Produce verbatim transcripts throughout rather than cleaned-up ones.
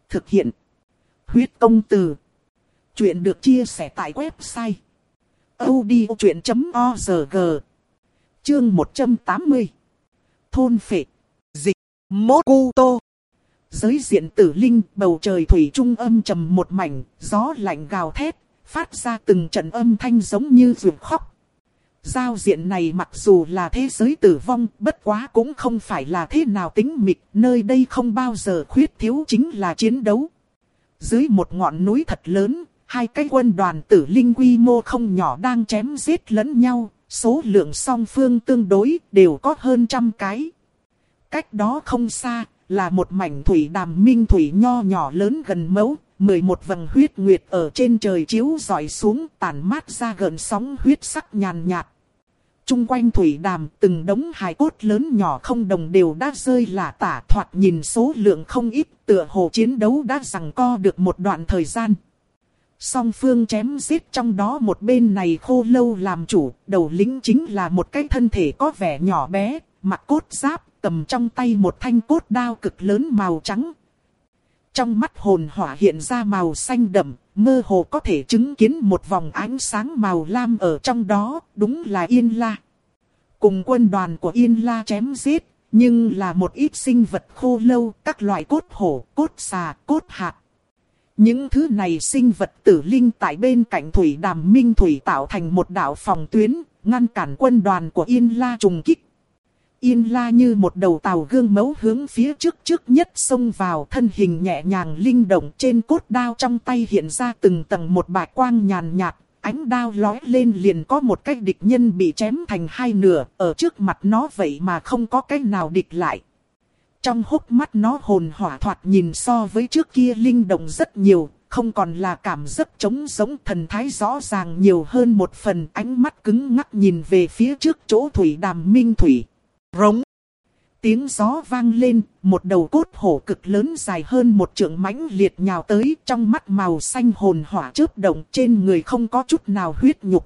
Thực hiện. Huyết công từ. Chuyện được chia sẻ tại website audiochuyện chấm org. Chương một trăm tám mươi. Thôn phệ. Dịch. Mokuto. Giới diện tử linh, bầu trời thủy trung âm trầm một mảnh, gió lạnh gào thét, phát ra từng trận âm thanh giống như ruột khóc. Giao diện này mặc dù là thế giới tử vong, bất quá cũng không phải là thế nào tĩnh mịch, nơi đây không bao giờ khuyết thiếu chính là chiến đấu. Dưới một ngọn núi thật lớn, hai cái quân đoàn tử linh quy mô không nhỏ đang chém giết lẫn nhau, số lượng song phương tương đối đều có hơn trăm cái. Cách đó không xa, là một mảnh thủy đàm minh thủy nho nhỏ lớn gần mẫu, mười một vầng huyết nguyệt ở trên trời chiếu rọi xuống tản mát ra gợn sóng huyết sắc nhàn nhạt. Trung quanh thủy đàm từng đống hài cốt lớn nhỏ không đồng đều đã rơi lả tả, thoạt nhìn số lượng không ít, tựa hồ chiến đấu đã giằng co được một đoạn thời gian. Song phương chém giết trong đó một bên này khô lâu làm chủ, đầu lĩnh chính là một cái thân thể có vẻ nhỏ bé, mặc cốt giáp, cầm trong tay một thanh cốt đao cực lớn màu trắng. Trong mắt hồn hỏa hiện ra màu xanh đậm, mơ hồ có thể chứng kiến một vòng ánh sáng màu lam ở trong đó, đúng là Yên La. Cùng quân đoàn của Yên La chém giết, nhưng là một ít sinh vật khô lâu, các loại cốt hổ, cốt xà, cốt hạt. Những thứ này sinh vật tử linh tại bên cạnh thủy đàm minh thủy tạo thành một đạo phòng tuyến, ngăn cản quân đoàn của Yên La trùng kích. Yên La như một đầu tàu gương mẫu hướng phía trước trước nhất xông vào, thân hình nhẹ nhàng linh động, trên cốt đao trong tay hiện ra từng tầng một bạch quang nhàn nhạt, ánh đao lói lên liền có một cái địch nhân bị chém thành hai nửa, ở trước mặt nó vậy mà không có cái nào địch lại. Trong hốc mắt nó hồn hỏa thoạt nhìn so với trước kia linh động rất nhiều, không còn là cảm giác trống giống, thần thái rõ ràng nhiều hơn một phần, ánh mắt cứng ngắc nhìn về phía trước chỗ thủy đàm minh thủy. Rống. Tiếng gió vang lên, một đầu cốt hổ cực lớn dài hơn một trượng mãnh liệt nhào tới, trong mắt màu xanh hồn hỏa chớp động, trên người không có chút nào huyết nhục.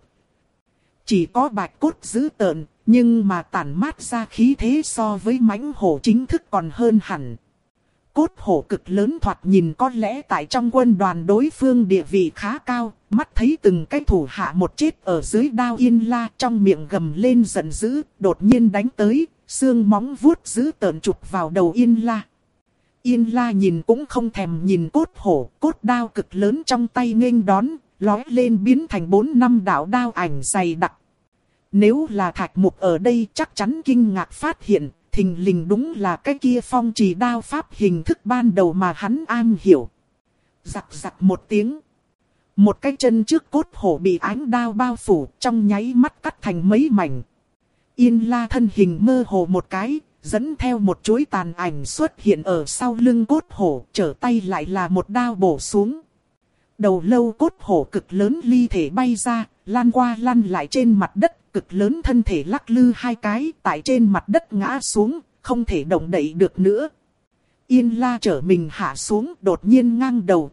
Chỉ có bạch cốt dữ tợn, nhưng mà tản mát ra khí thế so với mãnh hổ chính thức còn hơn hẳn. Cốt hổ cực lớn thoạt nhìn có lẽ tại trong quân đoàn đối phương địa vị khá cao, mắt thấy từng cái thủ hạ một chết ở dưới đao Yên La, trong miệng gầm lên giận dữ, đột nhiên đánh tới, xương móng vuốt dữ tợn chụp vào đầu Yên La. Yên La nhìn cũng không thèm nhìn cốt hổ, cốt đao cực lớn trong tay nghênh đón, lói lên biến thành bốn năm đạo đao ảnh dày đặc. Nếu là Thạch Mục ở đây chắc chắn kinh ngạc phát hiện, thình lình đúng là cái kia phong trì đao pháp hình thức ban đầu mà hắn am hiểu. Giặc giặc một tiếng. Một cái chân trước cốt hổ bị ánh đao bao phủ, trong nháy mắt cắt thành mấy mảnh. Yên La thân hình mơ hồ một cái, dẫn theo một chuỗi tàn ảnh xuất hiện ở sau lưng cốt hổ, trở tay lại là một đao bổ xuống. Đầu lâu cốt hổ cực lớn ly thể bay ra, lan qua lăn lại trên mặt đất, cực lớn thân thể lắc lư hai cái, tại trên mặt đất ngã xuống, không thể động đậy được nữa. Yên La trở mình hạ xuống, đột nhiên ngang đầu.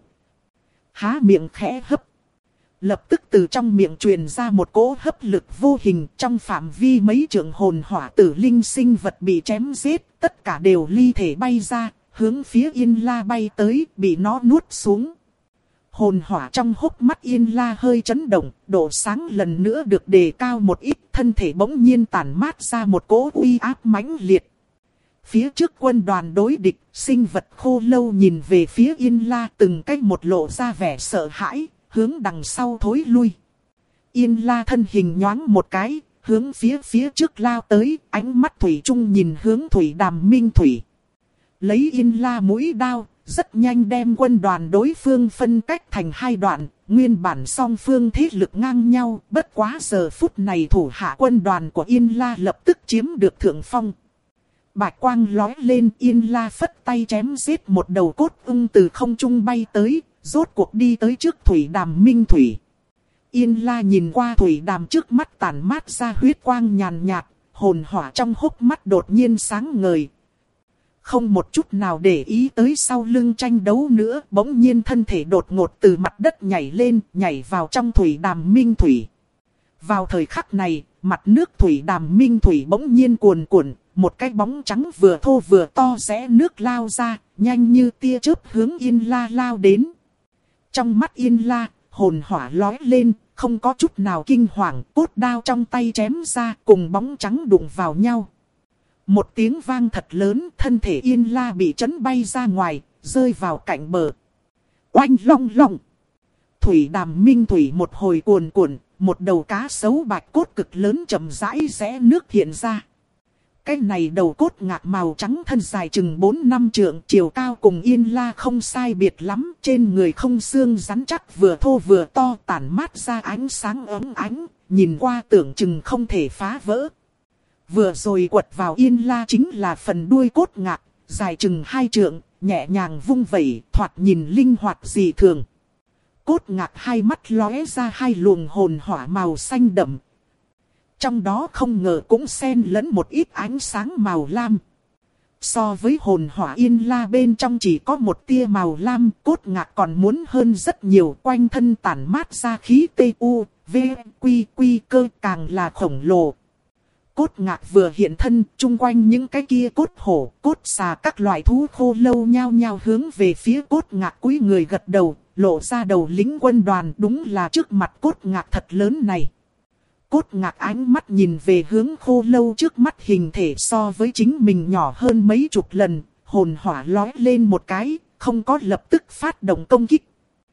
Há miệng khẽ hấp. Lập tức từ trong miệng truyền ra một cỗ hấp lực vô hình, trong phạm vi mấy trượng hồn hỏa tử linh sinh vật bị chém giết, tất cả đều ly thể bay ra, hướng phía Yên La bay tới, bị nó nuốt xuống. Hồn hỏa trong hốc mắt Yên La hơi chấn động, độ sáng lần nữa được đề cao một ít, thân thể bỗng nhiên tản mát ra một cỗ uy áp mãnh liệt. Phía trước quân đoàn đối địch, sinh vật khô lâu nhìn về phía Yên La, từng cách một lộ ra vẻ sợ hãi, hướng đằng sau thối lui. Yên La thân hình nhoáng một cái, hướng phía phía trước lao tới, ánh mắt thủy chung nhìn hướng thủy đàm minh thủy. Lấy Yên La mũi đao, rất nhanh đem quân đoàn đối phương phân cách thành hai đoạn, nguyên bản song phương thế lực ngang nhau, bất quá giờ phút này thủ hạ quân đoàn của Yên La lập tức chiếm được thượng phong. Bạch quang lói lên, Yên La phất tay chém giết một đầu cốt ưng từ không trung bay tới, rốt cuộc đi tới trước thủy đàm minh thủy. Yên La nhìn qua thủy đàm trước mắt tản mát ra huyết quang nhàn nhạt, hồn hỏa trong hốc mắt đột nhiên sáng ngời. Không một chút nào để ý tới sau lưng tranh đấu nữa, bỗng nhiên thân thể đột ngột từ mặt đất nhảy lên, nhảy vào trong thủy đàm minh thủy. Vào thời khắc này, mặt nước thủy đàm minh thủy bỗng nhiên cuồn cuộn, một cái bóng trắng vừa thô vừa to rẽ nước lao ra, nhanh như tia chớp hướng Yên La lao đến. Trong mắt Yên La, hồn hỏa lóe lên, không có chút nào kinh hoàng, cốt đao trong tay chém ra cùng bóng trắng đụng vào nhau. Một tiếng vang thật lớn, thân thể Yên La bị chấn bay ra ngoài, rơi vào cạnh bờ. Oanh long long. Thủy Đàm minh thủy một hồi cuồn cuộn, một đầu cá sấu bạch cốt cực lớn chậm rãi rẽ nước hiện ra. Cái này đầu cốt ngạc màu trắng thân dài chừng bốn năm trượng, chiều cao cùng Yên La không sai biệt lắm, trên người không xương rắn chắc, vừa thô vừa to, tản mát ra ánh sáng ấm ánh, nhìn qua tưởng chừng không thể phá vỡ. Vừa rồi quật vào Yên La chính là phần đuôi cốt ngạc, dài chừng hai trượng, nhẹ nhàng vung vẩy, thoạt nhìn linh hoạt dị thường. Cốt ngạc hai mắt lóe ra hai luồng hồn hỏa màu xanh đậm. Trong đó không ngờ cũng xen lẫn một ít ánh sáng màu lam. So với hồn hỏa Yên La bên trong chỉ có một tia màu lam, cốt ngạc còn muốn hơn rất nhiều, quanh thân tản mát ra khí tê u, v, quy quy cơ càng là khổng lồ. Cốt ngạc vừa hiện thân, chung quanh những cái kia cốt hổ, cốt xà các loại thú khô lâu nhao nhao hướng về phía cốt ngạc cúi người gật đầu, lộ ra đầu lính quân đoàn, đúng là trước mặt cốt ngạc thật lớn này. Cốt ngạc ánh mắt nhìn về hướng khô lâu trước mắt, hình thể so với chính mình nhỏ hơn mấy chục lần, hồn hỏa lóe lên một cái, không có lập tức phát động công kích.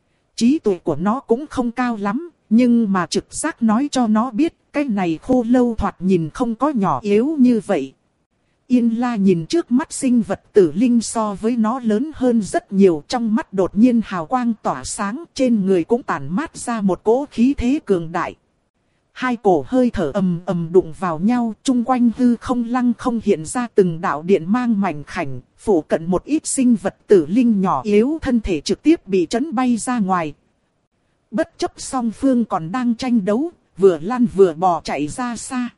Trí tuệ của nó cũng không cao lắm, nhưng mà trực giác nói cho nó biết, cái này khô lâu thoạt nhìn không có nhỏ yếu như vậy. Yên La nhìn trước mắt sinh vật tử linh so với nó lớn hơn rất nhiều, trong mắt đột nhiên hào quang tỏa sáng, trên người cũng tản mát ra một cỗ khí thế cường đại. Hai cổ hơi thở ầm ầm đụng vào nhau, chung quanh hư không lăng không hiện ra từng đạo điện mang mảnh khảnh, phủ cận một ít sinh vật tử linh nhỏ yếu thân thể trực tiếp bị chấn bay ra ngoài. Bất chấp song phương còn đang tranh đấu, vừa lăn vừa bò chạy ra xa.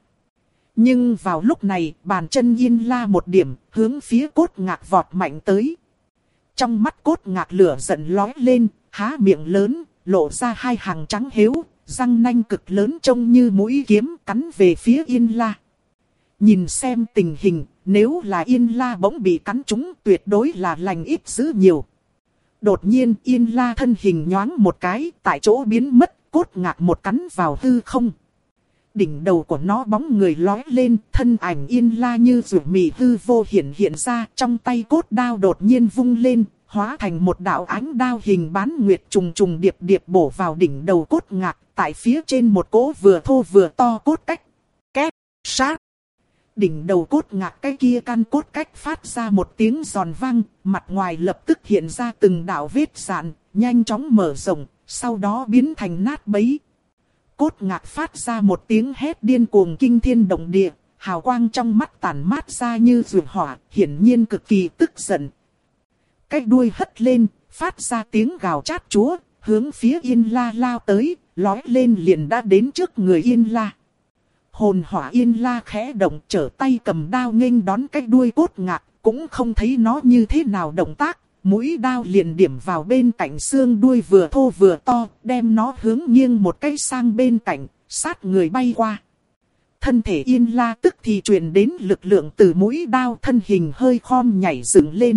Nhưng vào lúc này, bàn chân Yên La một điểm, hướng phía cốt ngạc vọt mạnh tới. Trong mắt cốt ngạc lửa giận lóe lên, há miệng lớn, lộ ra hai hàng trắng hếu, răng nanh cực lớn trông như mũi kiếm cắn về phía Yên La. Nhìn xem tình hình, nếu là Yên La bỗng bị cắn trúng tuyệt đối là lành ít dữ nhiều. Đột nhiên Yên La thân hình nhoáng một cái, tại chỗ biến mất, cốt ngạc một cắn vào hư không. Đỉnh đầu của nó bóng người lói lên, thân ảnh Yên La như rủ mì hư vô hiện hiện ra, trong tay cốt đao đột nhiên vung lên, hóa thành một đạo ánh đao hình bán nguyệt trùng trùng điệp điệp bổ vào đỉnh đầu cốt ngạc, tại phía trên một cỗ vừa thô vừa to cốt cách. Két, sát. Đỉnh đầu cốt ngạc cái kia căn cốt cách phát ra một tiếng giòn vang, mặt ngoài lập tức hiện ra từng đạo vết rạn, nhanh chóng mở rộng, sau đó biến thành nát bấy. Cốt ngạc phát ra một tiếng hét điên cuồng kinh thiên động địa, hào quang trong mắt tản mát ra như rượu hỏa, hiển nhiên cực kỳ tức giận. Cái đuôi hất lên, phát ra tiếng gào chát chúa, hướng phía Yên La lao tới, lói lên liền đã đến trước người Yên La. Hồn hỏa Yên La khẽ động, trở tay cầm đao nghênh đón cái đuôi cốt ngạc, cũng không thấy nó như thế nào động tác, mũi đao liền điểm vào bên cạnh xương đuôi vừa thô vừa to, đem nó hướng nghiêng một cái sang bên cạnh, sát người bay qua. Thân thể Yên La tức thì truyền đến lực lượng từ mũi đao, thân hình hơi khom nhảy dựng lên.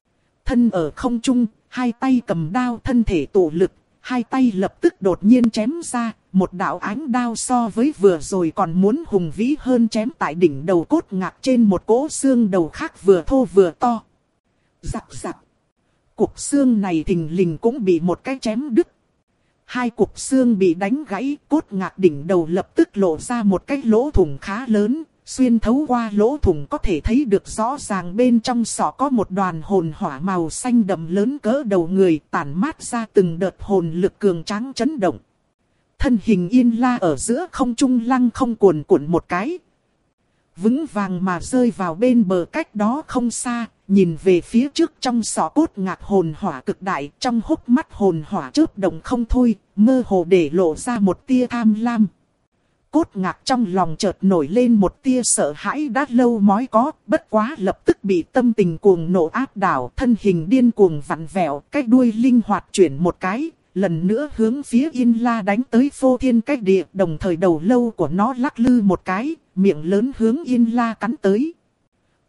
Thân ở không trung, hai tay cầm đao, thân thể tụ lực, hai tay lập tức đột nhiên chém ra, một đạo ánh đao so với vừa rồi còn muốn hùng vĩ hơn chém tại đỉnh đầu cốt ngạc trên một cỗ xương đầu khác vừa thô vừa to. Rắc rắc. Cục xương này thình lình cũng bị một cái chém đứt. Hai cục xương bị đánh gãy, cốt ngạc đỉnh đầu lập tức lộ ra một cái lỗ thủng khá lớn. Xuyên thấu qua lỗ thủng có thể thấy được rõ ràng bên trong sọ có một đoàn hồn hỏa màu xanh đậm lớn cỡ đầu người, tản mát ra từng đợt hồn lực cường tráng chấn động. Thân hình Yên La ở giữa không trung lăng không cuồn cuộn một cái, vững vàng mà rơi vào bên bờ cách đó không xa, nhìn về phía trước trong sọ cốt ngạc hồn hỏa cực đại, trong hốc mắt hồn hỏa chớp động không thôi, mơ hồ để lộ ra một tia tham lam. Cốt ngạc trong lòng chợt nổi lên một tia sợ hãi đã lâu mói có, bất quá lập tức bị tâm tình cuồng nộ áp đảo, thân hình điên cuồng vặn vẹo, cái đuôi linh hoạt chuyển một cái, lần nữa hướng phía Yên La đánh tới phô thiên cách địa, đồng thời đầu lâu của nó lắc lư một cái, miệng lớn hướng Yên La cắn tới.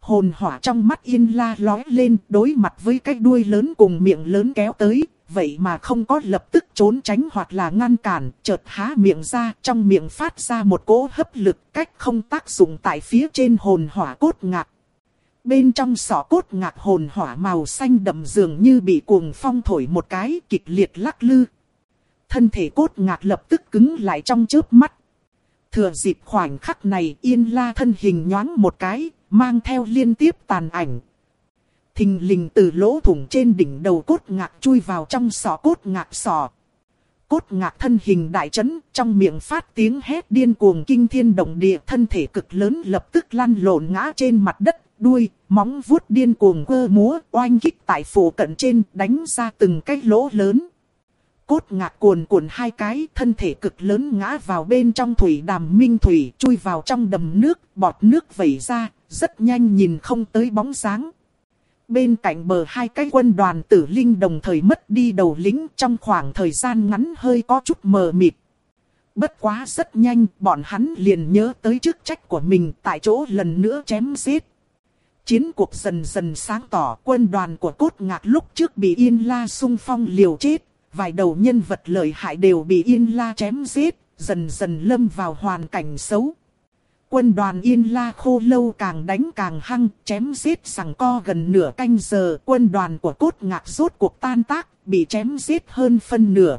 Hồn hỏa trong mắt Yên La lóe lên, đối mặt với cái đuôi lớn cùng miệng lớn kéo tới, vậy mà không có lập tức trốn tránh hoặc là ngăn cản, chợt há miệng ra, trong miệng phát ra một cỗ hấp lực, cách không tác dụng tại phía trên hồn hỏa cốt ngạc. Bên trong sọ cốt ngạc hồn hỏa màu xanh đậm dường như bị cuồng phong thổi một cái, kịch liệt lắc lư. Thân thể cốt ngạc lập tức cứng lại trong chớp mắt. Thừa dịp khoảnh khắc này, Yên La thân hình nhoáng một cái, mang theo liên tiếp tàn ảnh. Thình lình từ lỗ thủng trên đỉnh đầu cốt ngạc chui vào trong sọ cốt ngạc sọ. Cốt ngạc thân hình đại chấn, trong miệng phát tiếng hét điên cuồng kinh thiên động địa, thân thể cực lớn lập tức lăn lộn ngã trên mặt đất, đuôi, móng vuốt điên cuồng quơ múa, oanh kích tại phủ cận trên, đánh ra từng cái lỗ lớn. Cốt ngạc cuồn cuộn hai cái, thân thể cực lớn ngã vào bên trong thủy đàm minh thủy, chui vào trong đầm nước, bọt nước vẩy ra, rất nhanh nhìn không tới bóng dáng. Bên cạnh bờ hai cái quân đoàn tử linh đồng thời mất đi đầu lĩnh, trong khoảng thời gian ngắn hơi có chút mờ mịt. Bất quá rất nhanh, bọn hắn liền nhớ tới chức trách của mình, tại chỗ lần nữa chém giết. Chiến cuộc dần dần sáng tỏ, quân đoàn của cốt ngạc lúc trước bị Yên La xung phong liều chết, vài đầu nhân vật lợi hại đều bị Yên La chém giết, dần dần lâm vào hoàn cảnh xấu. Quân đoàn Yên La Khô Lâu càng đánh càng hăng, chém giết giằng co gần nửa canh giờ, quân đoàn của cốt ngạc rốt cuộc tan tác, bị chém giết hơn phân nửa.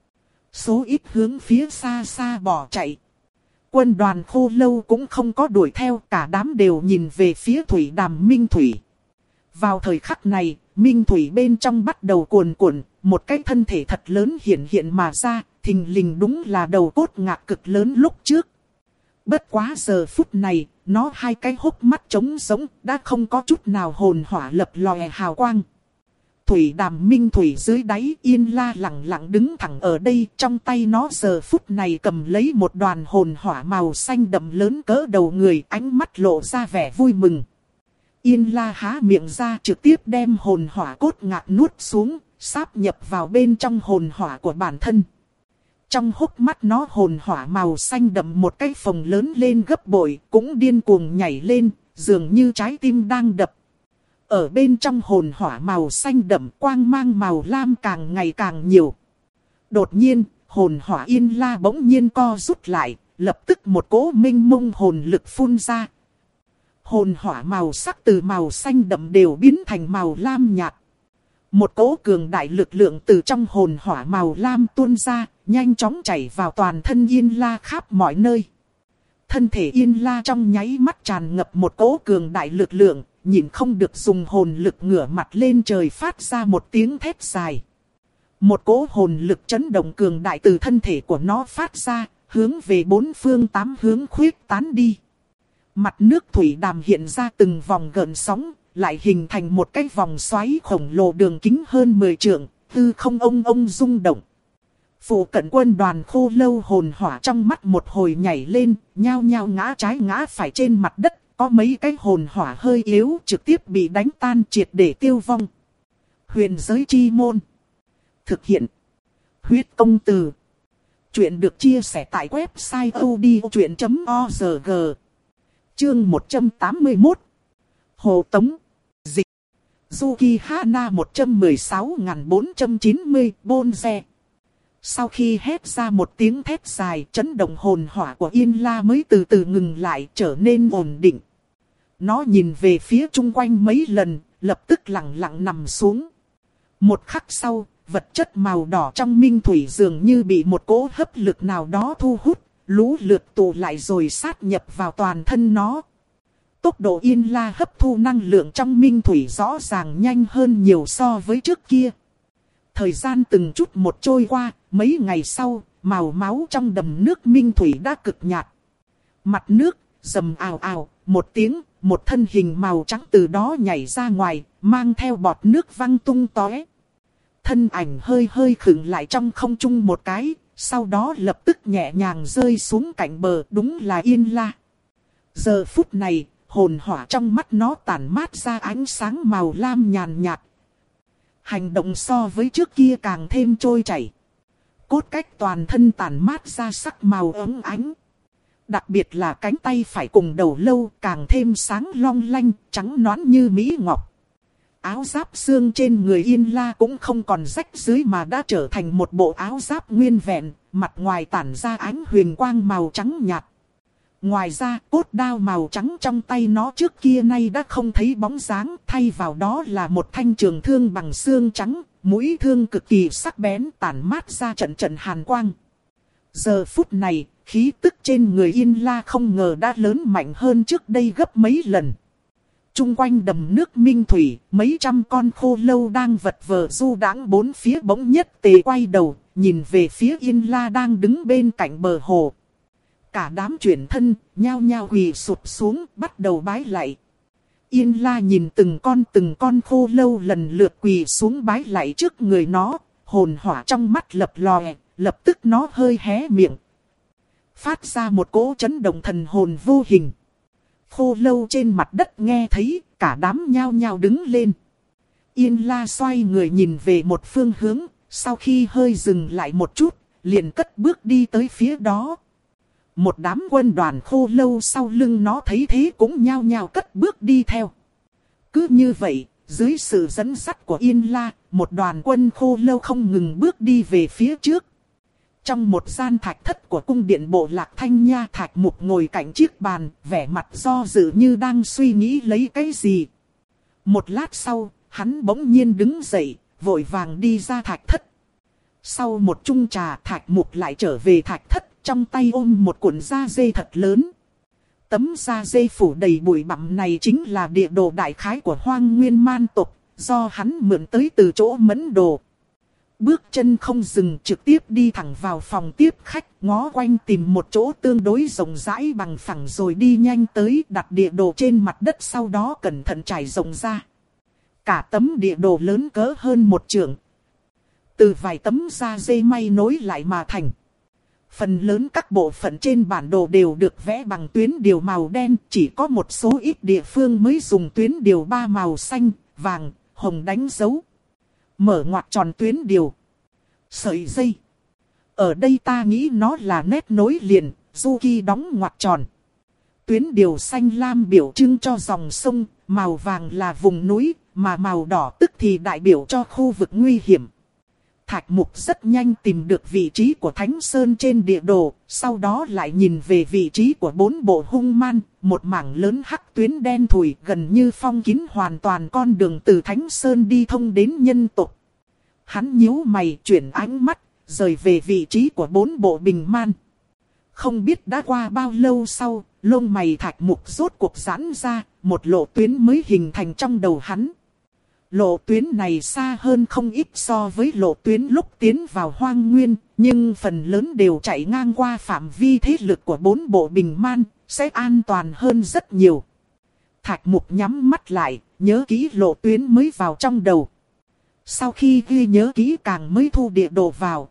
Số ít hướng phía xa xa bỏ chạy. Quân đoàn Khô Lâu cũng không có đuổi theo, cả đám đều nhìn về phía thủy đàm Minh Thủy. Vào thời khắc này, Minh Thủy bên trong bắt đầu cuồn cuộn, một cái thân thể thật lớn hiện hiện mà ra, thình lình đúng là đầu cốt ngạc cực lớn lúc trước. Bất quá giờ phút này, nó hai cái hốc mắt trống sống, đã không có chút nào hồn hỏa lập lòe hào quang. Thủy đàm Minh Thủy dưới đáy, Yên La lặng lặng đứng thẳng ở đây, trong tay nó giờ phút này cầm lấy một đoàn hồn hỏa màu xanh đậm lớn cỡ đầu người, ánh mắt lộ ra vẻ vui mừng. Yên La há miệng ra, trực tiếp đem hồn hỏa cốt ngạc nuốt xuống, sáp nhập vào bên trong hồn hỏa của bản thân. Trong hốc mắt nó hồn hỏa màu xanh đậm một cái phồng lớn lên gấp bội, cũng điên cuồng nhảy lên, dường như trái tim đang đập. Ở bên trong hồn hỏa màu xanh đậm, quang mang màu lam càng ngày càng nhiều. Đột nhiên, hồn hỏa Yên La bỗng nhiên co rút lại, lập tức một cỗ minh mông hồn lực phun ra. Hồn hỏa màu sắc từ màu xanh đậm đều biến thành màu lam nhạt. Một cỗ cường đại lực lượng từ trong hồn hỏa màu lam tuôn ra, nhanh chóng chảy vào toàn thân Yên La khắp mọi nơi. Thân thể Yên La trong nháy mắt tràn ngập một cỗ cường đại lực lượng, nhìn không được dùng hồn lực ngửa mặt lên trời phát ra một tiếng thét dài. Một cỗ hồn lực chấn động cường đại từ thân thể của nó phát ra, hướng về bốn phương tám hướng khuyết tán đi. Mặt nước thủy đàm hiện ra từng vòng gợn sóng, lại hình thành một cái vòng xoáy khổng lồ đường kính hơn mười trượng, tư không ông ông rung động. Phụ cận quân đoàn Khô Lâu hồn hỏa trong mắt một hồi nhảy lên, nhao nhao ngã trái ngã phải trên mặt đất, có mấy cái hồn hỏa hơi yếu trực tiếp bị đánh tan triệt để tiêu vong. Huyền giới chi môn. Thực hiện. Huyết công từ. Chuyện được chia sẻ tại website odchuyện chấm org. Chương một trăm tám mươi mốt. Hồ Tống. Dịch. Zuki Hana một trăm mười sáu nghìn bốn trăm chín mươi Bonze. Sau khi hét ra một tiếng thét dài, chấn động hồn hỏa của Yên La mới từ từ ngừng lại, trở nên ổn định. Nó nhìn về phía chung quanh mấy lần, lập tức lặng lặng nằm xuống. Một khắc sau, vật chất màu đỏ trong minh thủy dường như bị một cỗ hấp lực nào đó thu hút, lũ lượt tụ lại rồi sát nhập vào toàn thân nó. Tốc độ Yên La hấp thu năng lượng trong minh thủy rõ ràng nhanh hơn nhiều so với trước kia. Thời gian từng chút một trôi qua, mấy ngày sau, màu máu trong đầm nước minh thủy đã cực nhạt. Mặt nước, rầm ào ào, một tiếng, một thân hình màu trắng từ đó nhảy ra ngoài, mang theo bọt nước văng tung tóe. Thân ảnh hơi hơi khựng lại trong không trung một cái, sau đó lập tức nhẹ nhàng rơi xuống cạnh bờ, đúng là Yên La. Giờ phút này, hồn hỏa trong mắt nó tản mát ra ánh sáng màu lam nhàn nhạt. Hành động so với trước kia càng thêm trôi chảy. Cốt cách toàn thân tản mát ra sắc màu óng ánh. đặc biệt là cánh tay phải cùng đầu lâu càng thêm sáng long lanh, trắng nõn như mỹ ngọc. Áo giáp xương trên người Yên La cũng không còn rách dưới mà đã trở thành một bộ áo giáp nguyên vẹn, mặt ngoài tản ra ánh huyền quang màu trắng nhạt. Ngoài ra, cốt đao màu trắng trong tay nó trước kia nay đã không thấy bóng dáng, thay vào đó là một thanh trường thương bằng xương trắng, mũi thương cực kỳ sắc bén tản mát ra trận trận hàn quang. Giờ phút này, khí tức trên người Yên La không ngờ đã lớn mạnh hơn trước đây gấp mấy lần. Trung quanh đầm nước minh thủy, mấy trăm con khô lâu đang vật vờ du đãng bốn phía bỗng nhất tề quay đầu, nhìn về phía Yên La đang đứng bên cạnh bờ hồ. Cả đám chuyển thân, nhao nhao quỳ sụp xuống, bắt đầu bái lạy. Yên La nhìn từng con từng con khô lâu lần lượt quỳ xuống bái lạy trước người nó, hồn hỏa trong mắt lập lòe, lập tức nó hơi hé miệng. Phát ra một cỗ chấn động thần hồn vô hình. Khô lâu trên mặt đất nghe thấy, cả đám nhao nhao đứng lên. Yên La xoay người nhìn về một phương hướng, sau khi hơi dừng lại một chút, liền cất bước đi tới phía đó. Một đám quân đoàn khô lâu sau lưng nó thấy thế cũng nhao nhao cất bước đi theo. Cứ như vậy, dưới sự dẫn dắt của Yên La, một đoàn quân khô lâu không ngừng bước đi về phía trước. Trong một gian thạch thất của cung điện bộ lạc Thanh Nha, Thạch Mục ngồi cạnh chiếc bàn, vẻ mặt do dự như đang suy nghĩ lấy cái gì. Một lát sau, hắn bỗng nhiên đứng dậy, vội vàng đi ra thạch thất. Sau một chung trà, Thạch Mục lại trở về thạch thất, trong tay ôm một cuộn da dê thật lớn. Tấm da dê phủ đầy bụi bặm này chính là địa đồ đại khái của Hoang Nguyên Man tộc, do hắn mượn tới từ chỗ Mẫn Đồ. Bước chân không dừng, trực tiếp đi thẳng vào phòng tiếp khách, ngó quanh tìm một chỗ tương đối rộng rãi bằng phẳng rồi đi nhanh tới, đặt địa đồ trên mặt đất, sau đó cẩn thận trải rộng ra. Cả tấm địa đồ lớn cỡ hơn một trượng. Từ vài tấm da dê may nối lại mà thành. Phần lớn các bộ phận trên bản đồ đều được vẽ bằng tuyến điều màu đen, chỉ có một số ít địa phương mới dùng tuyến điều ba màu xanh, vàng, hồng đánh dấu. Mở ngoặc tròn tuyến điều. Sợi dây. Ở đây ta nghĩ nó là nét nối liền, Yuki đóng ngoặc tròn. Tuyến điều xanh lam biểu trưng cho dòng sông, màu vàng là vùng núi, mà màu đỏ tức thì đại biểu cho khu vực nguy hiểm. Thạch Mục rất nhanh tìm được vị trí của Thánh Sơn trên địa đồ, sau đó lại nhìn về vị trí của bốn bộ hung man, một mảng lớn hắc tuyến đen thùi gần như phong kín hoàn toàn con đường từ Thánh Sơn đi thông đến nhân tộc. Hắn nhíu mày chuyển ánh mắt, rời về vị trí của bốn bộ bình man. Không biết đã qua bao lâu sau, lông mày Thạch Mục rốt cuộc giãn ra, một lộ tuyến mới hình thành trong đầu hắn. Lộ tuyến này xa hơn không ít so với lộ tuyến lúc tiến vào Hoang Nguyên, nhưng phần lớn đều chạy ngang qua phạm vi thế lực của bốn bộ bình man, sẽ an toàn hơn rất nhiều. Thạch Mục nhắm mắt lại, nhớ kỹ lộ tuyến mới vào trong đầu. Sau khi ghi nhớ kỹ càng mới thu địa đồ vào.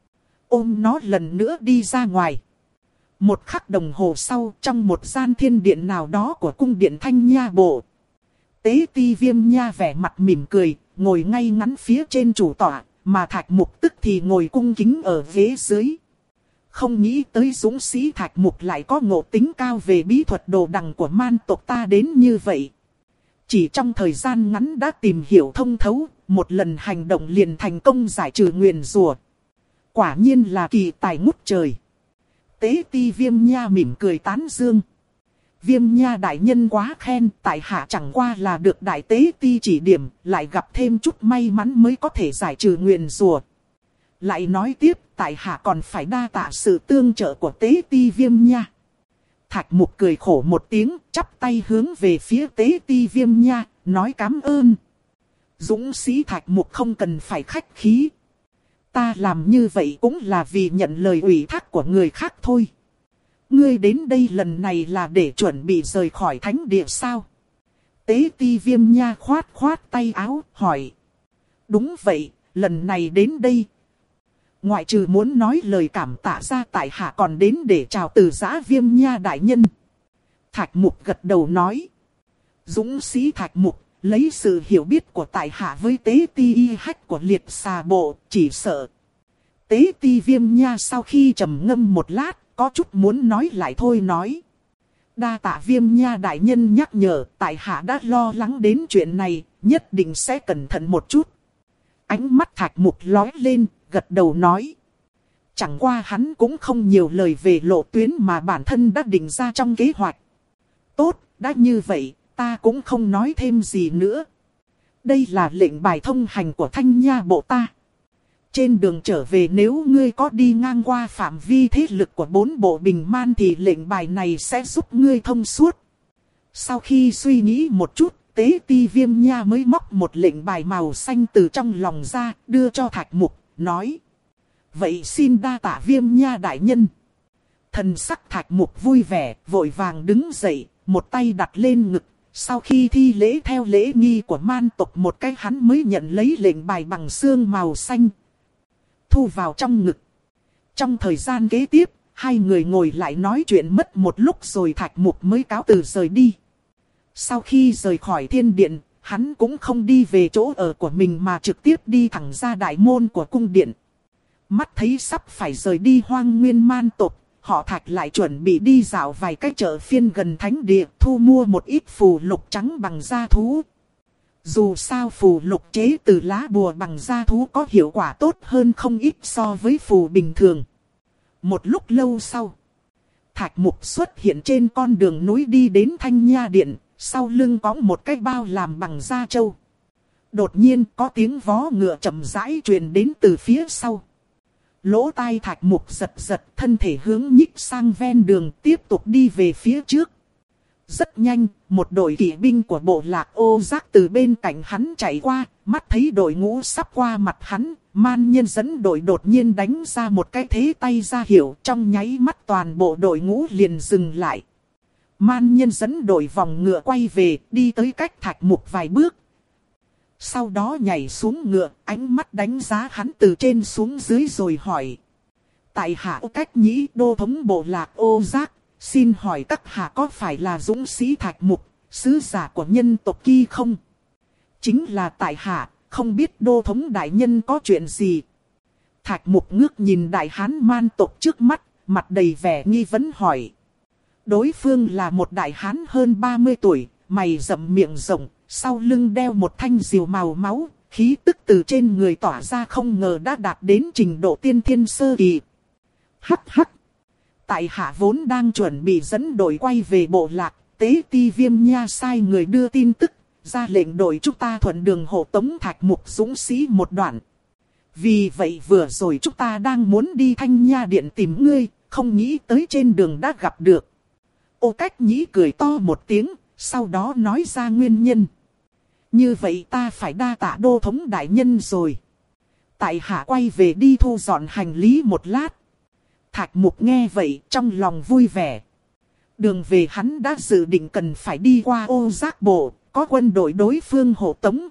Ôm nó lần nữa đi ra ngoài. Một khắc đồng hồ sau, trong một gian thiên điện nào đó của cung điện Thanh Nha Bộ. Tế Ti Viêm Nha vẻ mặt mỉm cười, ngồi ngay ngắn phía trên chủ tọa, mà Thạch Mục tức thì ngồi cung kính ở ghế dưới. Không nghĩ tới dũng sĩ Thạch Mục lại có ngộ tính cao về bí thuật đồ đằng của man tộc ta đến như vậy. Chỉ trong thời gian ngắn đã tìm hiểu thông thấu, một lần hành động liền thành công giải trừ nguyền rủa. Quả nhiên là kỳ tài ngút trời. Tế Ti Viêm Nha mỉm cười tán dương. Viêm Nha đại nhân quá khen, tại hạ chẳng qua là được đại tế ti chỉ điểm, lại gặp thêm chút may mắn mới có thể giải trừ nguyền rủa. Lại nói tiếp, tại hạ còn phải đa tạ sự tương trợ của tế ti Viêm Nha. Thạch Mục cười khổ một tiếng, chắp tay hướng về phía tế ti Viêm Nha, nói cảm ơn. Dũng sĩ Thạch Mục không cần phải khách khí. Ta làm như vậy cũng là vì nhận lời ủy thác của người khác thôi. Ngươi đến đây lần này là để chuẩn bị rời khỏi thánh địa sao? Tế Ti Viêm Nha khoát khoát tay áo, hỏi. Đúng vậy, lần này đến đây. Ngoại trừ muốn nói lời cảm tạ ra, tại hạ còn đến để chào từ giã Viêm Nha đại nhân. Thạch Mục gật đầu nói. Dũng sĩ Thạch Mục, lấy sự hiểu biết của tại hạ với tế ti y hách của liệt xà bộ, chỉ sợ. Tế Ti Viêm Nha sau khi trầm ngâm một lát, có chút muốn nói lại thôi nói. Đa tạ Viêm Nha đại nhân nhắc nhở, tại hạ đã lo lắng đến chuyện này, nhất định sẽ cẩn thận một chút. Ánh mắt Thạch Mục lóe lên, gật đầu nói. Chẳng qua hắn cũng không nhiều lời về lộ tuyến mà bản thân đã định ra trong kế hoạch. Tốt, đã như vậy, ta cũng không nói thêm gì nữa. Đây là lệnh bài thông hành của Thanh Nha bộ ta. Trên đường trở về nếu ngươi có đi ngang qua phạm vi thế lực của bốn bộ bình man thì lệnh bài này sẽ giúp ngươi thông suốt. Sau khi suy nghĩ một chút, Tế Ti Viêm Nha mới móc một lệnh bài màu xanh từ trong lòng ra, đưa cho Thạch Mục, nói. Vậy xin đa tạ Viêm Nha đại nhân. Thần sắc Thạch Mục vui vẻ, vội vàng đứng dậy, một tay đặt lên ngực. Sau khi thi lễ theo lễ nghi của man tộc một cái, hắn mới nhận lấy lệnh bài bằng xương màu xanh, thu vào trong ngực. Trong thời gian kế tiếp, hai người ngồi lại nói chuyện mất một lúc rồi Thạch Mục mới cáo từ rời đi. Sau khi rời khỏi thiên điện, hắn cũng không đi về chỗ ở của mình mà trực tiếp đi thẳng ra đại môn của cung điện. Mắt thấy sắp phải rời đi Hoang Nguyên man tộc, họ Thạch lại chuẩn bị đi dạo vài cái chợ phiên gần thánh địa, thu mua một ít phù lục trắng bằng da thú. Dù sao phù lục chế từ lá bùa bằng da thú có hiệu quả tốt hơn không ít so với phù bình thường. Một lúc lâu sau, Thạch Mục xuất hiện trên con đường núi đi đến Thanh Nha điện, sau lưng có một cái bao làm bằng da trâu. Đột nhiên có tiếng vó ngựa chậm rãi truyền đến từ phía sau. Lỗ tai Thạch Mục giật giật, thân thể hướng nhích sang ven đường tiếp tục đi về phía trước. Rất nhanh, một đội kỵ binh của bộ lạc Ô Giác từ bên cạnh hắn chạy qua, mắt thấy đội ngũ sắp qua mặt hắn, man nhân dẫn đội đột nhiên đánh ra một cái thế tay ra hiệu, trong nháy mắt toàn bộ đội ngũ liền dừng lại. Man nhân dẫn đội vòng ngựa quay về, đi tới cách Thạch Mục vài bước. Sau đó nhảy xuống ngựa, ánh mắt đánh giá hắn từ trên xuống dưới rồi hỏi. Tại hạ Cách Nhĩ, đô thống bộ lạc Ô Giác. Xin hỏi các hạ có phải là dũng sĩ Thạch Mục, sứ giả của nhân tộc kia không? Chính là tại hạ, không biết đô thống đại nhân có chuyện gì. Thạch Mục ngước nhìn đại hán man tộc trước mắt, mặt đầy vẻ nghi vấn hỏi. Đối phương là một đại hán hơn ba mươi tuổi, mày rậm miệng rộng, sau lưng đeo một thanh diều màu máu, khí tức từ trên người tỏa ra không ngờ đã đạt đến trình độ tiên thiên sơ kỳ. Hắc hắc. Tại hạ vốn đang chuẩn bị dẫn đội quay về bộ lạc, Tế Ti Viêm Nha sai người đưa tin tức, ra lệnh đội chúng ta thuận đường hộ tống Thạch Mục dũng sĩ một đoạn. Vì vậy vừa rồi chúng ta đang muốn đi Thanh Nha điện tìm ngươi, không nghĩ tới trên đường đã gặp được. Ô Cách Nhĩ cười to một tiếng, sau đó nói ra nguyên nhân. Như vậy ta phải đa tạ đô thống đại nhân rồi. Tại hạ quay về đi thu dọn hành lý một lát. Thạch Mục nghe vậy trong lòng vui vẻ. Đường về hắn đã dự định cần phải đi qua Ô Giác bộ, có quân đội đối phương hộ tống.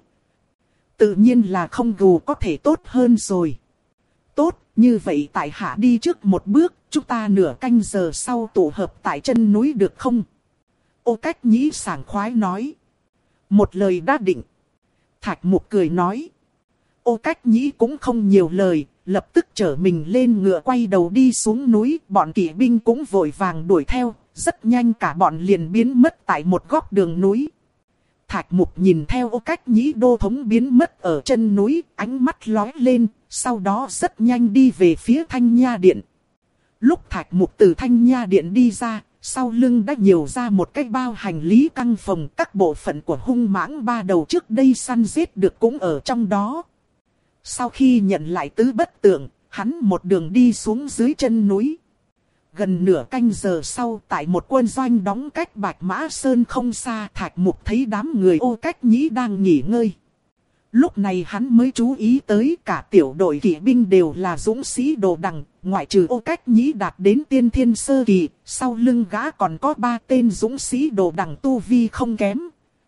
Tự nhiên là không gù có thể tốt hơn rồi. Tốt, như vậy tại hạ đi trước một bước, chúng ta nửa canh giờ sau tụ hợp tại chân núi được không? Ô Cách Nhĩ sảng khoái nói. Một lời đã định. Thạch Mục cười nói. Ô Cách Nhĩ cũng không nhiều lời, lập tức chở mình lên ngựa quay đầu đi xuống núi, bọn kỵ binh cũng vội vàng đuổi theo, rất nhanh cả bọn liền biến mất tại một góc đường núi. Thạch Mục nhìn theo Ô Cách Nhĩ đô thống biến mất ở chân núi, ánh mắt lóe lên, sau đó rất nhanh đi về phía Thanh Nha điện. Lúc Thạch Mục từ Thanh Nha điện đi ra, sau lưng đã nhiều ra một cái bao hành lý căng phồng, các bộ phận của hung mãng ba đầu trước đây săn giết được cũng ở trong đó. Sau khi nhận lại tứ bất tượng, hắn một đường đi xuống dưới chân núi. Gần nửa canh giờ sau, tại một quân doanh đóng cách Bạch Mã Sơn không xa, Thạch Mục thấy đám người Ô Cách Nhĩ đang nghỉ ngơi. Lúc này hắn mới chú ý tới cả tiểu đội kỵ binh đều là dũng sĩ đồ đằng, ngoại trừ Ô Cách Nhĩ đạt đến tiên thiên sơ kỳ, sau lưng gã còn có ba tên dũng sĩ đồ đằng tu vi không kém.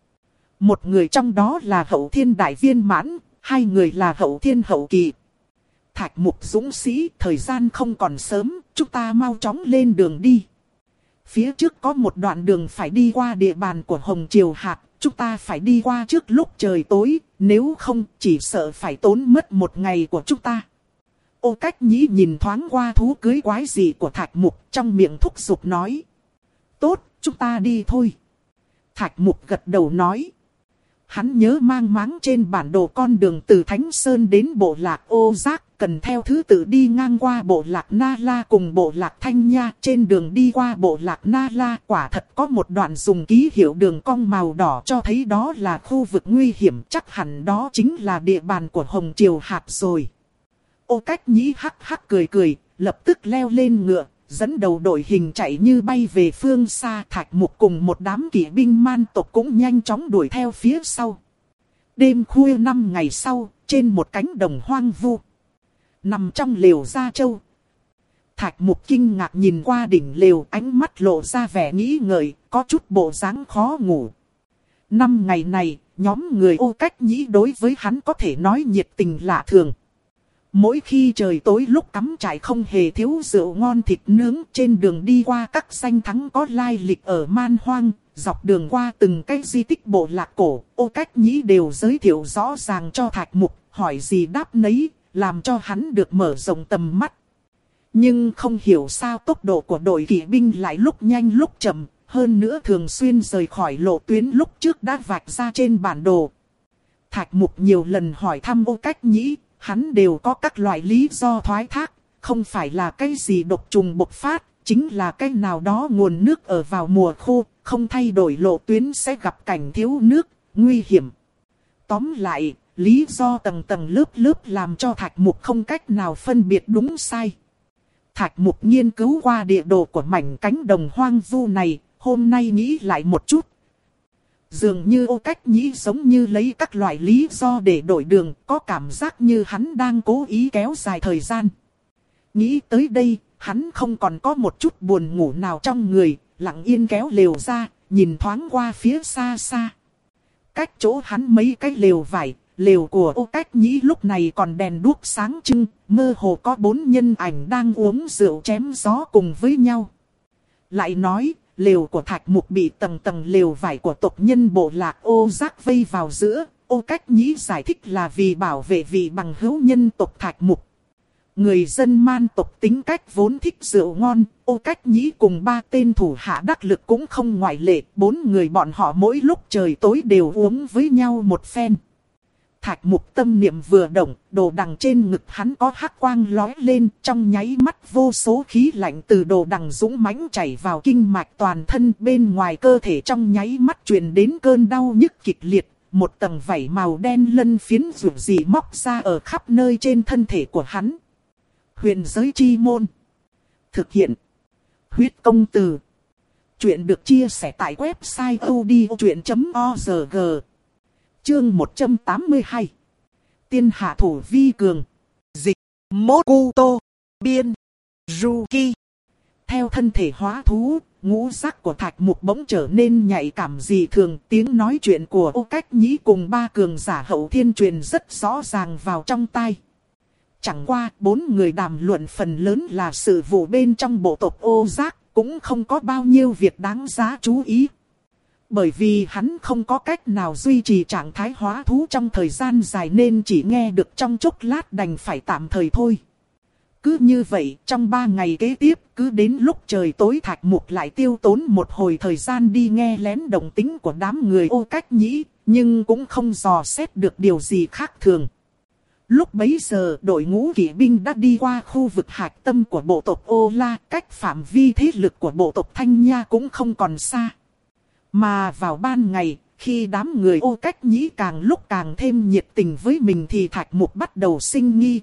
Một người trong đó là Hậu Thiên Đại Viên Mãn, hai người là Hậu Thiên Hậu Kỳ. Thạch Mục dũng sĩ, thời gian không còn sớm, chúng ta mau chóng lên đường đi. Phía trước có một đoạn đường phải đi qua địa bàn của Hồng Triều Hạc, chúng ta phải đi qua trước lúc trời tối, nếu không chỉ sợ phải tốn mất một ngày của chúng ta. Ô Cách Nhĩ nhìn thoáng qua thú cưới quái dị của Thạch Mục, trong miệng thúc giục nói. Tốt, chúng ta đi thôi. Thạch Mục gật đầu nói. Hắn nhớ mang máng trên bản đồ con đường từ Thánh Sơn đến bộ lạc Ô Giác, cần theo thứ tự đi ngang qua bộ lạc Na La cùng bộ lạc Thanh Nha. Trên đường đi qua bộ lạc Na La quả thật có một đoạn dùng ký hiệu đường cong màu đỏ cho thấy đó là khu vực nguy hiểm, chắc hẳn đó chính là địa bàn của Hồng Triều Hạt rồi. Ô Cách Nhĩ hắc hắc cười cười, lập tức leo lên ngựa, dẫn đầu đội hình chạy như bay về phương xa. Thạch Mục cùng một đám kỵ binh man tộc cũng nhanh chóng đuổi theo phía sau. Đêm khuya năm ngày sau, trên một cánh đồng hoang vu, nằm trong lều Gia Châu, Thạch Mục kinh ngạc nhìn qua đỉnh lều, ánh mắt lộ ra vẻ nghĩ ngợi, có chút bộ dáng khó ngủ. Năm ngày này, nhóm người Ô Cách Nhĩ đối với hắn có thể nói nhiệt tình lạ thường. Mỗi khi trời tối lúc cắm trại không hề thiếu rượu ngon thịt nướng, trên đường đi qua các danh thắng có lai lịch ở man hoang, dọc đường qua từng cái di tích bộ lạc cổ, Ô Cách Nhĩ đều giới thiệu rõ ràng cho Thạch Mục, hỏi gì đáp nấy, làm cho hắn được mở rộng tầm mắt. Nhưng không hiểu sao tốc độ của đội kỵ binh lại lúc nhanh lúc chậm, hơn nữa thường xuyên rời khỏi lộ tuyến lúc trước đã vạch ra trên bản đồ. Thạch Mục nhiều lần hỏi thăm Ô Cách Nhĩ, hắn đều có các loại lý do thoái thác, không phải là cái gì độc trùng bộc phát, chính là cái nào đó nguồn nước ở vào mùa khô, không thay đổi lộ tuyến sẽ gặp cảnh thiếu nước, nguy hiểm. Tóm lại, lý do tầng tầng lớp lớp làm cho Thạch Mục không cách nào phân biệt đúng sai. Thạch Mục nghiên cứu qua địa đồ của mảnh cánh đồng hoang vu này, hôm nay nghĩ lại một chút. Dường như Ô Cách Nhĩ giống như lấy các loại lý do để đổi đường, có cảm giác như hắn đang cố ý kéo dài thời gian. Nghĩ tới đây, hắn không còn có một chút buồn ngủ nào trong người, lặng yên kéo lều ra, nhìn thoáng qua phía xa xa. Cách chỗ hắn mấy cái lều vải, lều của Ô Cách Nhĩ lúc này còn đèn đuốc sáng trưng, mơ hồ có bốn nhân ảnh đang uống rượu chém gió cùng với nhau. Lại nói, lều của Thạch Mục bị tầng tầng lều vải của tộc nhân bộ lạc Ô Giác vây vào giữa. Ô Cách Nhĩ giải thích là vì bảo vệ vị bằng hữu nhân tộc Thạch Mục. Người dân man tộc tính cách vốn thích rượu ngon, Ô Cách Nhĩ cùng ba tên thủ hạ đắc lực cũng không ngoại lệ. Bốn người bọn họ mỗi lúc trời tối đều uống với nhau một phen. Thạch Mục tâm niệm vừa động, đồ đằng trên ngực hắn có hắc quang lói lên, trong nháy mắt vô số khí lạnh từ đồ đằng dũng mãnh chảy vào kinh mạch toàn thân, bên ngoài cơ thể trong nháy mắt truyền đến cơn đau nhức kịch liệt, một tầng vảy màu đen lân phiến rủ rỉ móc ra ở khắp nơi trên thân thể của hắn. Huyền giới chi môn. Thực hiện. Huyết công từ. Chuyện được chia sẻ tại website odchuyện chấm org. Chương một trăm tám mươi hai. Tiên hạ thủ vi cường. Dịch. Mokuto. Biên. Ruki. Theo thân thể hóa thú, ngũ giác của Thạch Mục bỗng trở nên nhạy cảm dị thường. Tiếng nói chuyện của Ô Cách Nhĩ cùng ba cường giả hậu thiên truyền rất rõ ràng vào trong tai. Chẳng qua, bốn người đàm luận phần lớn là sự vụ bên trong bộ tộc Ô Giác, cũng không có bao nhiêu việc đáng giá chú ý. Bởi vì hắn không có cách nào duy trì trạng thái hóa thú trong thời gian dài nên chỉ nghe được trong chốc lát đành phải tạm thời thôi. Cứ như vậy, trong ba ngày kế tiếp, cứ đến lúc trời tối Thạch Mục lại tiêu tốn một hồi thời gian đi nghe lén động tĩnh của đám người Ô Cách Nhĩ, nhưng cũng không dò xét được điều gì khác thường. Lúc bấy giờ, đội ngũ kỵ binh đã đi qua khu vực hạch tâm của bộ tộc Ô La, cách phạm vi thế lực của bộ tộc Thanh Nha cũng không còn xa. Mà vào ban ngày, khi đám người Ô Cách Nhĩ càng lúc càng thêm nhiệt tình với mình thì Thạch Mục bắt đầu sinh nghi.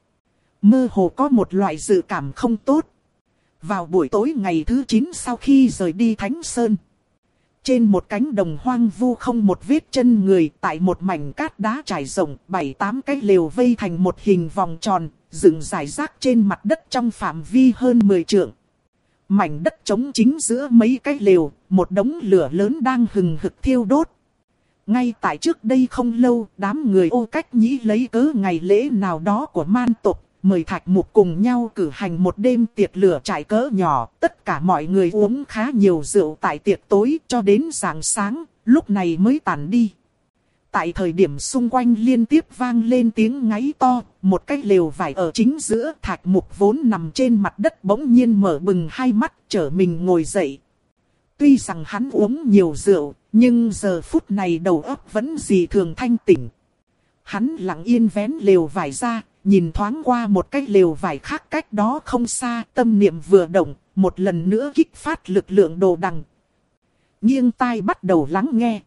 Mơ hồ có một loại dự cảm không tốt. Vào buổi tối ngày thứ chín sau khi rời đi Thánh Sơn, trên một cánh đồng hoang vu không một vết chân người, tại một mảnh cát đá trải rộng, bảy tám cái lều vây thành một hình vòng tròn, dựng rải rác trên mặt đất trong phạm vi hơn mười trượng. Mảnh đất trống chính giữa mấy cái lều, một đống lửa lớn đang hừng hực thiêu đốt. Ngay tại trước đây không lâu, đám người Ô Cách Nhĩ lấy cớ ngày lễ nào đó của man tộc, mời Thạch Mục cùng nhau cử hành một đêm tiệc lửa trại cỡ nhỏ. Tất cả mọi người uống khá nhiều rượu tại tiệc tối cho đến rạng sáng, lúc này mới tàn đi. tại thời điểm xung quanh liên tiếp vang lên tiếng ngáy to, một cái lều vải ở chính giữa, Thạch Mục vốn nằm trên mặt đất bỗng nhiên mở bừng hai mắt, trở mình ngồi dậy. Tuy rằng hắn uống nhiều rượu, nhưng giờ phút này đầu óc vẫn dị thường thanh tỉnh. Hắn lặng yên vén lều vải ra, nhìn thoáng qua một cái lều vải khác cách đó không xa, tâm niệm vừa động, một lần nữa kích phát lực lượng đồ đằng. Nghiêng tai bắt đầu lắng nghe.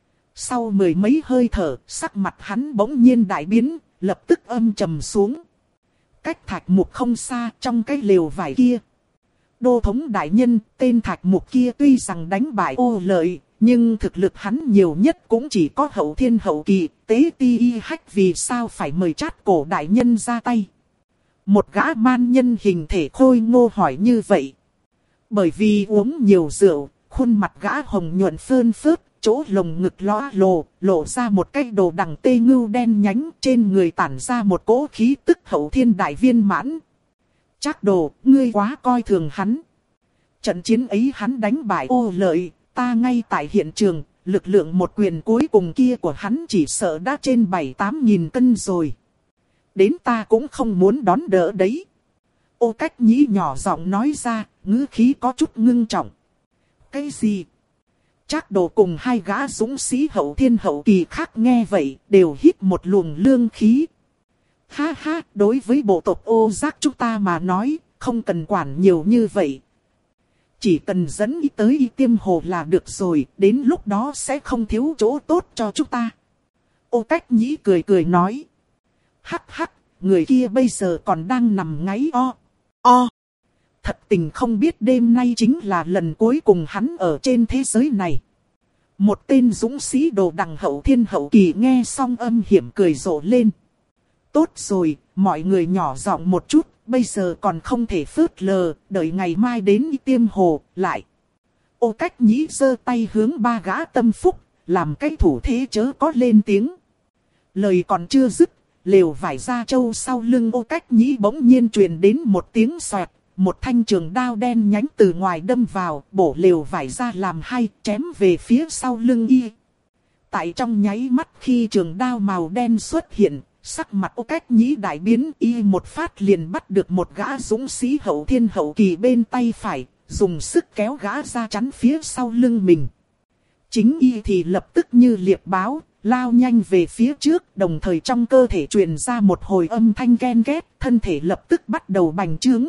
Sau mười mấy hơi thở, sắc mặt hắn bỗng nhiên đại biến, lập tức âm trầm xuống. Cách Thạch Mục không xa, trong cái lều vải kia. Đô thống đại nhân, tên Thạch Mục kia tuy rằng đánh bại Ô Lợi, nhưng thực lực hắn nhiều nhất cũng chỉ có hậu thiên hậu kỳ. Tế Ti Y Hách vì sao phải mời Trát Cổ đại nhân ra tay? Một gã man nhân hình thể khôi ngô hỏi như vậy. Bởi vì uống nhiều rượu, khuôn mặt gã hồng nhuận phơn phớt, chỗ lồng ngực lõa lồ, lộ ra một cái đồ đằng tê ngưu đen nhánh, trên người tản ra một cỗ khí tức hậu thiên đại viên mãn. Trác Đồ, ngươi quá coi thường hắn. Trận chiến ấy hắn đánh bại Ô Lợi, ta ngay tại hiện trường, lực lượng một quyền cuối cùng kia của hắn chỉ sợ đã trên bảy tám nghìn cân rồi. Đến ta cũng không muốn đón đỡ đấy. Ô Cách Nhĩ nhỏ giọng nói ra, ngữ khí có chút ngưng trọng. Cái gì? Trác Đồ cùng hai gã dũng sĩ hậu thiên hậu kỳ khác nghe vậy, đều hít một luồng lương khí. Ha ha, đối với bộ tộc Ô Giác chúng ta mà nói, không cần quản nhiều như vậy. Chỉ cần dẫn y tới Y Tiêm Hồ là được rồi, đến lúc đó sẽ không thiếu chỗ tốt cho chúng ta. Ô Cách Nhĩ cười cười nói. Hắc hắc, người kia bây giờ còn đang nằm ngáy o. O. Thật tình không biết đêm nay chính là lần cuối cùng hắn ở trên thế giới này. Một tên dũng sĩ đồ đằng hậu thiên hậu kỳ nghe xong âm hiểm cười rộ lên. Tốt rồi, mọi người nhỏ giọng một chút, bây giờ còn không thể phớt lờ, đợi ngày mai đến Y Tiêm Hồ, lại. Ô Cách Nhĩ giơ tay hướng ba gã tâm phúc, làm cái thủ thế chớ có lên tiếng. Lời còn chưa dứt, lều vải da trâu sau lưng Ô Cách Nhĩ bỗng nhiên truyền đến một tiếng xoẹt. Một thanh trường đao đen nhánh từ ngoài đâm vào, bổ lều vải ra làm hai, chém về phía sau lưng y. Tại trong nháy mắt khi trường đao màu đen xuất hiện, sắc mặt Ô Cách Nhĩ đại biến, y một phát liền bắt được một gã dũng sĩ hậu thiên hậu kỳ bên tay phải, dùng sức kéo gã ra chắn phía sau lưng mình. Chính y thì lập tức như liệp báo, lao nhanh về phía trước, đồng thời trong cơ thể truyền ra một hồi âm thanh ken két, thân thể lập tức bắt đầu bành trướng.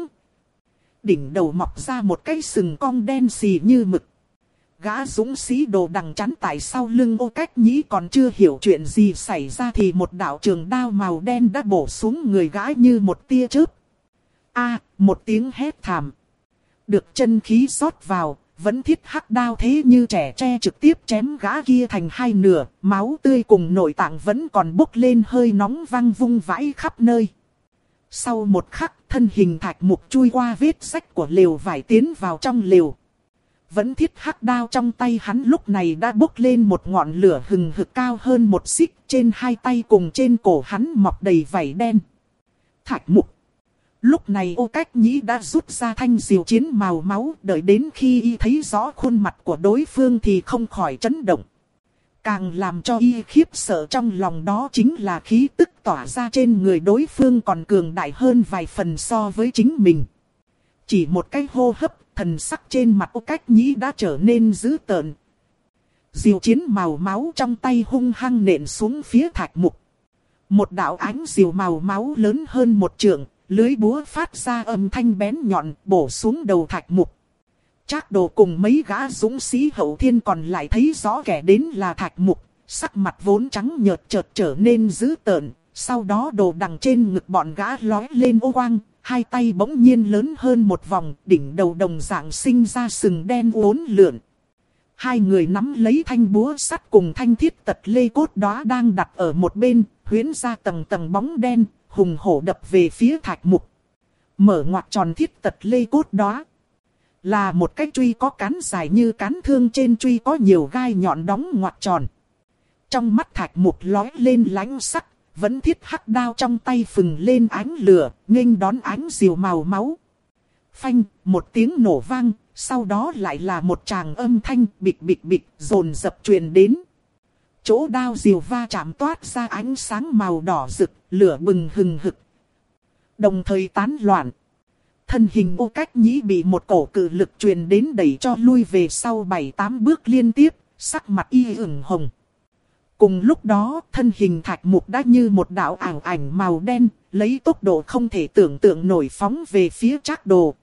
Đỉnh đầu mọc ra một cái sừng cong đen xì như mực. Gã dũng sĩ đồ đằng chắn tại sau lưng Ô Cách Nhĩ còn chưa hiểu chuyện gì xảy ra thì một đạo trường đao màu đen đã bổ xuống người gã như một tia chớp. A, một tiếng hét thảm. Được chân khí rót vào, vẫn thiết hắc đao thế như trẻ tre trực tiếp chém gã kia thành hai nửa, máu tươi cùng nội tạng vẫn còn bốc lên hơi nóng văng vung vãi khắp nơi. Sau một khắc, thân hình Thạch Mục chui qua vết rách của lều vải tiến vào trong lều. Vẫn thiết hắc đao trong tay hắn lúc này đã bốc lên một ngọn lửa hừng hực cao hơn một xích, trên hai tay cùng trên cổ hắn mọc đầy vảy đen. Thạch Mục. Lúc này Ô Cách Nhĩ đã rút ra thanh diều chiến màu máu, đợi đến khi y thấy rõ khuôn mặt của đối phương thì không khỏi chấn động. Càng làm cho y khiếp sợ trong lòng đó chính là khí tức tỏa ra trên người đối phương còn cường đại hơn vài phần so với chính mình. Chỉ một cái hô hấp, thần sắc trên mặt Ô Cách Nhĩ đã trở nên dữ tợn. Diều chiến màu máu trong tay hung hăng nện xuống phía Thạch Mục. Một đạo ánh diều màu máu lớn hơn một trượng, lưới búa phát ra âm thanh bén nhọn bổ xuống đầu Thạch Mục. Trác Đồ cùng mấy gã dũng sĩ hậu thiên còn lại thấy rõ kẻ đến là Thạch Mục, sắc mặt vốn trắng nhợt chợt trở nên dữ tợn, sau đó đồ đằng trên ngực bọn gã lói lên ô quang, hai tay bỗng nhiên lớn hơn một vòng, đỉnh đầu đồng dạng sinh ra sừng đen uốn lượn. Hai người nắm lấy thanh búa sắt cùng thanh thiết tật lê cốt đó đang đặt ở một bên, huyễn ra tầng tầng bóng đen, hùng hổ đập về phía Thạch Mục. Mở ngoặc tròn thiết tật lê cốt đó là một cái truy có cán dài như cán thương, trên truy có nhiều gai nhọn đóng ngoặc tròn. Trong mắt Thạch Mục lói lên lãnh sắc, vẫn thiết hắc đao trong tay phừng lên ánh lửa, nghênh đón ánh diều màu máu. Phanh, một tiếng nổ vang, sau đó lại là một tràng âm thanh bịch bịch bịch dồn dập truyền đến. Chỗ đao diều va chạm toát ra ánh sáng màu đỏ rực, lửa bừng hừng hực. Đồng thời tán loạn. Thân hình Ô Cách Nhĩ bị một cổ cự lực truyền đến đẩy cho lui về sau bảy tám bước liên tiếp, sắc mặt y ửng hồng. Cùng lúc đó, thân hình Thạch Mục đã như một đạo ảo ảnh màu đen, lấy tốc độ không thể tưởng tượng nổi phóng về phía Trác Đồ.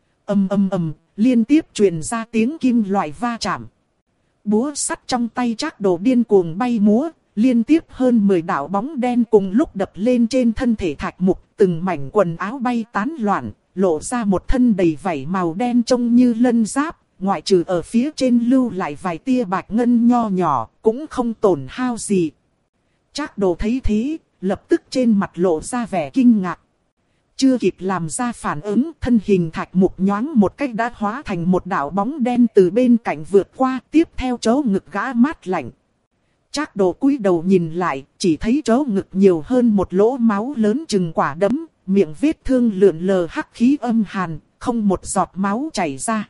Ầm ầm ầm, liên tiếp truyền ra tiếng kim loại va chạm. Búa sắt trong tay Trác Đồ điên cuồng bay múa, liên tiếp hơn mười đạo bóng đen cùng lúc đập lên trên thân thể Thạch Mục, từng mảnh quần áo bay tán loạn, lộ ra một thân đầy vảy màu đen trông như lân giáp, ngoại trừ ở phía trên lưu lại vài tia bạch ngân nho nhỏ, cũng không tổn hao gì. Trác Đồ thấy thế, lập tức trên mặt lộ ra vẻ kinh ngạc. Chưa kịp làm ra phản ứng, thân hình Thạch Mục nhoáng một cách đã hóa thành một đạo bóng đen từ bên cạnh vượt qua, tiếp theo chỗ ngực gã mát lạnh. Trác Đồ cúi đầu nhìn lại, chỉ thấy chỗ ngực nhiều hơn một lỗ máu lớn chừng quả đấm, miệng vết thương lượn lờ hắc khí âm hàn, không một giọt máu chảy ra.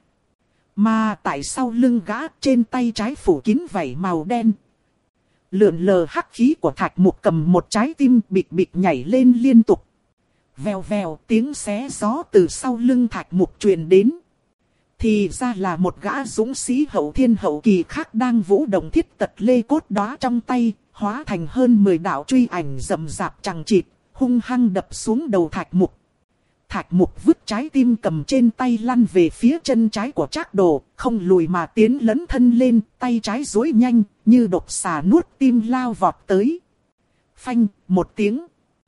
Mà tại sau lưng gã, trên tay trái phủ kín vảy màu đen. Lượn lờ hắc khí của Thạch Mục cầm một trái tim bịch bịch nhảy lên liên tục. Vèo vèo, tiếng xé gió từ sau lưng Thạch Mục truyền đến. Thì ra là một gã dũng sĩ hậu thiên hậu kỳ khác đang vũ động thiết tật lê cốt đóa trong tay, hóa thành hơn mười đạo truy ảnh rậm rạp chằng chịt, hung hăng đập xuống đầu Thạch Mục. Thạch Mục vứt trái tim cầm trên tay lăn về phía chân trái của Trác Đồ, không lùi mà tiến lấn thân lên, tay trái duỗi nhanh, như độc xà nuốt tim lao vọt tới. Phanh, một tiếng.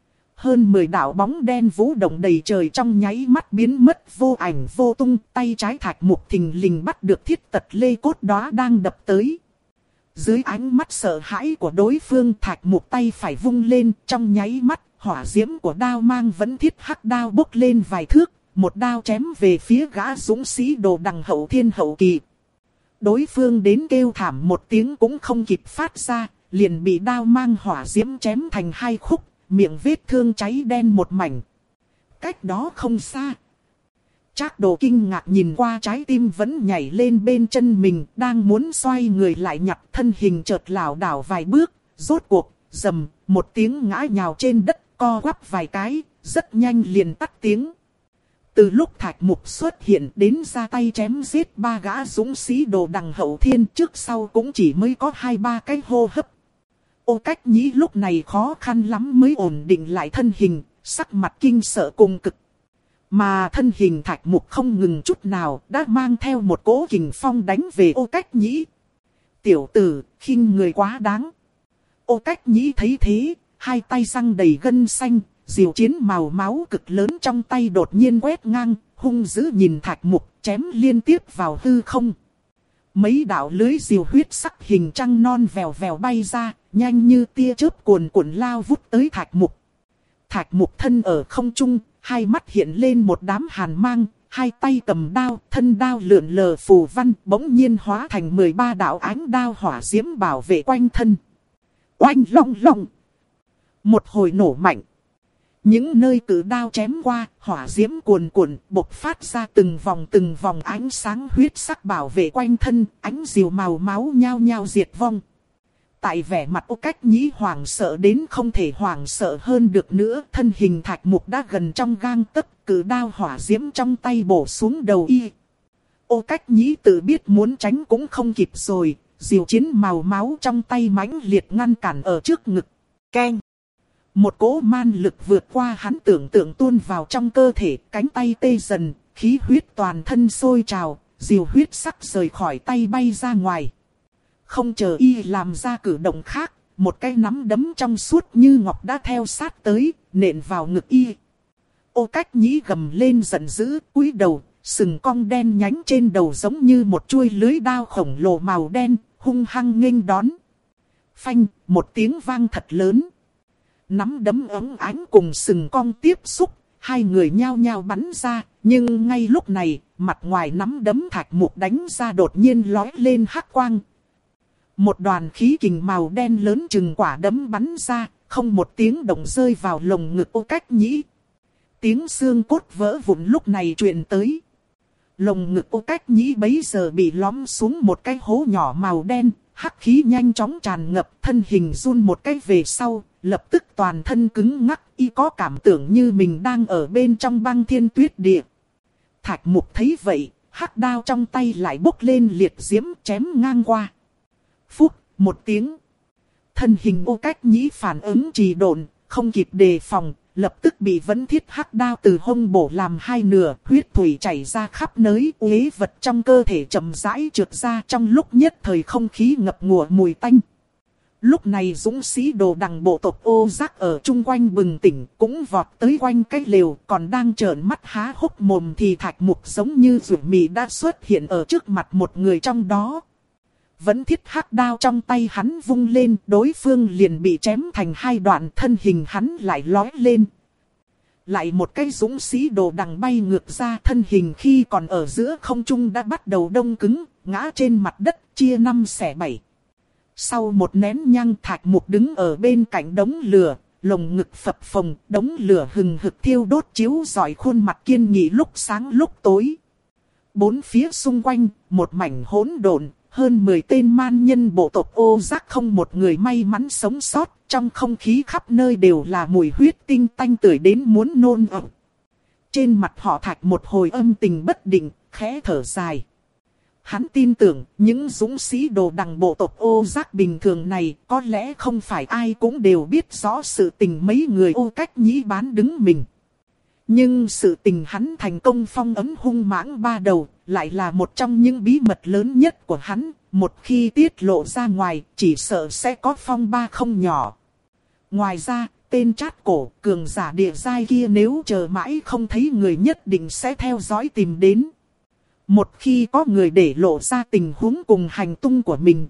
Hơn mười đạo bóng đen vũ động đầy trời trong nháy mắt biến mất vô ảnh vô tung, tay trái Thạch Mục thình lình bắt được thiết tật lê cốt đóa đang đập tới. Dưới ánh mắt sợ hãi của đối phương, Thạch Mục tay phải vung lên, trong nháy mắt, hỏa diễm của đao mang vẫn thiết hắc đao bốc lên vài thước, một đao chém về phía gã dũng sĩ Đồ Đằng hậu thiên hậu kỳ. Đối phương đến kêu thảm một tiếng cũng không kịp phát ra, liền bị đao mang hỏa diễm chém thành hai khúc, miệng vết thương cháy đen một mảnh. Cách đó không xa, Trác Đồ kinh ngạc nhìn qua trái tim vẫn nhảy lên bên chân mình, đang muốn xoay người lại nhặt, thân hình chợt lảo đảo vài bước, rốt cuộc, rầm, một tiếng ngã nhào trên đất, co quắp vài cái, rất nhanh liền tắt tiếng. Từ lúc Thạch Mục xuất hiện đến ra tay chém giết ba gã dũng sĩ Đồ Đằng hậu thiên, trước sau cũng chỉ mới có hai ba cái hô hấp. Ô Cách Nhĩ lúc này khó khăn lắm mới ổn định lại thân hình, sắc mặt kinh sợ cùng cực. Mà thân hình Thạch Mục không ngừng chút nào, đã mang theo một cỗ kình phong đánh về Ô Cách Nhĩ. Tiểu tử, khinh người quá đáng. Ô Cách Nhĩ thấy thế, hai tay răng đầy gân xanh, diều chiến màu máu cực lớn trong tay đột nhiên quét ngang, hung dữ nhìn Thạch Mục, chém liên tiếp vào hư không. Mấy đạo lưới diều huyết sắc hình trăng non vèo vèo bay ra, nhanh như tia chớp cuồn cuộn lao vút tới Thạch Mục. Thạch Mục thân ở không trung, hai mắt hiện lên một đám hàn mang, hai tay cầm đao, thân đao lượn lờ phù văn, bỗng nhiên hóa thành mười ba đạo ánh đao hỏa diễm bảo vệ quanh thân. Oanh long long. Một hồi nổ mạnh. Những nơi cử đao chém qua, hỏa diễm cuồn cuộn, bộc phát ra từng vòng từng vòng ánh sáng huyết sắc bảo vệ quanh thân, ánh diều màu máu nhao nhao diệt vong. Tại vẻ mặt Ô Cách Nhĩ hoảng sợ đến không thể hoảng sợ hơn được nữa, thân hình Thạch Mục đã gần trong gang tấc, cử đao hỏa diễm trong tay bổ xuống đầu y. Ô Cách Nhĩ tự biết muốn tránh cũng không kịp rồi, diều chiến màu máu trong tay mãnh liệt ngăn cản ở trước ngực. Keng! Một cỗ man lực vượt qua hắn tưởng tượng tuôn vào trong cơ thể, cánh tay tê dần, khí huyết toàn thân sôi trào, diều huyết sắc rời khỏi tay bay ra ngoài. Không chờ y làm ra cử động khác, một cái nắm đấm trong suốt như ngọc đã theo sát tới, nện vào ngực y. Ô Cách Nhĩ gầm lên giận dữ, cúi đầu, sừng cong đen nhánh trên đầu giống như một chuôi lưới đao khổng lồ màu đen, hung hăng nghênh đón. Phanh, một tiếng vang thật lớn. Nắm đấm óng ánh cùng sừng cong tiếp xúc, hai người nhao nhao bắn ra, nhưng ngay lúc này, mặt ngoài nắm đấm Thạch Mục đánh ra đột nhiên lói lên hắc quang. Một đoàn khí kình màu đen lớn chừng quả đấm bắn ra, không một tiếng động rơi vào lồng ngực Ô Cách Nhĩ. Tiếng xương cốt vỡ vụn lúc này truyền tới. Lồng ngực Ô Cách Nhĩ bấy giờ bị lõm xuống một cái hố nhỏ màu đen, hắc khí nhanh chóng tràn ngập, thân hình run một cái về sau, lập tức toàn thân cứng ngắc, y có cảm tưởng như mình đang ở bên trong băng thiên tuyết địa. Thạch Mục thấy vậy, hắc đao trong tay lại bốc lên liệt diễm chém ngang qua. Phúc, một tiếng. Thân hình Ô Cách Nhĩ phản ứng trì độn, không kịp đề phòng, lập tức bị Vấn Thiết hắc đao từ hông bổ làm hai nửa, huyết thủy chảy ra khắp nơi, uế vật trong cơ thể chậm rãi trượt ra, trong lúc nhất thời không khí ngập ngụa mùi tanh. Lúc này dũng sĩ Đồ Đằng bộ tộc Ô Giác ở chung quanh bừng tỉnh, cũng vọt tới quanh cái lều, còn đang trợn mắt há hốc mồm thì Thạch Mục giống như rủi mì đã xuất hiện ở trước mặt một người trong đó. Vấn Thiết hắc đao trong tay hắn vung lên, đối phương liền bị chém thành hai đoạn, thân hình hắn lại lói lên. Lại một cái dũng sĩ Đồ Đằng bay ngược ra, thân hình khi còn ở giữa không trung đã bắt đầu đông cứng, ngã trên mặt đất, chia năm xẻ bảy. Sau một nén nhang, Thạch Mục đứng ở bên cạnh đống lửa, lồng ngực phập phồng, đống lửa hừng hực thiêu đốt chiếu rọi khuôn mặt kiên nghị lúc sáng lúc tối. Bốn phía xung quanh, một mảnh hỗn độn, hơn mười tên man nhân bộ tộc Ô Giác không một người may mắn sống sót, trong không khí khắp nơi đều là mùi huyết tinh tanh tưởi đến muốn nôn ẩm. Trên mặt họ Thạch một hồi âm tình bất định, khẽ thở dài. Hắn tin tưởng những dũng sĩ Đồ Đằng bộ tộc Ô Giác bình thường này có lẽ không phải ai cũng đều biết rõ sự tình mấy người Ô Cách Nhĩ bán đứng mình. Nhưng sự tình hắn thành công phong ấn hung mãng ba đầu lại là một trong những bí mật lớn nhất của hắn. Một khi tiết lộ ra ngoài chỉ sợ sẽ có phong ba không nhỏ. Ngoài ra tên Trát Cổ cường giả địa giai kia nếu chờ mãi không thấy người nhất định sẽ theo dõi tìm đến. Một khi có người để lộ ra tình huống cùng hành tung của mình,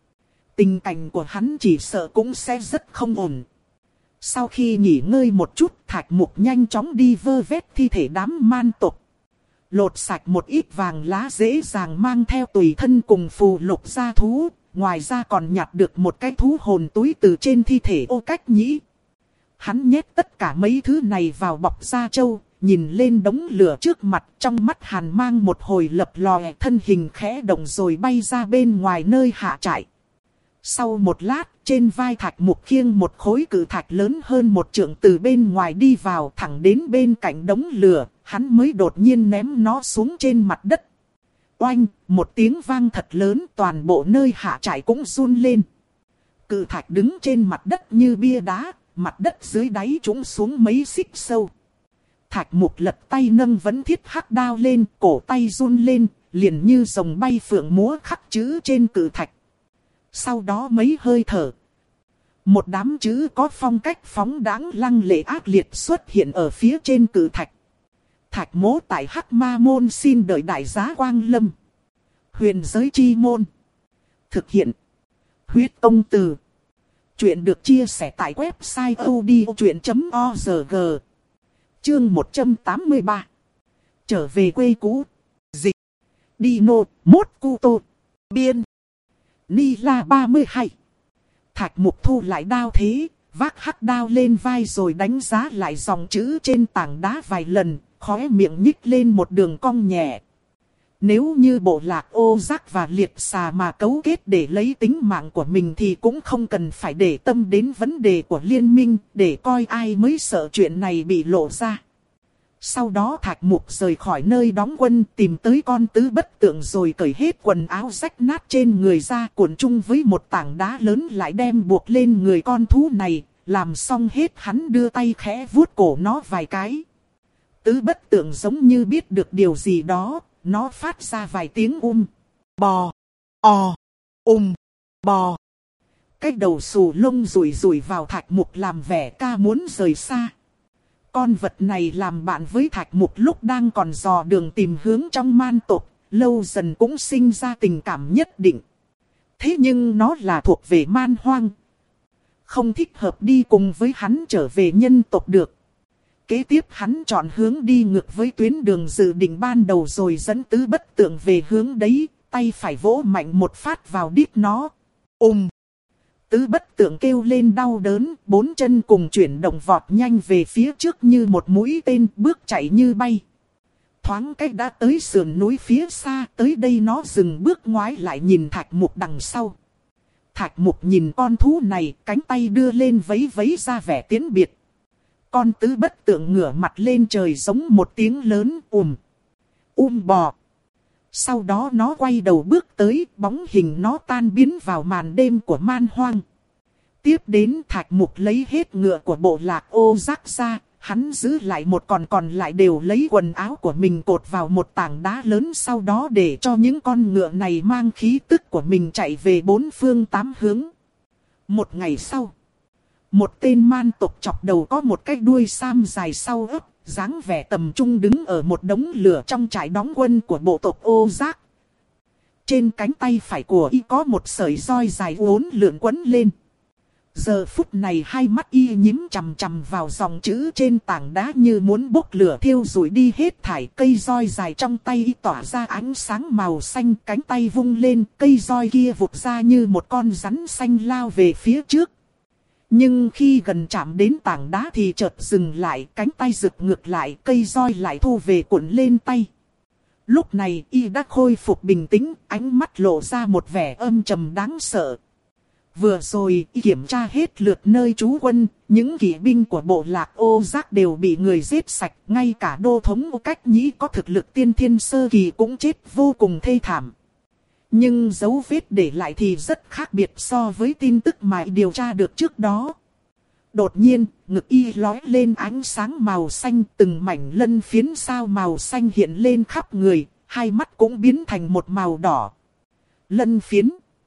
tình cảnh của hắn chỉ sợ cũng sẽ rất không ổn. Sau khi nghỉ ngơi một chút, Thạch Mục nhanh chóng đi vơ vét thi thể đám man tộc. Lột sạch một ít vàng lá dễ dàng mang theo tùy thân cùng phù lục gia thú. Ngoài ra còn nhặt được một cái thú hồn túi từ trên thi thể Ô Cách Nhĩ. Hắn nhét tất cả mấy thứ này vào bọc da trâu, nhìn lên đống lửa trước mặt, trong mắt hàn mang một hồi lập lòe, thân hình khẽ động rồi bay ra bên ngoài nơi hạ trại. Sau một lát, trên vai Thạch Mục khiêng một khối cự thạch lớn hơn một trượng từ bên ngoài đi vào, thẳng đến bên cạnh đống lửa, hắn mới đột nhiên ném nó xuống trên mặt đất. Oanh, một tiếng vang thật lớn, toàn bộ nơi hạ trại cũng run lên. Cự thạch đứng trên mặt đất như bia đá, mặt đất dưới đáy trũng xuống mấy xích sâu. Thạch Mục lật tay nâng Vấn Thiết hắc đao lên, cổ tay run lên, liền như rồng bay phượng múa khắc chữ trên cự thạch. Sau đó mấy hơi thở, một đám chữ có phong cách phóng đãng lăng lệ ác liệt xuất hiện ở phía trên cự thạch. Thạch mố tại Hắc Ma Môn xin đợi đại giá quang lâm. Huyền giới chi môn. Thực hiện. Huyết Công Từ. Chuyện được chia sẻ tại website odchuyện chấm org. Chương một trăm tám mươi ba. Trở về quê cũ. Dịch. Dino, Mốt Cuto. Biên. Ni La ba mươi hai. Thạch Mục thu lại đao thế, vác hắc đao lên vai rồi đánh giá lại dòng chữ trên tảng đá vài lần, khóe miệng nhích lên một đường cong nhẹ. Nếu như bộ lạc Ô Giác và Liệt Xà mà cấu kết để lấy tính mạng của mình thì cũng không cần phải để tâm đến vấn đề của liên minh, để coi ai mới sợ chuyện này bị lộ ra. Sau đó Thạch Mục rời khỏi nơi đóng quân, tìm tới con tứ bất tượng rồi cởi hết quần áo rách nát trên người ra, cuộn chung với một tảng đá lớn lại đem buộc lên người con thú này. Làm xong hết hắn đưa tay khẽ vuốt cổ nó vài cái. Tứ bất tượng giống như biết được điều gì đó, nó phát ra vài tiếng um, bò, o, um, bò. Cái đầu xù lông rủi rủi vào Thạch Mục làm vẻ ca muốn rời xa. Con vật này làm bạn với Thạch Mục lúc đang còn dò đường tìm hướng trong man tộc, lâu dần cũng sinh ra tình cảm nhất định. Thế nhưng nó là thuộc về man hoang, không thích hợp đi cùng với hắn trở về nhân tộc được. Kế tiếp hắn chọn hướng đi ngược với tuyến đường dự định ban đầu rồi dẫn tứ bất tượng về hướng đấy, tay phải vỗ mạnh một phát vào đít nó. Ùm! Tứ bất tượng kêu lên đau đớn, bốn chân cùng chuyển động vọt nhanh về phía trước như một mũi tên, bước chạy như bay. Thoáng cách đã tới sườn núi phía xa, tới đây nó dừng bước ngoái lại nhìn Thạch Mục đằng sau. Thạch Mục nhìn con thú này, cánh tay đưa lên vấy vấy ra vẻ tiến biệt. Con tứ bất tượng ngửa mặt lên trời giống một tiếng lớn ùm. Um bò. Sau đó nó quay đầu bước tới, bóng hình nó tan biến vào màn đêm của man hoang. Tiếp đến Thạch Mục lấy hết ngựa của bộ lạc ô giác ra, hắn giữ lại một còn còn lại đều lấy quần áo của mình cột vào một tảng đá lớn, sau đó để cho những con ngựa này mang khí tức của mình chạy về bốn phương tám hướng. Một ngày sau, một tên man tộc chọc đầu có một cái đuôi sam dài sau ấp, dáng vẻ tầm trung đứng ở một đống lửa trong trại đóng quân của bộ tộc ô giác. Trên cánh tay phải của y có một sợi roi dài uốn lượn quấn lên. Giờ phút này hai mắt y nhím chằm chằm vào dòng chữ trên tảng đá như muốn bốc lửa thiêu rụi đi hết thảy. Cây roi dài trong tay y tỏa ra ánh sáng màu xanh, cánh tay vung lên, cây roi kia vụt ra như một con rắn xanh lao về phía trước. Nhưng khi gần chạm đến tảng đá thì chợt dừng lại, cánh tay giựt ngược lại, cây roi lại thu về cuộn lên tay. Lúc này y đã khôi phục bình tĩnh, ánh mắt lộ ra một vẻ âm trầm đáng sợ. Vừa rồi y kiểm tra hết lượt nơi trú quân, những kỵ binh của bộ lạc ô giác đều bị người giết sạch, ngay cả đô thống Ô Cách Nhĩ có thực lực tiên thiên sơ kỳ cũng chết vô cùng thê thảm. Nhưng dấu vết để lại thì rất khác biệt so với tin tức mà điều tra được trước đó. Đột nhiên, ngực y lói lên ánh sáng màu xanh, từng mảnh lân phiến sao màu xanh hiện lên khắp người, hai mắt cũng biến thành một màu đỏ. Lân phiến,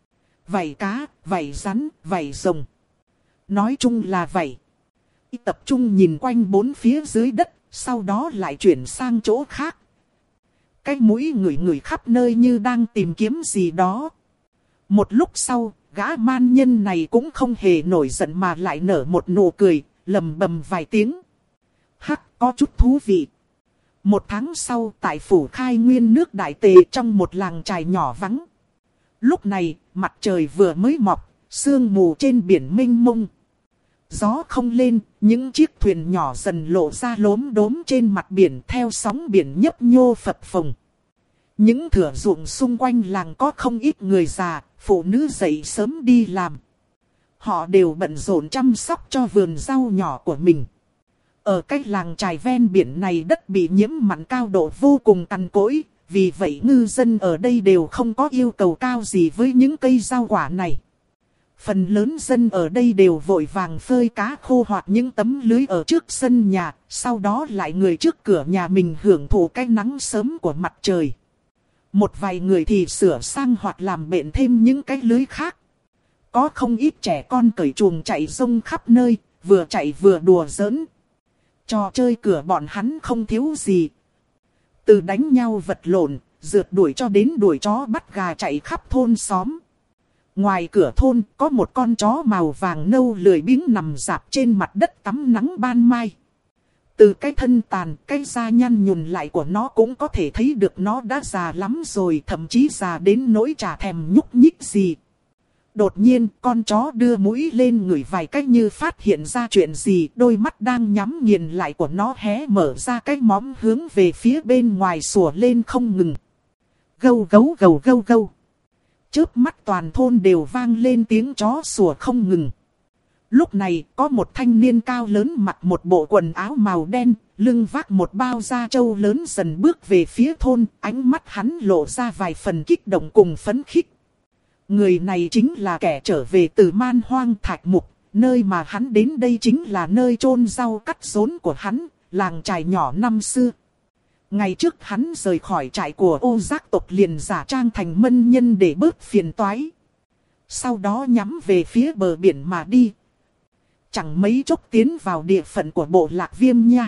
vảy cá, vảy rắn, vảy rồng. Nói chung là vảy. Y tập trung nhìn quanh bốn phía dưới đất, sau đó lại chuyển sang chỗ khác. Cái mũi ngửi ngửi khắp nơi như đang tìm kiếm gì đó. Một lúc sau, gã man nhân này cũng không hề nổi giận mà lại nở một nụ cười, lầm bầm vài tiếng. Hắc, có chút thú vị. Một tháng sau, tại phủ Khai Nguyên nước Đại Tề trong một làng trài nhỏ vắng. Lúc này, mặt trời vừa mới mọc, sương mù trên biển mênh mông. Gió không lên, những chiếc thuyền nhỏ dần lộ ra lốm đốm trên mặt biển theo sóng biển nhấp nhô phập phồng. Những thửa ruộng xung quanh làng có không ít người già, phụ nữ dậy sớm đi làm. Họ đều bận rộn chăm sóc cho vườn rau nhỏ của mình. Ở cái làng trài ven biển này đất bị nhiễm mặn cao độ vô cùng cằn cỗi, vì vậy ngư dân ở đây đều không có yêu cầu cao gì với những cây rau quả này. Phần lớn dân ở đây đều vội vàng phơi cá khô hoặc những tấm lưới ở trước sân nhà, sau đó lại người trước cửa nhà mình hưởng thụ cái nắng sớm của mặt trời. Một vài người thì sửa sang hoặc làm bện thêm những cái lưới khác. Có không ít trẻ con cởi chuồng chạy rông khắp nơi, vừa chạy vừa đùa giỡn. Trò chơi cửa bọn hắn không thiếu gì. Từ đánh nhau vật lộn, rượt đuổi cho đến đuổi chó bắt gà chạy khắp thôn xóm. Ngoài cửa thôn có một con chó màu vàng nâu lười biếng nằm rạp trên mặt đất tắm nắng ban mai. Từ cái thân tàn, cái da nhăn nhùn lại của nó cũng có thể thấy được nó đã già lắm rồi, thậm chí già đến nỗi chả thèm nhúc nhích gì. Đột nhiên con chó đưa mũi lên ngửi vài cách như phát hiện ra chuyện gì, đôi mắt đang nhắm nghiền lại của nó hé mở ra cái móm hướng về phía bên ngoài sủa lên không ngừng. Gâu gấu gầu gâu gâu. Chớp mắt toàn thôn đều vang lên tiếng chó sủa không ngừng. Lúc này có một thanh niên cao lớn mặc một bộ quần áo màu đen, lưng vác một bao da trâu lớn dần bước về phía thôn, ánh mắt hắn lộ ra vài phần kích động cùng phấn khích. Người này chính là kẻ trở về từ man hoang Thạch Mục, nơi mà hắn đến đây chính là nơi chôn rau cắt rốn của hắn, làng trài nhỏ năm xưa. Ngày trước hắn rời khỏi trại của ô giác tộc liền giả trang thành mân nhân để bớt phiền toái. Sau đó nhắm về phía bờ biển mà đi. Chẳng mấy chốc tiến vào địa phận của bộ lạc Viêm Nha.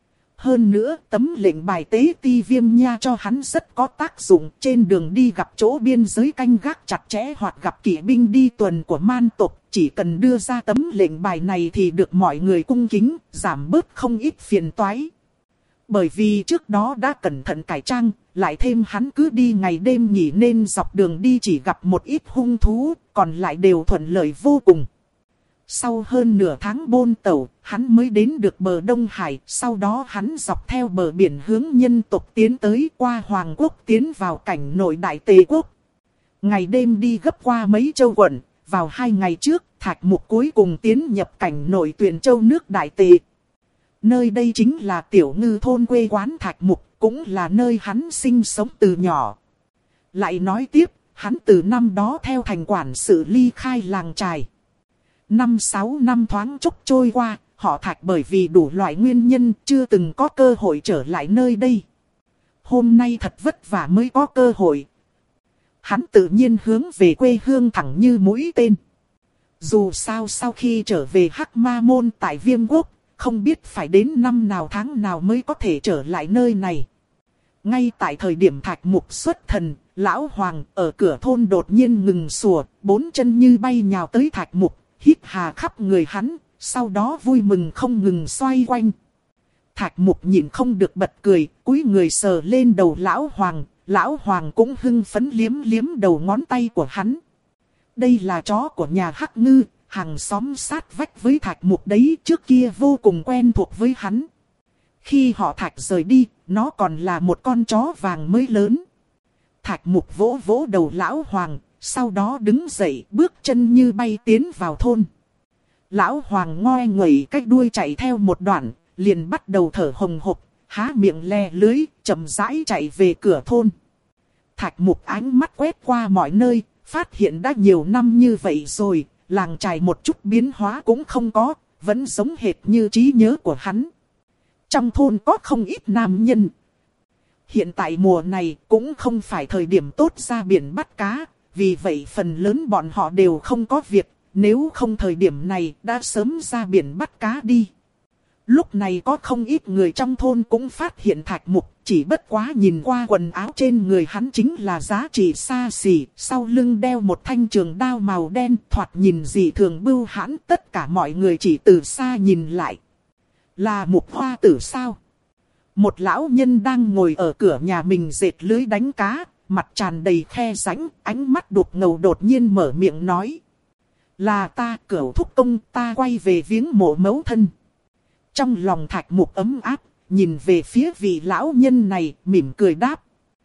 Hơn nữa tấm lệnh bài tế ti Viêm Nha cho hắn rất có tác dụng. Trên đường đi gặp chỗ biên giới canh gác chặt chẽ hoặc gặp kỵ binh đi tuần của man tộc, chỉ cần đưa ra tấm lệnh bài này thì được mọi người cung kính, giảm bớt không ít phiền toái. Bởi vì trước đó đã cẩn thận cải trang, lại thêm hắn cứ đi ngày đêm nghỉ nên dọc đường đi chỉ gặp một ít hung thú, còn lại đều thuận lợi vô cùng. Sau hơn nửa tháng bôn tẩu, hắn mới đến được bờ Đông Hải, sau đó hắn dọc theo bờ biển hướng nhân tộc tiến tới qua Hoàng Quốc tiến vào cảnh nội Đại Tề Quốc. Ngày đêm đi gấp qua mấy châu quận, vào hai ngày trước, Thạch Mục cuối cùng tiến nhập cảnh nội Tuyền Châu nước Đại Tề. Nơi đây chính là Tiểu Ngư thôn quê quán Thạch Mục, cũng là nơi hắn sinh sống từ nhỏ. Lại nói tiếp, hắn từ năm đó theo thành quản sự ly khai làng trài. Năm sáu năm thoáng chốc trôi qua, họ Thạch bởi vì đủ loại nguyên nhân chưa từng có cơ hội trở lại nơi đây. Hôm nay thật vất vả mới có cơ hội. Hắn tự nhiên hướng về quê hương thẳng như mũi tên. Dù sao sau khi trở về Hắc Ma Môn tại Viêm Quốc, không biết phải đến năm nào tháng nào mới có thể trở lại nơi này. Ngay tại thời điểm Thạch Mục xuất thần, Lão Hoàng ở cửa thôn đột nhiên ngừng sủa, bốn chân như bay nhào tới Thạch Mục, hít hà khắp người hắn, sau đó vui mừng không ngừng xoay quanh. Thạch Mục nhịn không được bật cười, cúi người sờ lên đầu Lão Hoàng, Lão Hoàng cũng hưng phấn liếm liếm đầu ngón tay của hắn. Đây là chó của nhà Hắc Ngư, hàng xóm sát vách với Thạch Mục đấy, trước kia vô cùng quen thuộc với hắn. Khi họ Thạch rời đi, nó còn là một con chó vàng mới lớn. Thạch Mục vỗ vỗ đầu Lão Hoàng, sau đó đứng dậy bước chân như bay tiến vào thôn. Lão Hoàng ngoe nguẩy cách đuôi chạy theo một đoạn, liền bắt đầu thở hồng hộc, há miệng le lưới, chậm rãi chạy về cửa thôn. Thạch Mục ánh mắt quét qua mọi nơi, phát hiện đã nhiều năm như vậy rồi, làng trài một chút biến hóa cũng không có, vẫn giống hệt như trí nhớ của hắn. Trong thôn có không ít nam nhân. Hiện tại mùa này cũng không phải thời điểm tốt ra biển bắt cá, vì vậy phần lớn bọn họ đều không có việc, nếu không thời điểm này đã sớm ra biển bắt cá đi. Lúc này có không ít người trong thôn cũng phát hiện Thạch Mục, chỉ bất quá nhìn qua quần áo trên người hắn chính là giá trị xa xỉ, sau lưng đeo một thanh trường đao màu đen, thoạt nhìn dị thường bưu hãn, tất cả mọi người chỉ từ xa nhìn lại. Là Mục Hoa Tử sao? Một lão nhân đang ngồi ở cửa nhà mình dệt lưới đánh cá, mặt tràn đầy khe rãnh, ánh mắt đục ngầu đột nhiên mở miệng nói. Là ta, Cửu thúc công, ta quay về viếng mộ mẫu thân. Trong lòng Thạch Mục ấm áp, nhìn về phía vị lão nhân này, mỉm cười đáp.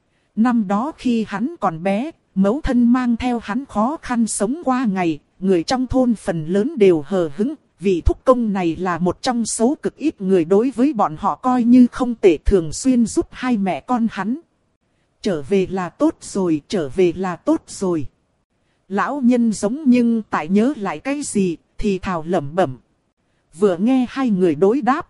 Năm đó khi hắn còn bé, mẫu thân mang theo hắn khó khăn sống qua ngày, người trong thôn phần lớn đều hờ hững. Vị thúc công này là một trong số cực ít người đối với bọn họ coi như không tệ, thường xuyên giúp hai mẹ con hắn. Trở về là tốt rồi, trở về là tốt rồi. Lão nhân giống nhưng tại nhớ lại cái gì, thì thào lẩm bẩm. Vừa nghe hai người đối đáp,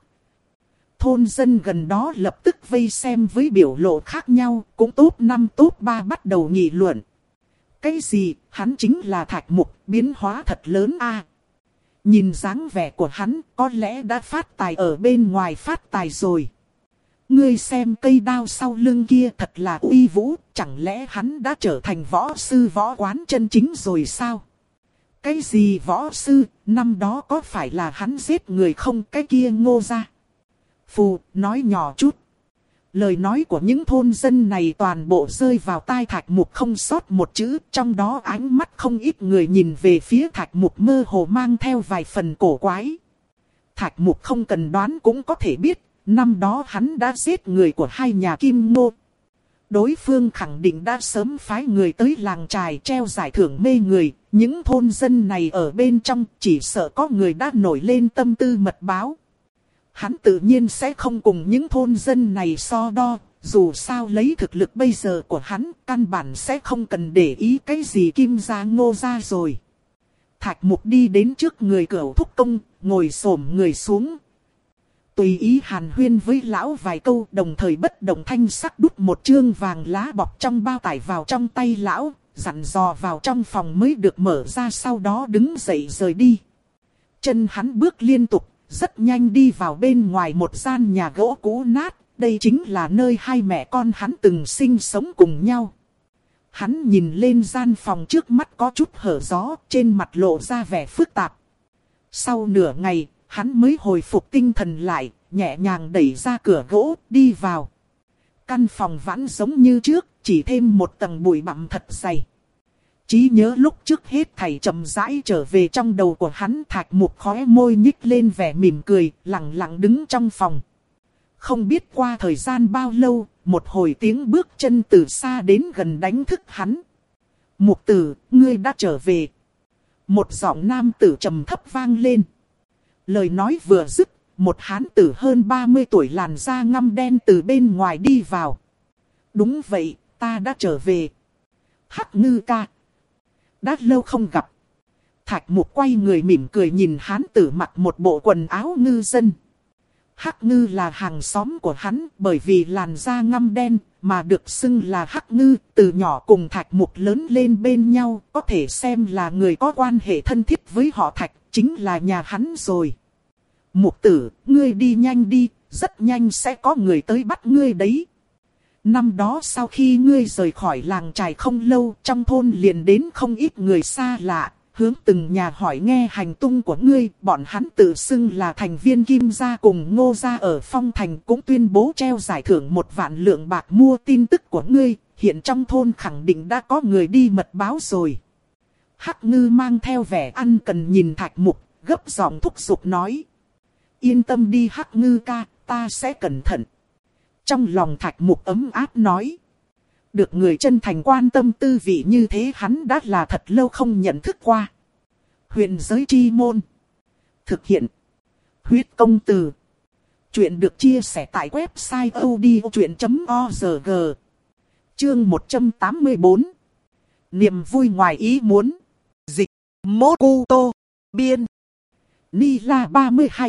thôn dân gần đó lập tức vây xem với biểu lộ khác nhau, cũng top năm top ba bắt đầu nghị luận. Cái gì, hắn chính là Thạch Mục, biến hóa thật lớn a. Nhìn dáng vẻ của hắn, có lẽ đã phát tài ở bên ngoài phát tài rồi. Ngươi xem cây đao sau lưng kia thật là uy vũ, chẳng lẽ hắn đã trở thành võ sư võ quán chân chính rồi sao? Cái gì võ sư, năm đó có phải là hắn giết người không, cái kia Ngô gia? Phù, nói nhỏ chút. Lời nói của những thôn dân này toàn bộ rơi vào tai Thạch Mục không sót một chữ, trong đó ánh mắt không ít người nhìn về phía Thạch Mục mơ hồ mang theo vài phần cổ quái. Thạch Mục không cần đoán cũng có thể biết, năm đó hắn đã giết người của hai nhà Kim Ngô. Đối phương khẳng định đã sớm phái người tới làng trài treo giải thưởng mê người, những thôn dân này ở bên trong chỉ sợ có người đã nổi lên tâm tư mật báo. Hắn tự nhiên sẽ không cùng những thôn dân này so đo, dù sao lấy thực lực bây giờ của hắn, căn bản sẽ không cần để ý cái gì Kim gia Ngô gia rồi. Thạch Mục đi đến trước người Cửu thúc công, ngồi xổm người xuống. Tùy ý hàn huyên với lão vài câu, đồng thời bất động thanh sắc đút một chương vàng lá bọc trong bao tải vào trong tay lão, dặn dò vào trong phòng mới được mở ra, sau đó đứng dậy rời đi. Chân hắn bước liên tục, rất nhanh đi vào bên ngoài một gian nhà gỗ cũ nát, đây chính là nơi hai mẹ con hắn từng sinh sống cùng nhau. Hắn nhìn lên gian phòng trước mắt có chút hở gió, trên mặt lộ ra vẻ phức tạp. Sau nửa ngày, hắn mới hồi phục tinh thần lại, nhẹ nhàng đẩy ra cửa gỗ, đi vào. Căn phòng vẫn giống như trước, chỉ thêm một tầng bụi bặm thật dày. Trí nhớ lúc trước hết thảy chậm rãi trở về trong đầu của hắn. Thạch Mục khóe môi nhích lên vẻ mỉm cười, lặng lặng đứng trong phòng. Không biết qua thời gian bao lâu, một hồi tiếng bước chân từ xa đến gần đánh thức hắn. Mục tử, ngươi đã trở về. Một giọng nam tử trầm thấp vang lên. Lời nói vừa dứt, một hán tử hơn ba mươi tuổi làn da ngăm đen từ bên ngoài đi vào. Đúng vậy, ta đã trở về. Hắc Ngư ca. Đã lâu không gặp. Thạch Mục quay người mỉm cười nhìn hán tử mặc một bộ quần áo ngư dân. Hắc Ngư là hàng xóm của hắn, bởi vì làn da ngăm đen mà được xưng là Hắc Ngư. Từ nhỏ cùng Thạch Mục lớn lên bên nhau, có thể xem là người có quan hệ thân thiết với họ Thạch, chính là nhà hắn rồi. Mục tử, ngươi đi nhanh đi, rất nhanh sẽ có người tới bắt ngươi đấy. Năm đó sau khi ngươi rời khỏi làng trài không lâu, trong thôn liền đến không ít người xa lạ, hướng từng nhà hỏi nghe hành tung của ngươi. Bọn hắn tự xưng là thành viên Kim gia cùng Ngô gia ở Phong Thành, cũng tuyên bố treo giải thưởng một vạn lượng bạc mua tin tức của ngươi. Hiện trong thôn khẳng định đã có người đi mật báo rồi. Hắc Ngư mang theo vẻ ăn cần nhìn Thạch Mục, gấp giọng thúc giục nói. Yên tâm đi Hắc Ngư ca, ta sẽ cẩn thận. Trong lòng Thạch Mục ấm áp nói. Được người chân thành quan tâm tư vị như thế hắn đã là thật lâu không nhận thức qua. Huyền giới chi môn. Thực hiện. Huyết công từ. Chuyện được chia sẻ tại website odchuyện chấm org. Chương một trăm tám mươi tư. Niềm vui ngoài ý muốn. Dịch. Mokuto. Biên. Nila ba mươi hai.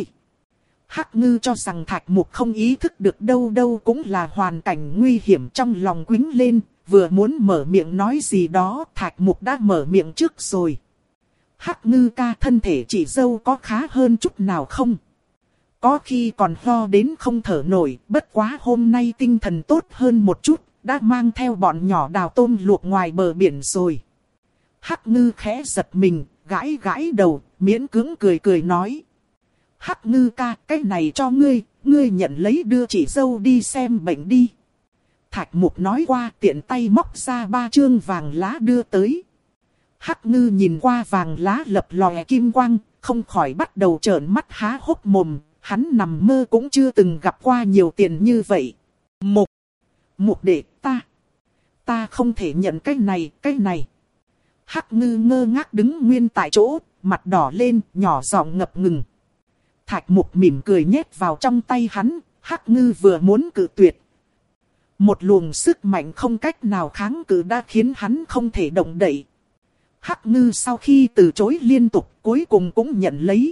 Hắc Ngư cho rằng Thạch Mục không ý thức được đâu đâu cũng là hoàn cảnh nguy hiểm, trong lòng quýnh lên, vừa muốn mở miệng nói gì đó, Thạch Mục đã mở miệng trước rồi. Hắc Ngư ca, thân thể chị dâu có khá hơn chút nào không? Có khi còn lo đến không thở nổi, bất quá hôm nay tinh thần tốt hơn một chút, đã mang theo bọn nhỏ đào tôm luộc ngoài bờ biển rồi. Hắc Ngư khẽ giật mình, gãi gãi đầu, miễn cưỡng cười cười nói. Hắc Ngư ca, cái này cho ngươi, ngươi nhận lấy đưa chị dâu đi xem bệnh đi. Thạch Mục nói qua, tiện tay móc ra ba chương vàng lá đưa tới. Hắc Ngư nhìn qua vàng lá lập lòe kim quang, không khỏi bắt đầu trợn mắt há hốc mồm. Hắn nằm mơ cũng chưa từng gặp qua nhiều tiền như vậy. Mục, Mục đệ, ta, ta không thể nhận cái này, cái này. Hắc Ngư ngơ ngác đứng nguyên tại chỗ, mặt đỏ lên, nhỏ giọng ngập ngừng. Thạch Mục mỉm cười nhét vào trong tay hắn, Hắc Ngư vừa muốn cự tuyệt. Một luồng sức mạnh không cách nào kháng cự đã khiến hắn không thể động đậy. Hắc Ngư sau khi từ chối liên tục, cuối cùng cũng nhận lấy.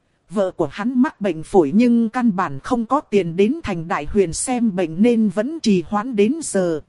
Vợ của hắn mắc bệnh phổi nhưng căn bản không có tiền đến thành Đại Huyền xem bệnh nên vẫn trì hoãn đến giờ.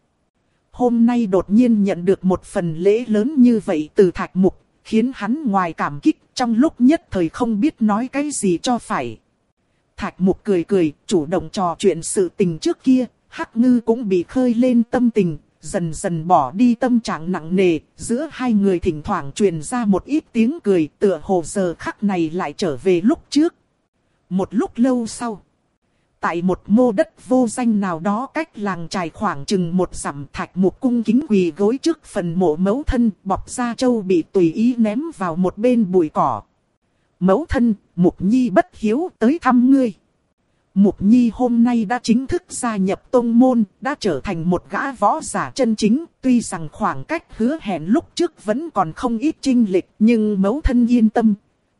Hôm nay đột nhiên nhận được một phần lễ lớn như vậy từ Thạch Mục, khiến hắn ngoài cảm kích, trong lúc nhất thời không biết nói cái gì cho phải. Thạch Mục cười cười, chủ động trò chuyện sự tình trước kia, Hắc Ngư cũng bị khơi lên tâm tình, dần dần bỏ đi tâm trạng nặng nề, giữa hai người thỉnh thoảng truyền ra một ít tiếng cười, tựa hồ giờ khắc này lại trở về lúc trước. Một lúc lâu sau, tại một mô đất vô danh nào đó cách làng trài khoảng chừng một dặm, Thạch Mục cung kính quỳ gối trước phần mộ mẫu thân, bọc da trâu bị tùy ý ném vào một bên bụi cỏ. Mẫu thân, Mục Nhi bất hiếu tới thăm ngươi. Mục Nhi hôm nay đã chính thức gia nhập tông môn, đã trở thành một gã võ giả chân chính, tuy rằng khoảng cách hứa hẹn lúc trước vẫn còn không ít chênh lệch, nhưng mẫu thân yên tâm.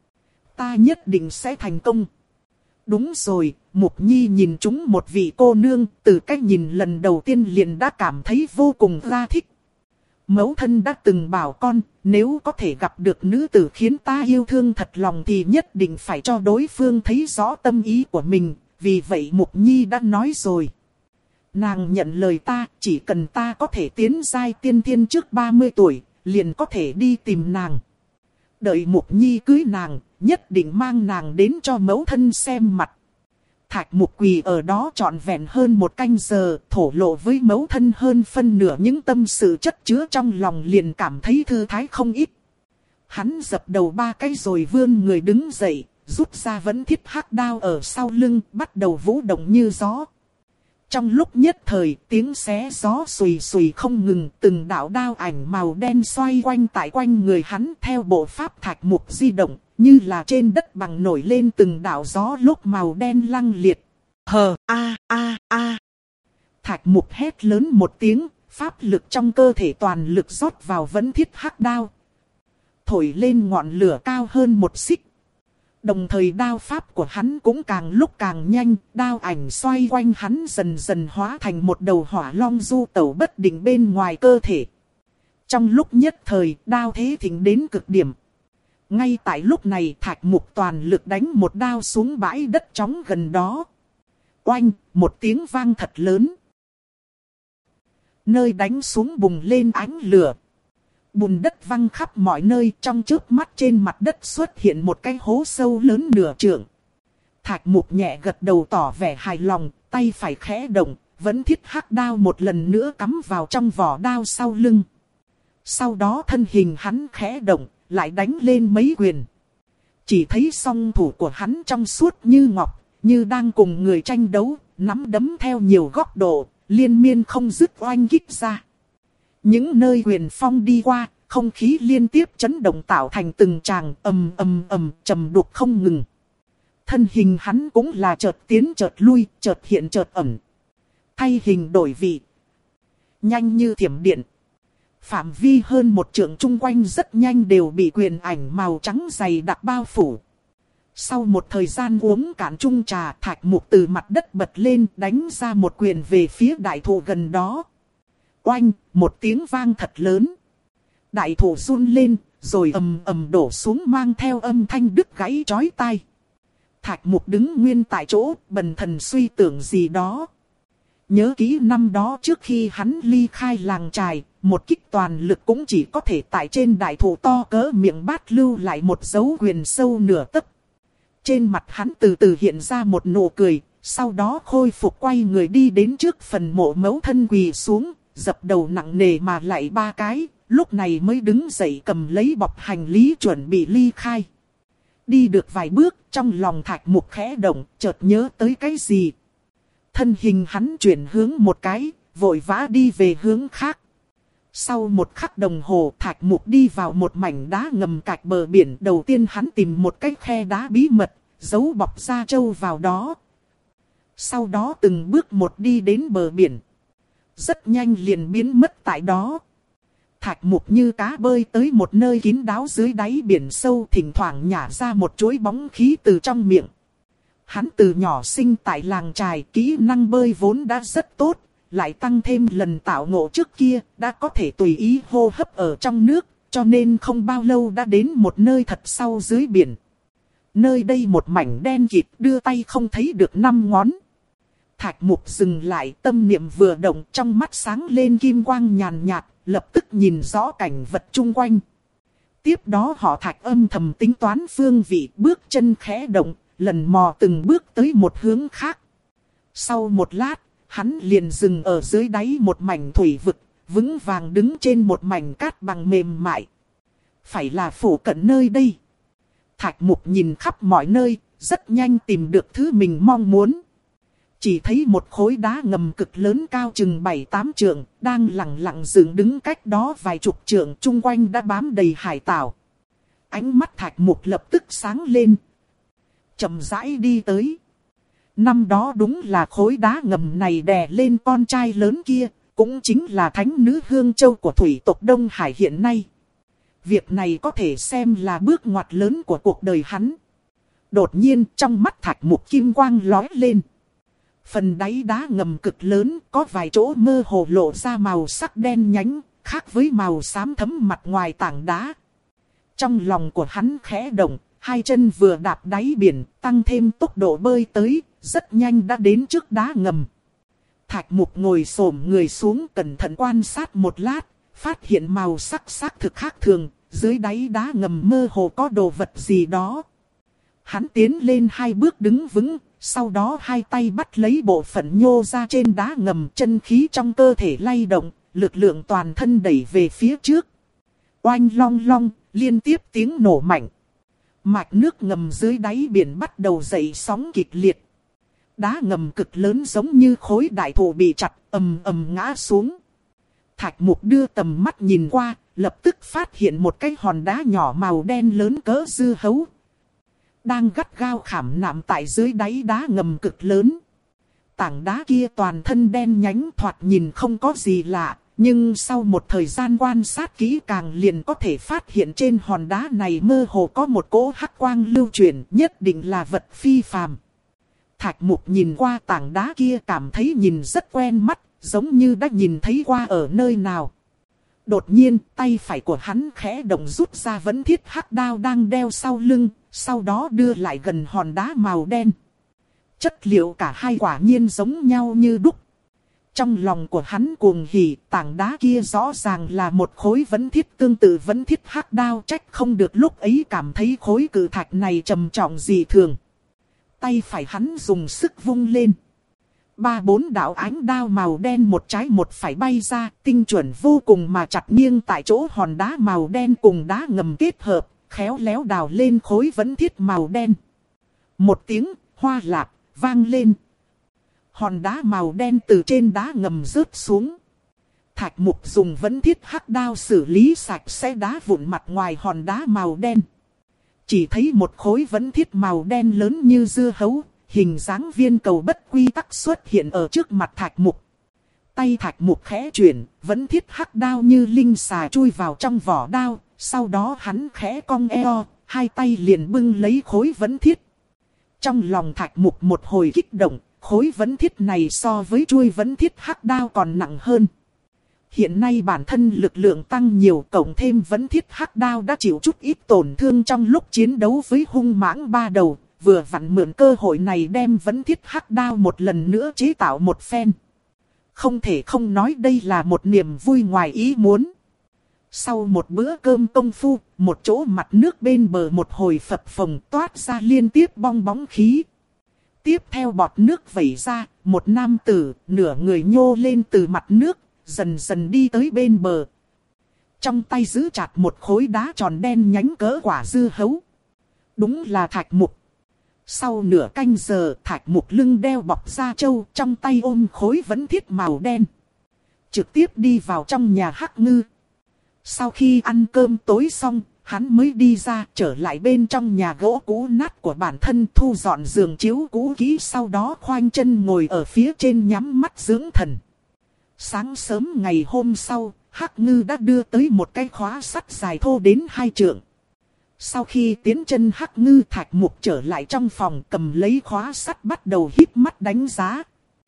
Ta nhất định sẽ thành công. Đúng rồi, Mục Nhi nhìn chúng một vị cô nương, từ cách nhìn lần đầu tiên liền đã cảm thấy vô cùng ra thích. Mẫu thân đã từng bảo con, nếu có thể gặp được nữ tử khiến ta yêu thương thật lòng thì nhất định phải cho đối phương thấy rõ tâm ý của mình, vì vậy Mục Nhi đã nói rồi. Nàng nhận lời ta, chỉ cần ta có thể tiến giai tiên thiên trước ba mươi tuổi, liền có thể đi tìm nàng. Đợi Mục Nhi cưới nàng, nhất định mang nàng đến cho mẫu thân xem mặt. Thạch Mục quỳ ở đó trọn vẹn hơn một canh giờ, thổ lộ với mẫu thân hơn phân nửa những tâm sự chất chứa trong lòng, liền cảm thấy thư thái không ít. Hắn dập đầu ba cái rồi vươn người đứng dậy, rút ra vẫn thiết hắc đao ở sau lưng, bắt đầu vũ động như gió. Trong lúc nhất thời, tiếng xé gió xùy xùy không ngừng, từng đạo đao ảnh màu đen xoay quanh tại quanh người hắn theo bộ pháp Thạch Mục di động, như là trên đất bằng nổi lên từng đạo gió lốc màu đen lăng liệt. Hờ, a, a, a. Thạch Mục hét lớn một tiếng, pháp lực trong cơ thể toàn lực rót vào vẫn thiết hắc đao. thổi lên ngọn lửa cao hơn một xích. Đồng thời đao pháp của hắn cũng càng lúc càng nhanh, đao ảnh xoay quanh hắn dần dần hóa thành một đầu hỏa long du tẩu bất định bên ngoài cơ thể. Trong lúc nhất thời, đao thế thịnh đến cực điểm. Ngay tại lúc này Thạch Mục toàn lực đánh một đao xuống bãi đất trống gần đó. Oanh, một tiếng vang thật lớn. Nơi đánh xuống bùng lên ánh lửa. Bùn đất văng khắp mọi nơi, trong chớp mắt trên mặt đất xuất hiện một cái hố sâu lớn nửa trượng. Thạch Mục nhẹ gật đầu tỏ vẻ hài lòng, tay phải khẽ động, vẫn thiết hắc đao một lần nữa cắm vào trong vỏ đao sau lưng. Sau đó thân hình hắn khẽ động, lại đánh lên mấy quyền. Chỉ thấy song thủ của hắn trong suốt như ngọc, như đang cùng người tranh đấu, nắm đấm theo nhiều góc độ, liên miên không dứt oanh kích ra. Những nơi quyền phong đi qua, không khí liên tiếp chấn động tạo thành từng tràng ầm ầm ầm trầm đục không ngừng. Thân hình hắn cũng là chợt tiến chợt lui, chợt hiện chợt ẩn. Thay hình đổi vị. Nhanh như thiểm điện. Phạm vi hơn một trượng chung quanh rất nhanh đều bị quyền ảnh màu trắng dày đặc bao phủ. Sau một thời gian uống cạn chung trà, Thạch Mục từ mặt đất bật lên đánh ra một quyền về phía đại thụ gần đó. Oanh, một tiếng vang thật lớn. Đại thụ run lên, rồi ầm ầm đổ xuống mang theo âm thanh đứt gãy chói tai. Thạch Mục đứng nguyên tại chỗ, bần thần suy tưởng gì đó. Nhớ kỹ năm đó trước khi hắn ly khai làng trài, một kích toàn lực cũng chỉ có thể tại trên đại thụ to cỡ miệng bát lưu lại một dấu quyền sâu nửa tấc. Trên mặt hắn từ từ hiện ra một nụ cười, sau đó khôi phục quay người đi đến trước phần mộ mẫu thân quỳ xuống, dập đầu nặng nề mà lại ba cái, lúc này mới đứng dậy cầm lấy bọc hành lý chuẩn bị ly khai. Đi được vài bước, trong lòng Thạch Mục khẽ động, chợt nhớ tới cái gì. Thân hình hắn chuyển hướng một cái, vội vã đi về hướng khác. Sau một khắc đồng hồ, Thạch Mục đi vào một mảnh đá ngầm cạnh bờ biển. Đầu tiên hắn tìm một cái khe đá bí mật, giấu bọc da trâu vào đó. Sau đó từng bước một đi đến bờ biển. Rất nhanh liền biến mất tại đó. Thạch Mục như cá bơi tới một nơi kín đáo dưới đáy biển sâu, thỉnh thoảng nhả ra một chuỗi bóng khí từ trong miệng. Hắn từ nhỏ sinh tại làng trài, kỹ năng bơi vốn đã rất tốt, lại tăng thêm lần tạo ngộ trước kia, đã có thể tùy ý hô hấp ở trong nước, cho nên không bao lâu đã đến một nơi thật sâu dưới biển. Nơi đây một mảnh đen kịt, đưa tay không thấy được năm ngón. Thạch Mục dừng lại, tâm niệm vừa động, trong mắt sáng lên kim quang nhàn nhạt, lập tức nhìn rõ cảnh vật chung quanh. Tiếp đó họ Thạch âm thầm tính toán phương vị, bước chân khẽ động, lần mò từng bước tới một hướng khác. Sau một lát, hắn liền dừng ở dưới đáy một mảnh thủy vực, vững vàng đứng trên một mảnh cát bằng mềm mại. Phải là phủ cận nơi đây. Thạch Mục nhìn khắp mọi nơi, rất nhanh tìm được thứ mình mong muốn. Chỉ thấy một khối đá ngầm cực lớn cao chừng bảy tám trượng, đang lặng lặng dựng đứng cách đó vài chục trượng, chung quanh đã bám đầy hải tảo. Ánh mắt Thạch Mục lập tức sáng lên. Chậm rãi đi tới. Năm đó đúng là khối đá ngầm này đè lên con trai lớn kia, cũng chính là thánh nữ Hương Châu của thủy tộc Đông Hải hiện nay. Việc này có thể xem là bước ngoặt lớn của cuộc đời hắn. Đột nhiên trong mắt Thạch Mục kim quang lóe lên. Phần đáy đá ngầm cực lớn, có vài chỗ mơ hồ lộ ra màu sắc đen nhánh, khác với màu xám thấm mặt ngoài tảng đá. Trong lòng của hắn khẽ động, hai chân vừa đạp đáy biển, tăng thêm tốc độ bơi tới, rất nhanh đã đến trước đá ngầm. Thạch Mục ngồi xổm người xuống cẩn thận quan sát một lát, phát hiện màu sắc xác thực khác thường, dưới đáy đá ngầm mơ hồ có đồ vật gì đó. Hắn tiến lên hai bước đứng vững, sau đó hai tay bắt lấy bộ phận nhô ra trên đá ngầm, chân khí trong cơ thể lay động, lực lượng toàn thân đẩy về phía trước. Oanh long long, liên tiếp tiếng nổ mạnh. Mạch nước ngầm dưới đáy biển bắt đầu dậy sóng kịch liệt. Đá ngầm cực lớn giống như khối đại thụ bị chặt, ầm ầm ngã xuống. Thạch Mục đưa tầm mắt nhìn qua, lập tức phát hiện một cái hòn đá nhỏ màu đen lớn cỡ dưa hấu, đang gắt gao khảm nạm tại dưới đáy đá ngầm cực lớn. Tảng đá kia toàn thân đen nhánh, thoạt nhìn không có gì lạ, Nhưng sau một thời gian quan sát kỹ càng liền có thể phát hiện trên hòn đá này mơ hồ có một cỗ hắc quang lưu chuyển, nhất định là vật phi phàm. Thạch Mục nhìn qua tảng đá kia cảm thấy nhìn rất quen mắt, giống như đã nhìn thấy qua ở nơi nào. Đột nhiên tay phải của hắn khẽ động rút ra vấn thiết hắc đao đang đeo sau lưng, sau đó đưa lại gần hòn đá màu đen. Chất liệu cả hai quả nhiên giống nhau như đúc. Trong lòng của hắn cuồng hỉ, tảng đá kia rõ ràng là một khối vấn thiết tương tự vấn thiết hắc đao, trách không được lúc ấy cảm thấy khối cự thạch này trầm trọng dị thường. Tay phải hắn dùng sức vung lên. Ba bốn đạo ánh đao màu đen một trái một phải bay ra, tinh chuẩn vô cùng mà chặt nghiêng tại chỗ hòn đá màu đen cùng đá ngầm kết hợp, khéo léo đào lên khối vấn thiết màu đen. Một tiếng hoa lạp vang lên. Hòn đá màu đen từ trên đá ngầm rớt xuống. Thạch Mục dùng vấn thiết hắc đao xử lý sạch sẽ đá vụn mặt ngoài hòn đá màu đen. Chỉ thấy một khối vấn thiết màu đen lớn như dưa hấu, hình dáng viên cầu bất quy tắc xuất hiện ở trước mặt Thạch Mục. Tay Thạch Mục khẽ chuyển, vấn thiết hắc đao như linh xà chui vào trong vỏ đao, sau đó hắn khẽ cong eo, hai tay liền bưng lấy khối vấn thiết. Trong lòng Thạch Mục một hồi kích động, khối vấn thiết này so với chuôi vấn thiết hắc đao còn nặng hơn. Hiện nay bản thân lực lượng tăng nhiều, cộng thêm vấn thiết hắc đao đã chịu chút ít tổn thương trong lúc chiến đấu với hung mãng ba đầu, vừa vặn mượn cơ hội này đem vấn thiết hắc đao một lần nữa chế tạo một phen. Không thể không nói đây là một niềm vui ngoài ý muốn. Sau một bữa cơm công phu, một chỗ mặt nước bên bờ một hồi phập phồng toát ra liên tiếp bong bóng khí. Tiếp theo bọt nước vẩy ra, một nam tử, nửa người nhô lên từ mặt nước, dần dần đi tới bên bờ. Trong tay giữ chặt một khối đá tròn đen nhánh cỡ quả dưa hấu. Đúng là Thạch Mục. Sau nửa canh giờ, Thạch Mục lưng đeo bọc da trâu, trong tay ôm khối vấn thiết màu đen. Trực tiếp đi vào trong nhà Hắc Ngư. Sau khi ăn cơm tối xong, hắn mới đi ra, trở lại bên trong nhà gỗ cũ nát của bản thân, thu dọn giường chiếu cũ kỹ, sau đó khoanh chân ngồi ở phía trên nhắm mắt dưỡng thần. Sáng sớm ngày hôm sau, Hắc Ngư đã đưa tới một cái khóa sắt dài thô đến hai trượng. Sau khi tiến chân Hắc Ngư, Thạch Mục trở lại trong phòng, cầm lấy khóa sắt bắt đầu híp mắt đánh giá.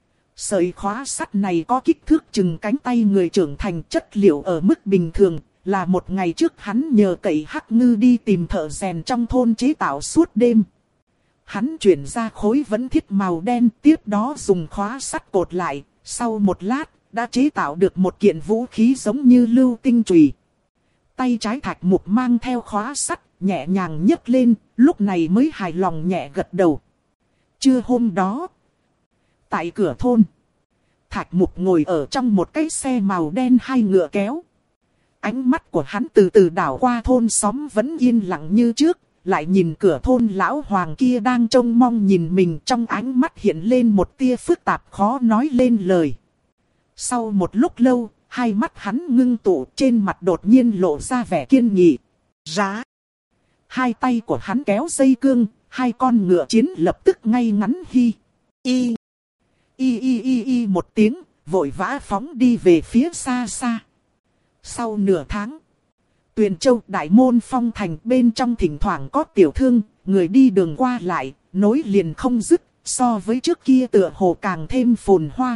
Sợi khóa sắt này có kích thước chừng cánh tay người trưởng thành, chất liệu ở mức bình thường, là một ngày trước hắn nhờ cậy Hắc Ngư đi tìm thợ rèn trong thôn chế tạo suốt đêm. Hắn chuyển ra khối vấn thiết màu đen, tiếp đó dùng khóa sắt cột lại, sau một lát đã chế tạo được một kiện vũ khí giống như lưu tinh chùy. Tay trái Thạch Mục mang theo khóa sắt, nhẹ nhàng nhấc lên, lúc này mới hài lòng nhẹ gật đầu. Trưa hôm đó, tại cửa thôn, Thạch Mục ngồi ở trong một cái xe màu đen hai ngựa kéo. Ánh mắt của hắn từ từ đảo qua thôn xóm vẫn yên lặng như trước, lại nhìn cửa thôn lão hoàng kia đang trông mong nhìn mình, trong ánh mắt hiện lên một tia phức tạp khó nói lên lời. Sau một lúc lâu, hai mắt hắn ngưng tụ, trên mặt đột nhiên lộ ra vẻ kiên nghị. Rá! Hai tay của hắn kéo dây cương, hai con ngựa chiến lập tức ngay ngắn hi. Y! Y y y y một tiếng, vội vã phóng đi về phía xa xa. Sau nửa tháng, Tuyền Châu Đại Môn Phong Thành bên trong thỉnh thoảng có tiểu thương, người đi đường qua lại, nối liền không dứt, so với trước kia tựa hồ càng thêm phồn hoa.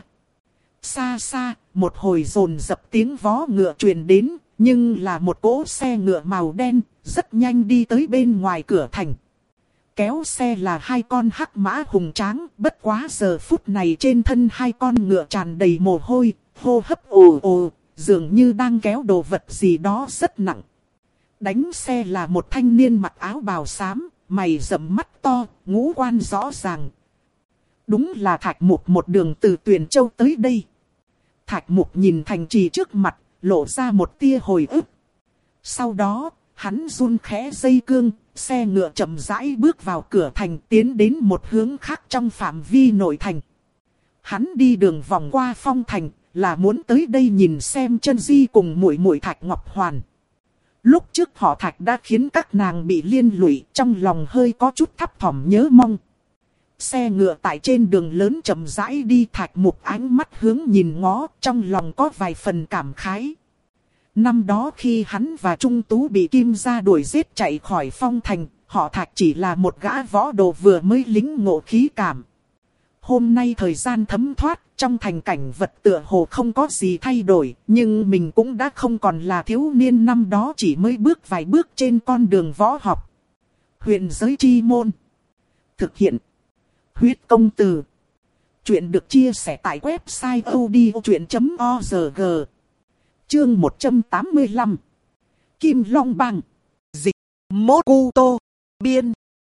Xa xa, một hồi dồn dập tiếng vó ngựa truyền đến, nhưng là một cỗ xe ngựa màu đen, rất nhanh đi tới bên ngoài cửa thành. Kéo xe là hai con hắc mã hùng tráng, bất quá giờ phút này trên thân hai con ngựa tràn đầy mồ hôi, hô hấp ồ ồ, dường như đang kéo đồ vật gì đó rất nặng. Đánh xe là một thanh niên mặc áo bào xám, mày rậm mắt to, ngũ quan rõ ràng. Đúng là Thạch Mục một đường từ Tuyền Châu tới đây. Thạch Mục nhìn thành trì trước mặt, lộ ra một tia hồi ức. Sau đó, hắn run khẽ dây cương, xe ngựa chậm rãi bước vào cửa thành, tiến đến một hướng khác trong phạm vi nội thành. Hắn đi đường vòng qua phong thành, là muốn tới đây nhìn xem Chân Di cùng muội muội Thạch Ngọc Hoàn. Lúc trước họ Thạch đã khiến các nàng bị liên lụy, trong lòng hơi có chút thấp thỏm nhớ mong. xe ngựa tại trên đường lớn chậm rãi đi. Thạch Mục ánh mắt hướng nhìn ngó, trong lòng có vài phần cảm khái. Năm đó khi hắn và Trung Tú bị Kim gia đuổi giết chạy khỏi Phong Thành, họ Thạch chỉ là một gã võ đồ vừa mới lĩnh ngộ khí cảm. Hôm nay thời gian thấm thoát, trong thành cảnh vật tựa hồ không có gì thay đổi, nhưng mình cũng đã không còn là thiếu niên năm đó chỉ mới bước vài bước trên con đường võ học. Huyền giới chi môn. Thực hiện. Huyết công từ. Chuyện được chia sẻ tại website odchuyện chấm org. Chương một trăm tám mươi lăm. Kim Long Bang. Dịch. Mokuto. Biên.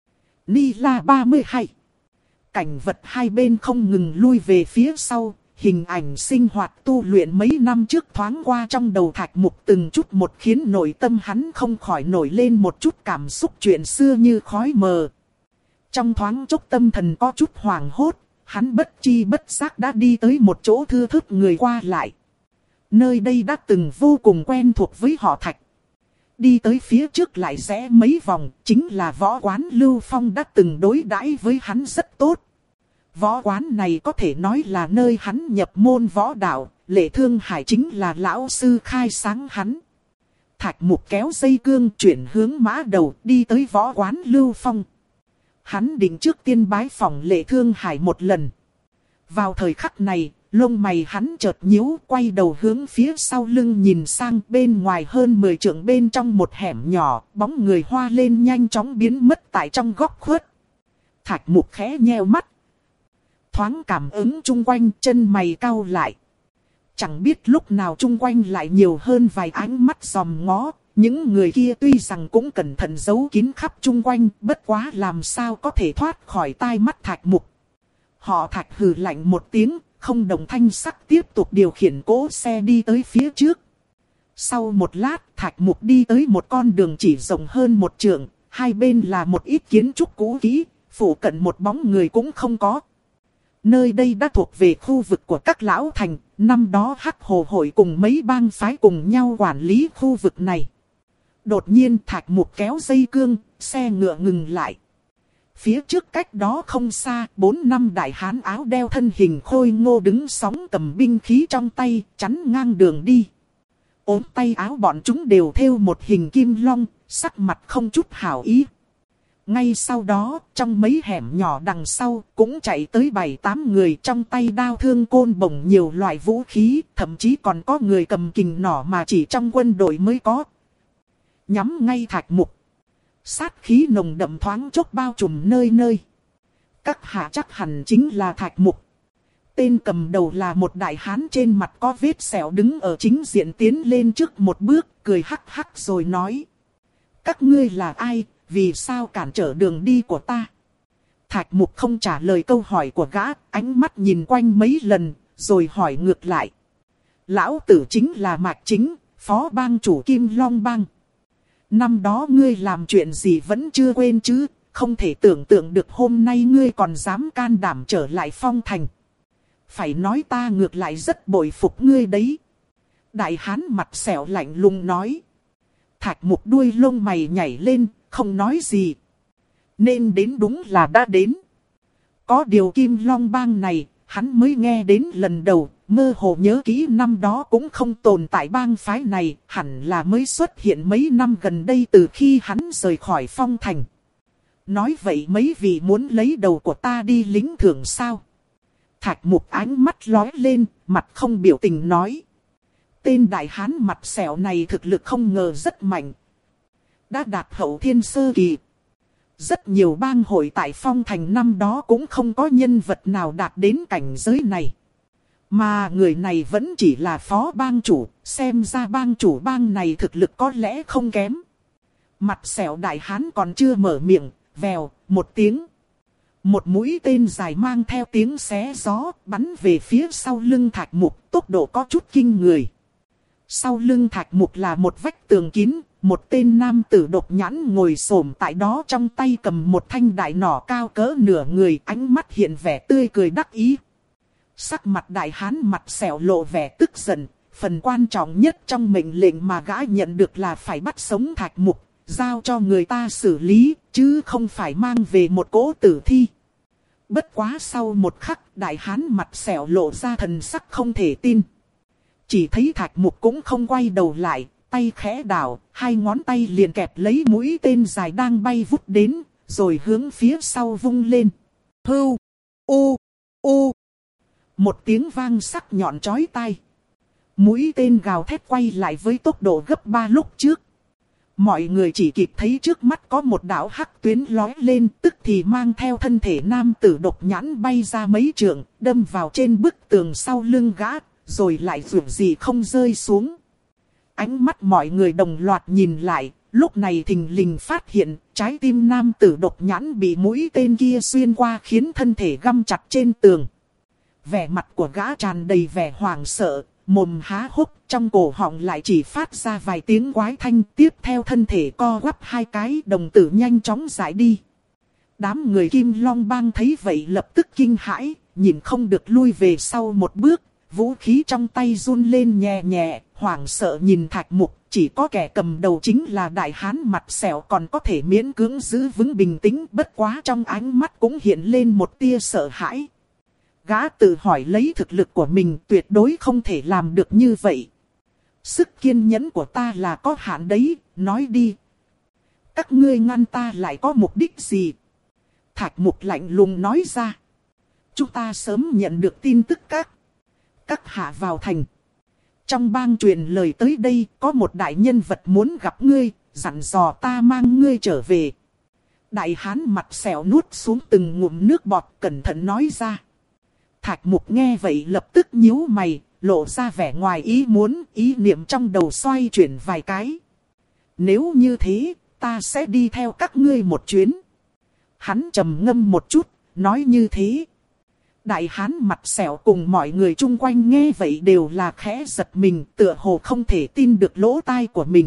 Nila ba mươi hai. Cảnh vật hai bên không ngừng lui về phía sau, hình ảnh sinh hoạt tu luyện mấy năm trước thoáng qua trong đầu Thạch Mục từng chút một khiến nội tâm hắn không khỏi nổi lên một chút cảm xúc chuyện xưa như khói mờ. Trong thoáng chốc tâm thần có chút hoảng hốt, hắn bất chi bất giác đã đi tới một chỗ thưa thớt người qua lại. Nơi đây đã từng vô cùng quen thuộc với họ Thạch. Đi tới phía trước lại rẽ mấy vòng, chính là võ quán Lưu Phong đã từng đối đãi với hắn rất tốt. Võ quán này có thể nói là nơi hắn nhập môn võ đạo, Lệ Thương Hải chính là lão sư khai sáng hắn. Thạch Mục kéo dây cương chuyển hướng mã đầu đi tới võ quán Lưu Phong. Hắn định trước tiên bái phỏng Lệ Thương Hải một lần. Vào thời khắc này, lông mày hắn chợt nhíu, quay đầu hướng phía sau lưng nhìn sang. Bên ngoài hơn mười trượng bên trong một hẻm nhỏ, bóng người hoa lên nhanh chóng biến mất tại trong góc khuất. Thạch Mục khẽ nheo mắt. Thoáng cảm ứng chung quanh, chân mày cau lại. Chẳng biết lúc nào chung quanh lại nhiều hơn vài ánh mắt dòm ngó. Những người kia tuy rằng cũng cẩn thận giấu kín khắp chung quanh, bất quá làm sao có thể thoát khỏi tai mắt Thạch Mục. Họ Thạch hừ lạnh một tiếng, không đồng thanh sắc tiếp tục điều khiển cỗ xe đi tới phía trước. Sau một lát, Thạch Mục đi tới một con đường chỉ rộng hơn một trượng, hai bên là một ít kiến trúc cũ kỹ, phủ cận một bóng người cũng không có. Nơi đây đã thuộc về khu vực của các lão thành, năm đó Hắc Hồ hội cùng mấy bang phái cùng nhau quản lý khu vực này. Đột nhiên Thạch Mục kéo dây cương, xe ngựa ngừng lại. Phía trước cách đó không xa, bốn năm đại hán áo đeo thân hình khôi ngô đứng sóng cầm binh khí trong tay, chắn ngang đường đi. Ốm tay áo bọn chúng đều thêu một hình kim long, sắc mặt không chút hảo ý. Ngay sau đó, trong mấy hẻm nhỏ đằng sau, cũng chạy tới bảy tám người trong tay đao thương côn bổng nhiều loại vũ khí, thậm chí còn có người cầm kình nỏ mà chỉ trong quân đội mới có. Nhắm ngay Thạch Mục. Sát khí nồng đậm thoáng chốc bao trùm nơi nơi. Các hạ chắc hẳn chính là Thạch Mục. Tên cầm đầu là một đại hán trên mặt có vết sẹo đứng ở chính diện tiến lên trước một bước, cười hắc hắc rồi nói. Các ngươi là ai, vì sao cản trở đường đi của ta? Thạch Mục không trả lời câu hỏi của gã, ánh mắt nhìn quanh mấy lần, rồi hỏi ngược lại. Lão tử chính là Mạc Chính, phó bang chủ Kim Long Bang. Năm đó ngươi làm chuyện gì vẫn chưa quên chứ, không thể tưởng tượng được hôm nay ngươi còn dám can đảm trở lại Phong Thành. Phải nói ta ngược lại rất bội phục ngươi đấy. Đại hán mặt sẹo lạnh lùng nói. Thạch Mục đuôi lông mày nhảy lên, không nói gì. Nên đến đúng là đã đến. Có điều Kim Long Bang này, hắn mới nghe đến lần đầu, mơ hồ nhớ kỹ năm đó cũng không tồn tại bang phái này, hẳn là mới xuất hiện mấy năm gần đây từ khi hắn rời khỏi Phong Thành. Nói vậy mấy vị muốn lấy đầu của ta đi lính thưởng sao? Thạch Mục ánh mắt lóe lên, mặt không biểu tình nói. Tên đại hán mặt sẹo này thực lực không ngờ rất mạnh. Đã đạt hậu thiên sơ kỳ. Rất nhiều bang hội tại Phong Thành năm đó cũng không có nhân vật nào đạt đến cảnh giới này. Mà người này vẫn chỉ là phó bang chủ, xem ra bang chủ bang này thực lực có lẽ không kém. Mặt sẹo đại hán còn chưa mở miệng, vèo, một tiếng. Một mũi tên dài mang theo tiếng xé gió, bắn về phía sau lưng Thạch Mục, tốc độ có chút kinh người. Sau lưng Thạch Mục là một vách tường kín, một tên nam tử độc nhãn ngồi xổm tại đó trong tay cầm một thanh đại nỏ cao cỡ nửa người, ánh mắt hiện vẻ tươi cười đắc ý. Sắc mặt đại hán mặt sẹo lộ vẻ tức giận, phần quan trọng nhất trong mệnh lệnh mà gã nhận được là phải bắt sống Thạch Mục, giao cho người ta xử lý, chứ không phải mang về một cỗ tử thi. Bất quá sau một khắc, đại hán mặt sẹo lộ ra thần sắc không thể tin. Chỉ thấy Thạch Mục cũng không quay đầu lại, tay khẽ đảo, hai ngón tay liền kẹp lấy mũi tên dài đang bay vút đến, rồi hướng phía sau vung lên. Hưu, u, u. Một tiếng vang sắc nhọn chói tai. Mũi tên gào thét quay lại với tốc độ gấp ba lúc trước. Mọi người chỉ kịp thấy trước mắt có một đạo hắc tuyến lói lên, tức thì mang theo thân thể nam tử độc nhãn bay ra mấy trượng, đâm vào trên bức tường sau lưng gã, rồi lại dường gì không rơi xuống. Ánh mắt mọi người đồng loạt nhìn lại, lúc này thình lình phát hiện, trái tim nam tử độc nhãn bị mũi tên kia xuyên qua khiến thân thể găm chặt trên tường. Vẻ mặt của gã tràn đầy vẻ hoảng sợ, mồm há hốc, trong cổ họng lại chỉ phát ra vài tiếng quái thanh, tiếp theo thân thể co quắp hai cái, đồng tử nhanh chóng giải đi. Đám người Kim Long Bang thấy vậy lập tức kinh hãi, nhìn không được lui về sau một bước, vũ khí trong tay run lên nhẹ nhẹ, hoảng sợ nhìn Thạch Mục, chỉ có kẻ cầm đầu chính là đại hán mặt sẹo còn có thể miễn cưỡng giữ vững bình tĩnh, bất quá trong ánh mắt cũng hiện lên một tia sợ hãi. Gã tự hỏi lấy thực lực của mình tuyệt đối không thể làm được như vậy. Sức kiên nhẫn của ta là có hạn đấy, nói đi. Các ngươi ngăn ta lại có mục đích gì? Thạch Mục lạnh lùng nói ra. Chúng ta sớm nhận được tin tức các. Các hạ vào thành. Trong bang truyền lời tới đây có một đại nhân vật muốn gặp ngươi, dặn dò ta mang ngươi trở về. Đại hán mặt sẹo nuốt xuống từng ngụm nước bọt cẩn thận nói ra. Thạch Mục nghe vậy lập tức nhíu mày, lộ ra vẻ ngoài ý muốn, ý niệm trong đầu xoay chuyển vài cái. Nếu như thế, ta sẽ đi theo các ngươi một chuyến. Hắn trầm ngâm một chút, nói như thế. Đại hán mặt sẹo cùng mọi người chung quanh nghe vậy đều là khẽ giật mình, tựa hồ không thể tin được lỗ tai của mình.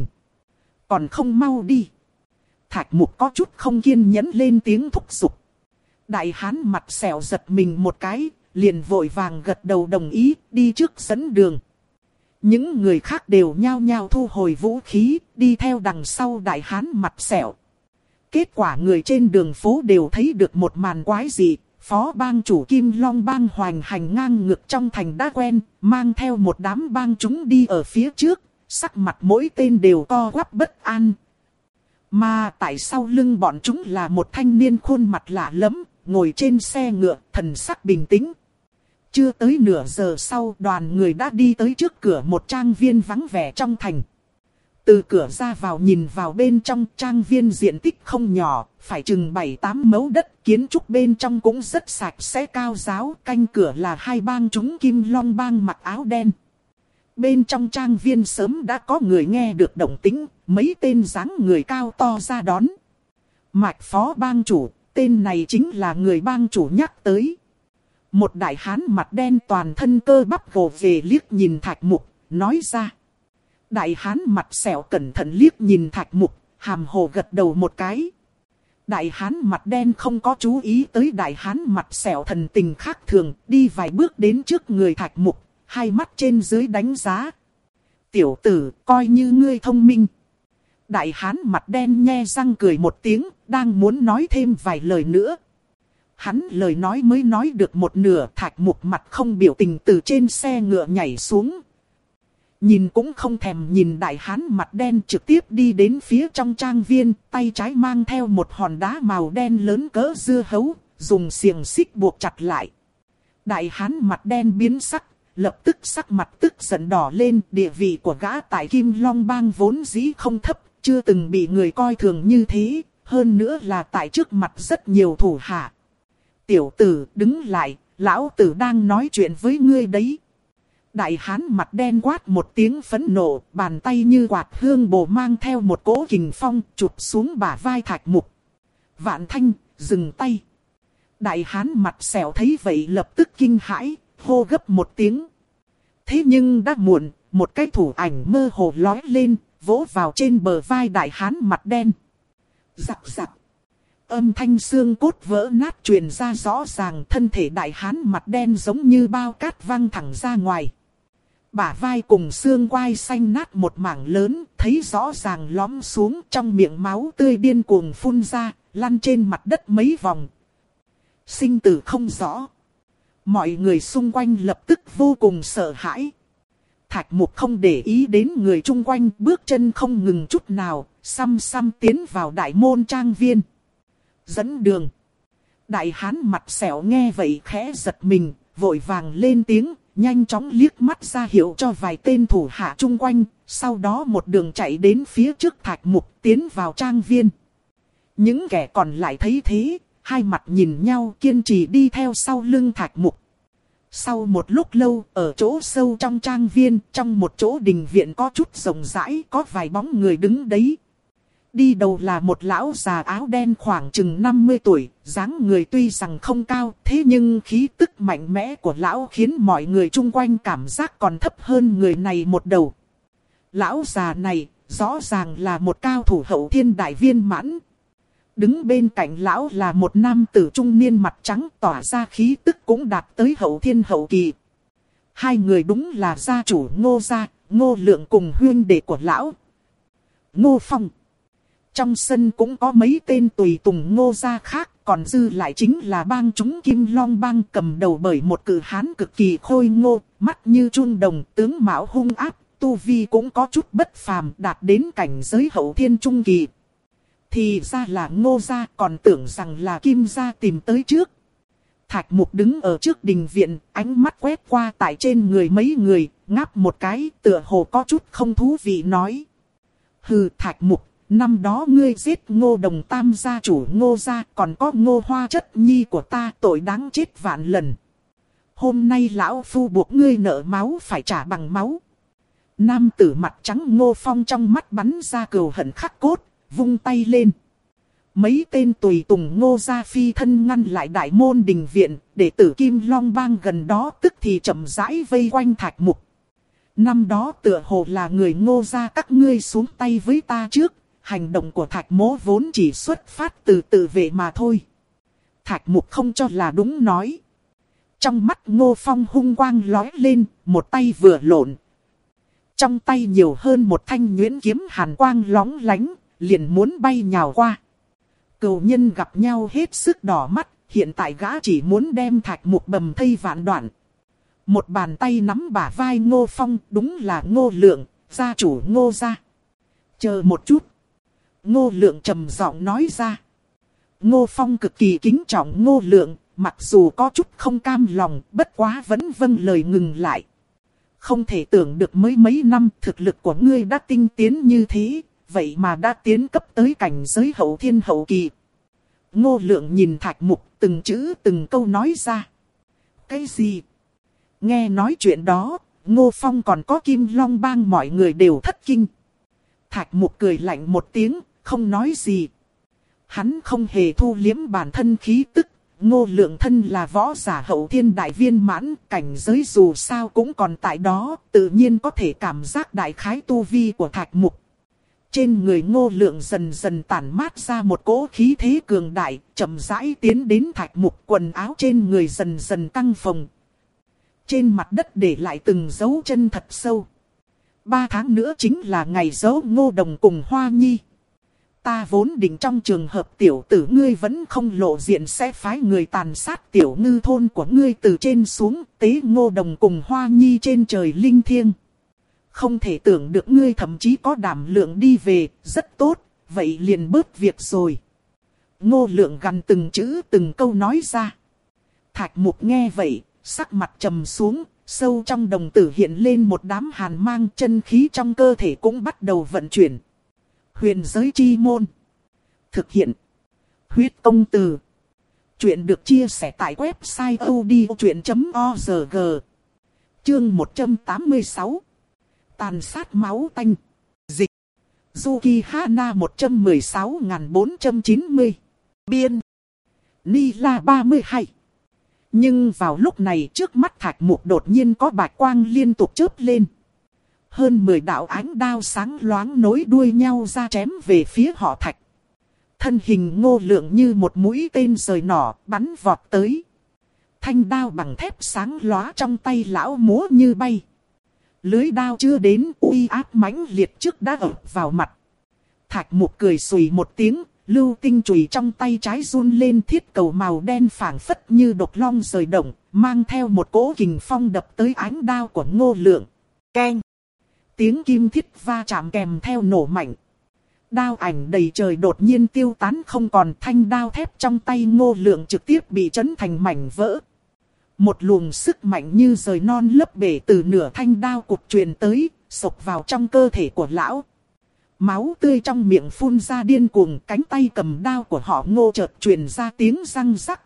Còn không mau đi. Thạch Mục có chút không kiên nhẫn lên tiếng thúc giục. Đại hán mặt sẹo giật mình một cái, liền vội vàng gật đầu đồng ý, đi trước dẫn đường. Những người khác đều nhao nhao thu hồi vũ khí, đi theo đằng sau đại hán mặt sẹo. Kết quả người trên đường phố đều thấy được một màn quái dị. Phó bang chủ Kim Long Bang hoành hành ngang ngược trong thành đã quen, mang theo một đám bang chúng đi ở phía trước, sắc mặt mỗi tên đều co quắp bất an. Mà tại sau lưng bọn chúng là một thanh niên khuôn mặt lạ lẫm, ngồi trên xe ngựa, thần sắc bình tĩnh. Chưa tới nửa giờ sau, đoàn người đã đi tới trước cửa một trang viên vắng vẻ trong thành. Từ cửa ra vào nhìn vào bên trong, trang viên diện tích không nhỏ, phải chừng bảy tám mẫu đất, kiến trúc bên trong cũng rất sạch sẽ cao ráo, canh cửa là hai bang chúng Kim Long Bang mặc áo đen. Bên trong trang viên sớm đã có người nghe được động tĩnh, mấy tên dáng người cao to ra đón. Mạch phó bang chủ, tên này chính là người bang chủ nhắc tới. Một đại hán mặt đen toàn thân cơ bắp gồ về liếc nhìn Thạch Mục, nói ra. Đại hán mặt sẹo cẩn thận liếc nhìn Thạch Mục, hàm hồ gật đầu một cái. Đại hán mặt đen không có chú ý tới đại hán mặt sẹo thần tình khác thường, đi vài bước đến trước người Thạch Mục, hai mắt trên dưới đánh giá. Tiểu tử, coi như ngươi thông minh. Đại hán mặt đen nhe răng cười một tiếng, đang muốn nói thêm vài lời nữa. Hắn lời nói mới nói được một nửa, Thạch Mục mặt không biểu tình từ trên xe ngựa nhảy xuống. Nhìn cũng không thèm nhìn đại hán mặt đen trực tiếp đi đến phía trong trang viên, tay trái mang theo một hòn đá màu đen lớn cỡ dưa hấu, dùng xiềng xích buộc chặt lại. Đại hán mặt đen biến sắc, lập tức sắc mặt tức giận đỏ lên, địa vị của gã tại Kim Long Bang vốn dĩ không thấp, chưa từng bị người coi thường như thế, hơn nữa là tại trước mặt rất nhiều thủ hạ. Tiểu tử, đứng lại, lão tử đang nói chuyện với ngươi đấy. Đại hán mặt đen quát một tiếng phẫn nộ, bàn tay như quạt hương bồ mang theo một cỗ kình phong chụp xuống bả vai Thạch Mục. Vạn Thanh, dừng tay. Đại hán mặt sẹo thấy vậy lập tức kinh hãi, hô gấp một tiếng. Thế nhưng đã muộn, một cái thủ ảnh mơ hồ lói lên, vỗ vào trên bờ vai đại hán mặt đen. Rắc rắc. Âm thanh xương cốt vỡ nát truyền ra rõ ràng, thân thể đại hán mặt đen giống như bao cát văng thẳng ra ngoài. Bả vai cùng xương quai xanh nát một mảng lớn, thấy rõ ràng lõm xuống, trong miệng máu tươi điên cuồng phun ra, lăn trên mặt đất mấy vòng. Sinh tử không rõ. Mọi người xung quanh lập tức vô cùng sợ hãi. Thạch Mục không để ý đến người chung quanh, bước chân không ngừng chút nào, xăm xăm tiến vào đại môn trang viên. Dẫn đường. Đại hán mặt sẹo nghe vậy khẽ giật mình, vội vàng lên tiếng, nhanh chóng liếc mắt ra hiệu cho vài tên thủ hạ chung quanh, sau đó một đường chạy đến phía trước Thạch Mục tiến vào trang viên. Những kẻ còn lại thấy thế, hai mặt nhìn nhau kiên trì đi theo sau lưng Thạch Mục. Sau một lúc lâu, ở chỗ sâu trong trang viên, trong một chỗ đình viện có chút rộng rãi, có vài bóng người đứng đấy. Đi đầu là một lão già áo đen khoảng chừng năm mươi tuổi, dáng người tuy rằng không cao, thế nhưng khí tức mạnh mẽ của lão khiến mọi người chung quanh cảm giác còn thấp hơn người này một đầu. Lão già này, rõ ràng là một cao thủ hậu thiên đại viên mãn. Đứng bên cạnh lão là một nam tử trung niên mặt trắng tỏa ra khí tức cũng đạt tới hậu thiên hậu kỳ. Hai người đúng là gia chủ Ngô gia, Ngô Lượng cùng huynh đệ của lão, Ngô Phong. Trong sân cũng có mấy tên tùy tùng Ngô gia khác, còn dư lại chính là bang chúng Kim Long bang cầm đầu bởi một cự hán cực kỳ khôi ngô, mắt như chun đồng, tướng mạo hung ác, tu vi cũng có chút bất phàm, đạt đến cảnh giới hậu thiên trung kỳ. Thì ra là Ngô gia, còn tưởng rằng là Kim gia tìm tới trước. Thạch Mục đứng ở trước đình viện, ánh mắt quét qua tại trên người mấy người, ngáp một cái, tựa hồ có chút không thú vị nói. Hừ, Thạch Mục, năm đó ngươi giết Ngô Đồng Tam gia chủ Ngô gia, còn có Ngô Hoa chất nhi của ta, tội đáng chết vạn lần. Hôm nay lão phu buộc ngươi nợ máu phải trả bằng máu. Nam tử mặt trắng Ngô Phong trong mắt bắn ra cừu hận khắc cốt, vung tay lên. Mấy tên tùy tùng Ngô gia phi thân ngăn lại đại môn đình viện, đệ tử Kim Long bang gần đó tức thì chậm rãi vây quanh Thạch Mục. Năm đó tựa hồ là người Ngô gia các ngươi xuống tay với ta trước, hành động của Thạch Mỗ vốn chỉ xuất phát từ tự vệ mà thôi. Thạch Mục không cho là đúng nói. Trong mắt Ngô Phong hung quang lóe lên, một tay vừa lộn. Trong tay nhiều hơn một thanh nhuyễn kiếm hàn quang lóng lánh, liền muốn bay nhào qua. Cừu nhân gặp nhau hết sức đỏ mắt, hiện tại gã chỉ muốn đem Thạch Mục bầm thây vạn đoạn. Một bàn tay nắm bả vai Ngô Phong, đúng là Ngô Lượng, gia chủ Ngô gia. Chờ một chút. Ngô Lượng trầm giọng nói ra. Ngô Phong cực kỳ kính trọng Ngô Lượng, mặc dù có chút không cam lòng, bất quá vẫn vâng lời ngừng lại. Không thể tưởng được mới mấy năm thực lực của ngươi đã tinh tiến như thế, vậy mà đã tiến cấp tới cảnh giới hậu thiên hậu kỳ. Ngô Lượng nhìn Thạch Mục từng chữ từng câu nói ra. Cái gì? Nghe nói chuyện đó, Ngô Phong còn có Kim Long bang mọi người đều thất kinh. Thạch Mục cười lạnh một tiếng, không nói gì. Hắn không hề thu liếm bản thân khí tức. Ngô Lượng thân là võ giả hậu thiên đại viên mãn, cảnh giới dù sao cũng còn tại đó, tự nhiên có thể cảm giác đại khái tu vi của Thạch Mục. Trên người Ngô Lượng dần dần tản mát ra một cỗ khí thế cường đại, chậm rãi tiến đến Thạch Mục, quần áo trên người dần dần căng phồng. Trên mặt đất để lại từng dấu chân thật sâu. Ba tháng nữa chính là ngày dỗ Ngô Đồng cùng Hoa Nhi. Ta vốn định trong trường hợp tiểu tử ngươi vẫn không lộ diện sẽ phái người tàn sát tiểu ngư thôn của ngươi từ trên xuống, tế Ngô Đồng cùng Hoa Nhi trên trời linh thiêng. Không thể tưởng được ngươi thậm chí có đảm lượng đi về, rất tốt, vậy liền bớt việc rồi. Ngô Lượng gằn từng chữ từng câu nói ra. Thạch Mục nghe vậy, sắc mặt trầm xuống, sâu trong đồng tử hiện lên một đám hàn mang, chân khí trong cơ thể cũng bắt đầu vận chuyển. Huyền giới chi môn. Thực hiện. Huyết công từ. Chuyện được chia sẻ tại website a u d i o chuyện chấm org. Chương một trăm tám mươi sáu. Tàn sát máu tanh. Dịch. Zuki Hana một trăm mười sáu nghìn bốn trăm chín mươi. Biên. Nila ba mươi hai. Nhưng vào lúc này trước mắt Thạch Mục đột nhiên có bạch quang liên tục chớp lên. Hơn mười đạo ánh đao sáng loáng nối đuôi nhau ra chém về phía họ Thạch. Thân hình Ngô Lượng như một mũi tên rời nỏ bắn vọt tới. Thanh đao bằng thép sáng lóa trong tay lão múa như bay. Lưới đao chưa đến uy áp mãnh liệt trước đã ập vào mặt. Thạch Mục cười xùy một tiếng, lưu tinh chùy trong tay trái run lên, thiết cầu màu đen phảng phất như độc long rời động, mang theo một cỗ kình phong đập tới ánh đao của Ngô Lượng. Keng! Tiếng kim thiết va chạm kèm theo nổ mạnh. Đao ảnh đầy trời đột nhiên tiêu tán không còn, thanh đao thép trong tay Ngô Lượng trực tiếp bị chấn thành mảnh vỡ. Một luồng sức mạnh như rời non lấp bể từ nửa thanh đao cục truyền tới, xộc vào trong cơ thể của lão. Máu tươi trong miệng phun ra điên cuồng, cánh tay cầm đao của họ Ngô chợt truyền ra tiếng răng rắc.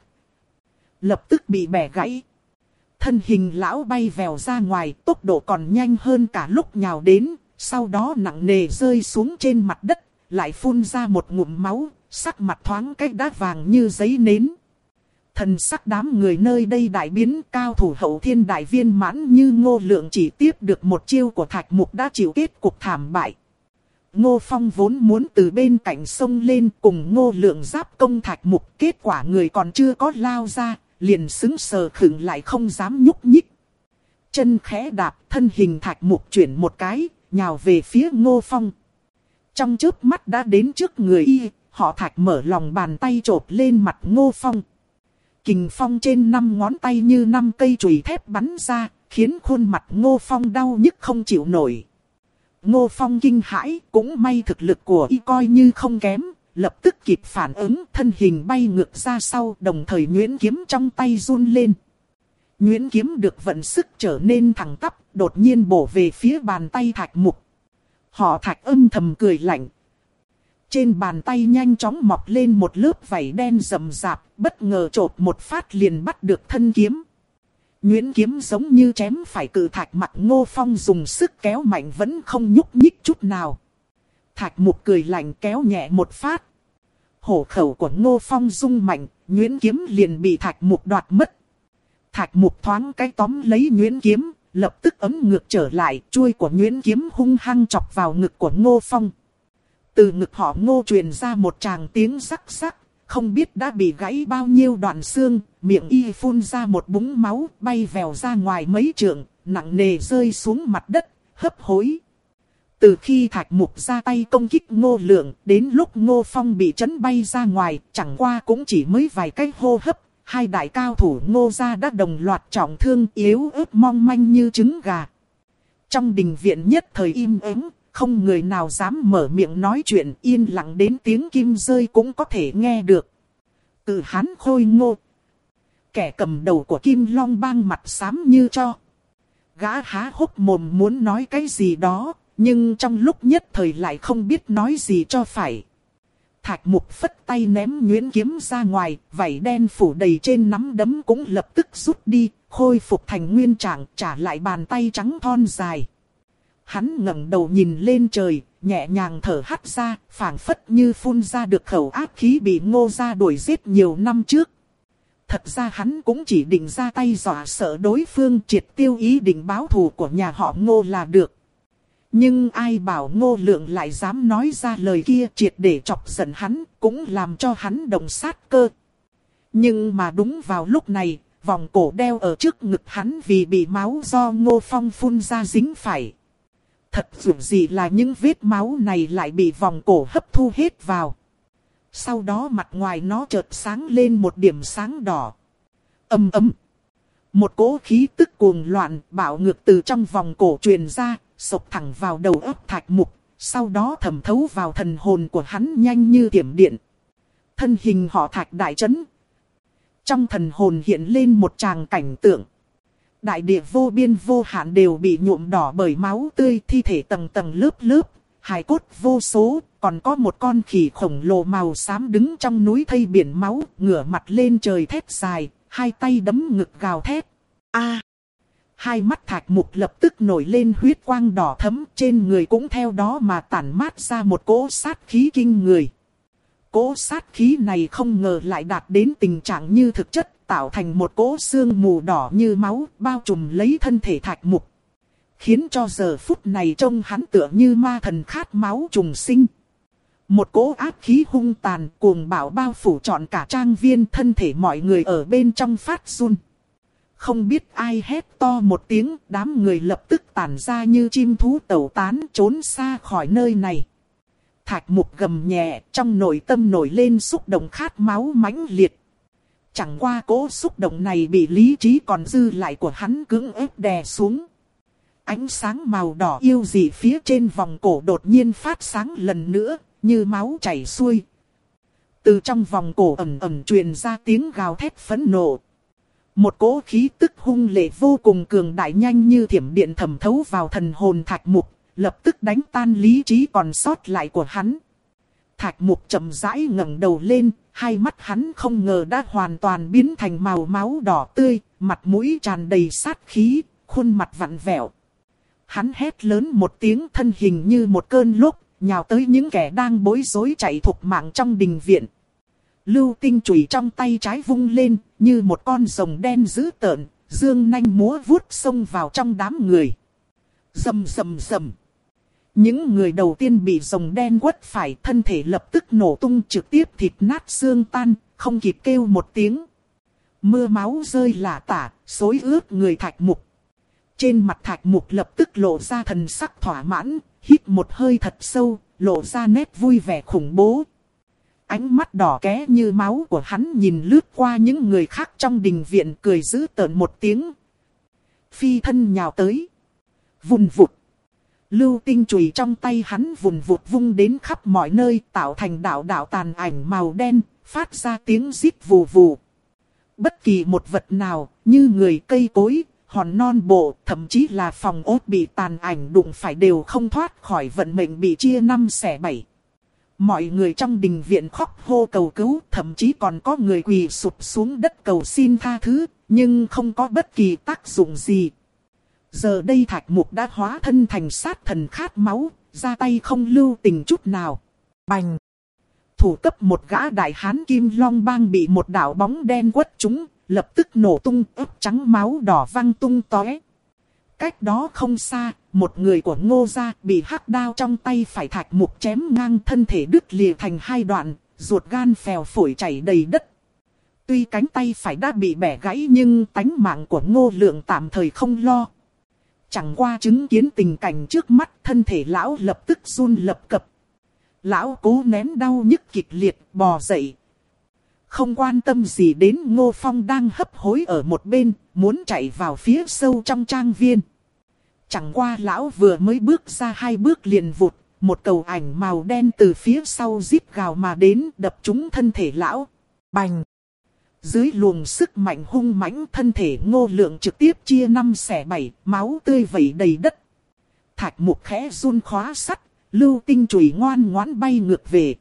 Lập tức bị bẻ gãy. Thân hình lão bay vèo ra ngoài, tốc độ còn nhanh hơn cả lúc nhào đến, sau đó nặng nề rơi xuống trên mặt đất, lại phun ra một ngụm máu, sắc mặt thoáng cách đã vàng như giấy nến. Thần sắc đám người nơi đây đại biến, cao thủ hậu thiên đại viên mãn như Ngô Lượng chỉ tiếp được một chiêu của Thạch Mục đã chịu kết cục thảm bại. Ngô Phong vốn muốn từ bên cạnh sông lên cùng Ngô Lượng giáp công Thạch Mục, kết quả người còn chưa có lao ra, liền sững sờ khựng lại không dám nhúc nhích. Chân khẽ đạp, thân hình Thạch Mục chuyển một cái, nhào về phía Ngô Phong. Trong chớp mắt đã đến trước người y, họ Thạch mở lòng bàn tay chộp lên mặt Ngô Phong. Kình phong trên năm ngón tay như năm cây chùy thép bắn ra, khiến khuôn mặt Ngô Phong đau nhức không chịu nổi. Ngô Phong kinh hãi, cũng may thực lực của y coi như không kém, lập tức kịp phản ứng, thân hình bay ngược ra sau, đồng thời nhuyễn kiếm trong tay run lên. Nhuyễn kiếm được vận sức trở nên thẳng tắp, đột nhiên bổ về phía bàn tay Thạch Mục. Họ Thạch âm thầm cười lạnh. Trên bàn tay nhanh chóng mọc lên một lớp vảy đen rậm rạp, bất ngờ chộp một phát liền bắt được thân kiếm. Nhuyễn kiếm giống như chém phải cự thạch, mặt Ngô Phong dùng sức kéo mạnh vẫn không nhúc nhích chút nào. Thạch Mục cười lạnh kéo nhẹ một phát. Hổ khẩu của Ngô Phong rung mạnh, nhuyễn kiếm liền bị Thạch Mục đoạt mất. Thạch Mục thoáng cái tóm lấy nhuyễn kiếm, lập tức ấm ngược trở lại, chuôi của nhuyễn kiếm hung hăng chọc vào ngực của Ngô Phong. Từ ngực họ Ngô truyền ra một tràng tiếng rắc rắc, không biết đã bị gãy bao nhiêu đoạn xương, miệng y phun ra một búng máu, bay vèo ra ngoài mấy trượng, nặng nề rơi xuống mặt đất, hấp hối. Từ khi Thạch Mục ra tay công kích Ngô Lượng, đến lúc Ngô Phong bị chấn bay ra ngoài, chẳng qua cũng chỉ mới vài cái hô hấp, hai đại cao thủ Ngô gia đã đồng loạt trọng thương, yếu ớt mong manh như trứng gà. Trong đình viện nhất thời im ắng, không người nào dám mở miệng nói chuyện, yên lặng đến tiếng kim rơi cũng có thể nghe được. Cự hán Khôi Ngô, kẻ cầm đầu của Kim Long Bang, mặt xám như tro. Gã há hốc mồm muốn nói cái gì đó, nhưng trong lúc nhất thời lại không biết nói gì cho phải. Thạch Mục phất tay ném nhuyễn kiếm ra ngoài, vảy đen phủ đầy trên nắm đấm cũng lập tức rút đi, khôi phục thành nguyên trạng, trả lại bàn tay trắng thon dài. Hắn ngẩng đầu nhìn lên trời, nhẹ nhàng thở hắt ra, phảng phất như phun ra được khẩu ác khí bị Ngô gia đuổi giết nhiều năm trước. Thật ra hắn cũng chỉ định ra tay dọa sợ đối phương, triệt tiêu ý định báo thù của nhà họ Ngô là được. Nhưng ai bảo Ngô Lượng lại dám nói ra lời kia, triệt để chọc giận hắn, cũng làm cho hắn động sát cơ. Nhưng mà đúng vào lúc này, vòng cổ đeo ở trước ngực hắn vì bị máu do Ngô Phong phun ra dính phải. Thật dù gì là những vết máu này lại bị vòng cổ hấp thu hết vào. Sau đó mặt ngoài nó chợt sáng lên một điểm sáng đỏ. Ầm ầm. Một cỗ khí tức cuồng loạn bạo ngược từ trong vòng cổ truyền ra, xộc thẳng vào đầu óc Thạch Mục, sau đó thẩm thấu vào thần hồn của hắn nhanh như tiệm điện. Thân hình họ Thạch đại chấn. Trong thần hồn hiện lên một tràng cảnh tượng. Đại địa vô biên vô hạn đều bị nhuộm đỏ bởi máu tươi, thi thể tầng tầng lớp lớp, hài cốt vô số, còn có một con khỉ khổng lồ màu xám đứng trong núi thây biển máu, ngửa mặt lên trời thét dài, hai tay đấm ngực gào thét. A! Hai mắt Thạch Mục lập tức nổi lên huyết quang đỏ thẫm, trên người cũng theo đó mà tản mát ra một cỗ sát khí kinh người. Cỗ sát khí này không ngờ lại đạt đến tình trạng như thực chất, tạo thành một cỗ sương mù đỏ như máu, bao trùm lấy thân thể Thạch Mục. Khiến cho giờ phút này trông hắn tựa như ma thần khát máu trùng sinh. Một cỗ áp khí hung tàn, cuồng bạo bao phủ trọn cả trang viên, thân thể mọi người ở bên trong phát run. Không biết ai hét to một tiếng, đám người lập tức tản ra như chim thú tẩu tán, trốn xa khỏi nơi này. Thạch Mục gầm nhẹ, trong nội tâm nổi lên xúc động khát máu mãnh liệt. Chẳng qua cỗ xúc động này bị lý trí còn dư lại của hắn cưỡng ép đè xuống. Ánh sáng màu đỏ yêu dị phía trên vòng cổ đột nhiên phát sáng lần nữa, như máu chảy xuôi. Từ trong vòng cổ ầm ầm truyền ra tiếng gào thét phẫn nộ. Một cỗ khí tức hung lệ vô cùng cường đại nhanh như thiểm điện thẩm thấu vào thần hồn Thạch Mục, lập tức đánh tan lý trí còn sót lại của hắn. Thạch Mục chậm rãi ngẩng đầu lên, hai mắt hắn không ngờ đã hoàn toàn biến thành màu máu đỏ tươi, mặt mũi tràn đầy sát khí, khuôn mặt vặn vẹo. Hắn hét lớn một tiếng, thân hình như một cơn lốc, nhào tới những kẻ đang bối rối chạy thục mạng trong đình viện. Lưu tinh chùy trong tay trái vung lên, như một con rồng đen dữ tợn, dương nanh múa vuốt xông vào trong đám người. Rầm rầm rầm. Những người đầu tiên bị rồng đen quất phải, thân thể lập tức nổ tung, trực tiếp thịt nát xương tan, không kịp kêu một tiếng. Mưa máu rơi lả tả, xối ướt người Thạch Mục. Trên mặt Thạch Mục lập tức lộ ra thần sắc thỏa mãn, hít một hơi thật sâu, lộ ra nét vui vẻ khủng bố. Ánh mắt đỏ ké như máu của hắn nhìn lướt qua những người khác trong đình viện, cười dữ tợn một tiếng. Phi thân nhào tới. Vùn vụt. Lưu tinh chùy trong tay hắn vùn vụt vung đến khắp mọi nơi, tạo thành đạo đạo tàn ảnh màu đen, phát ra tiếng rít vù vù. Bất kỳ một vật nào, như người, cây cối, hòn non bộ, thậm chí là phòng ốt bị tàn ảnh đụng phải đều không thoát khỏi vận mệnh bị chia năm xẻ bảy. Mọi người trong đình viện khóc hô cầu cứu, thậm chí còn có người quỳ sụp xuống đất cầu xin tha thứ, nhưng không có bất kỳ tác dụng gì. Giờ đây Thạch Mục đã hóa thân thành sát thần khát máu, ra tay không lưu tình chút nào. Bành! Thủ cấp một gã đại hán Kim Long Bang bị một đạo bóng đen quất trúng, lập tức nổ tung, ướp trắng máu đỏ văng tung tóe. Cách đó không xa, một người của Ngô gia bị hắc đao trong tay phải Thạch Mục chém ngang, thân thể đứt lìa thành hai đoạn, ruột gan phèo phổi chảy đầy đất. Tuy cánh tay phải đã bị bẻ gãy nhưng tánh mạng của Ngô Lượng tạm thời không lo. Chẳng qua chứng kiến tình cảnh trước mắt, thân thể lão lập tức run lập cập. Lão cố nén đau nhức kịch liệt, bò dậy. Không quan tâm gì đến Ngô Phong đang hấp hối ở một bên, muốn chạy vào phía sâu trong trang viên. Chẳng qua lão vừa mới bước ra hai bước liền vụt, một cầu ảnh màu đen từ phía sau rít gào mà đến, đập trúng thân thể lão. Bành! Dưới luồng sức mạnh hung mãnh, thân thể Ngô Lượng trực tiếp chia năm xẻ bảy, máu tươi vẩy đầy đất. Thạch Mục khẽ run khóa sắt, lưu tinh chùy ngoan ngoãn bay ngược về.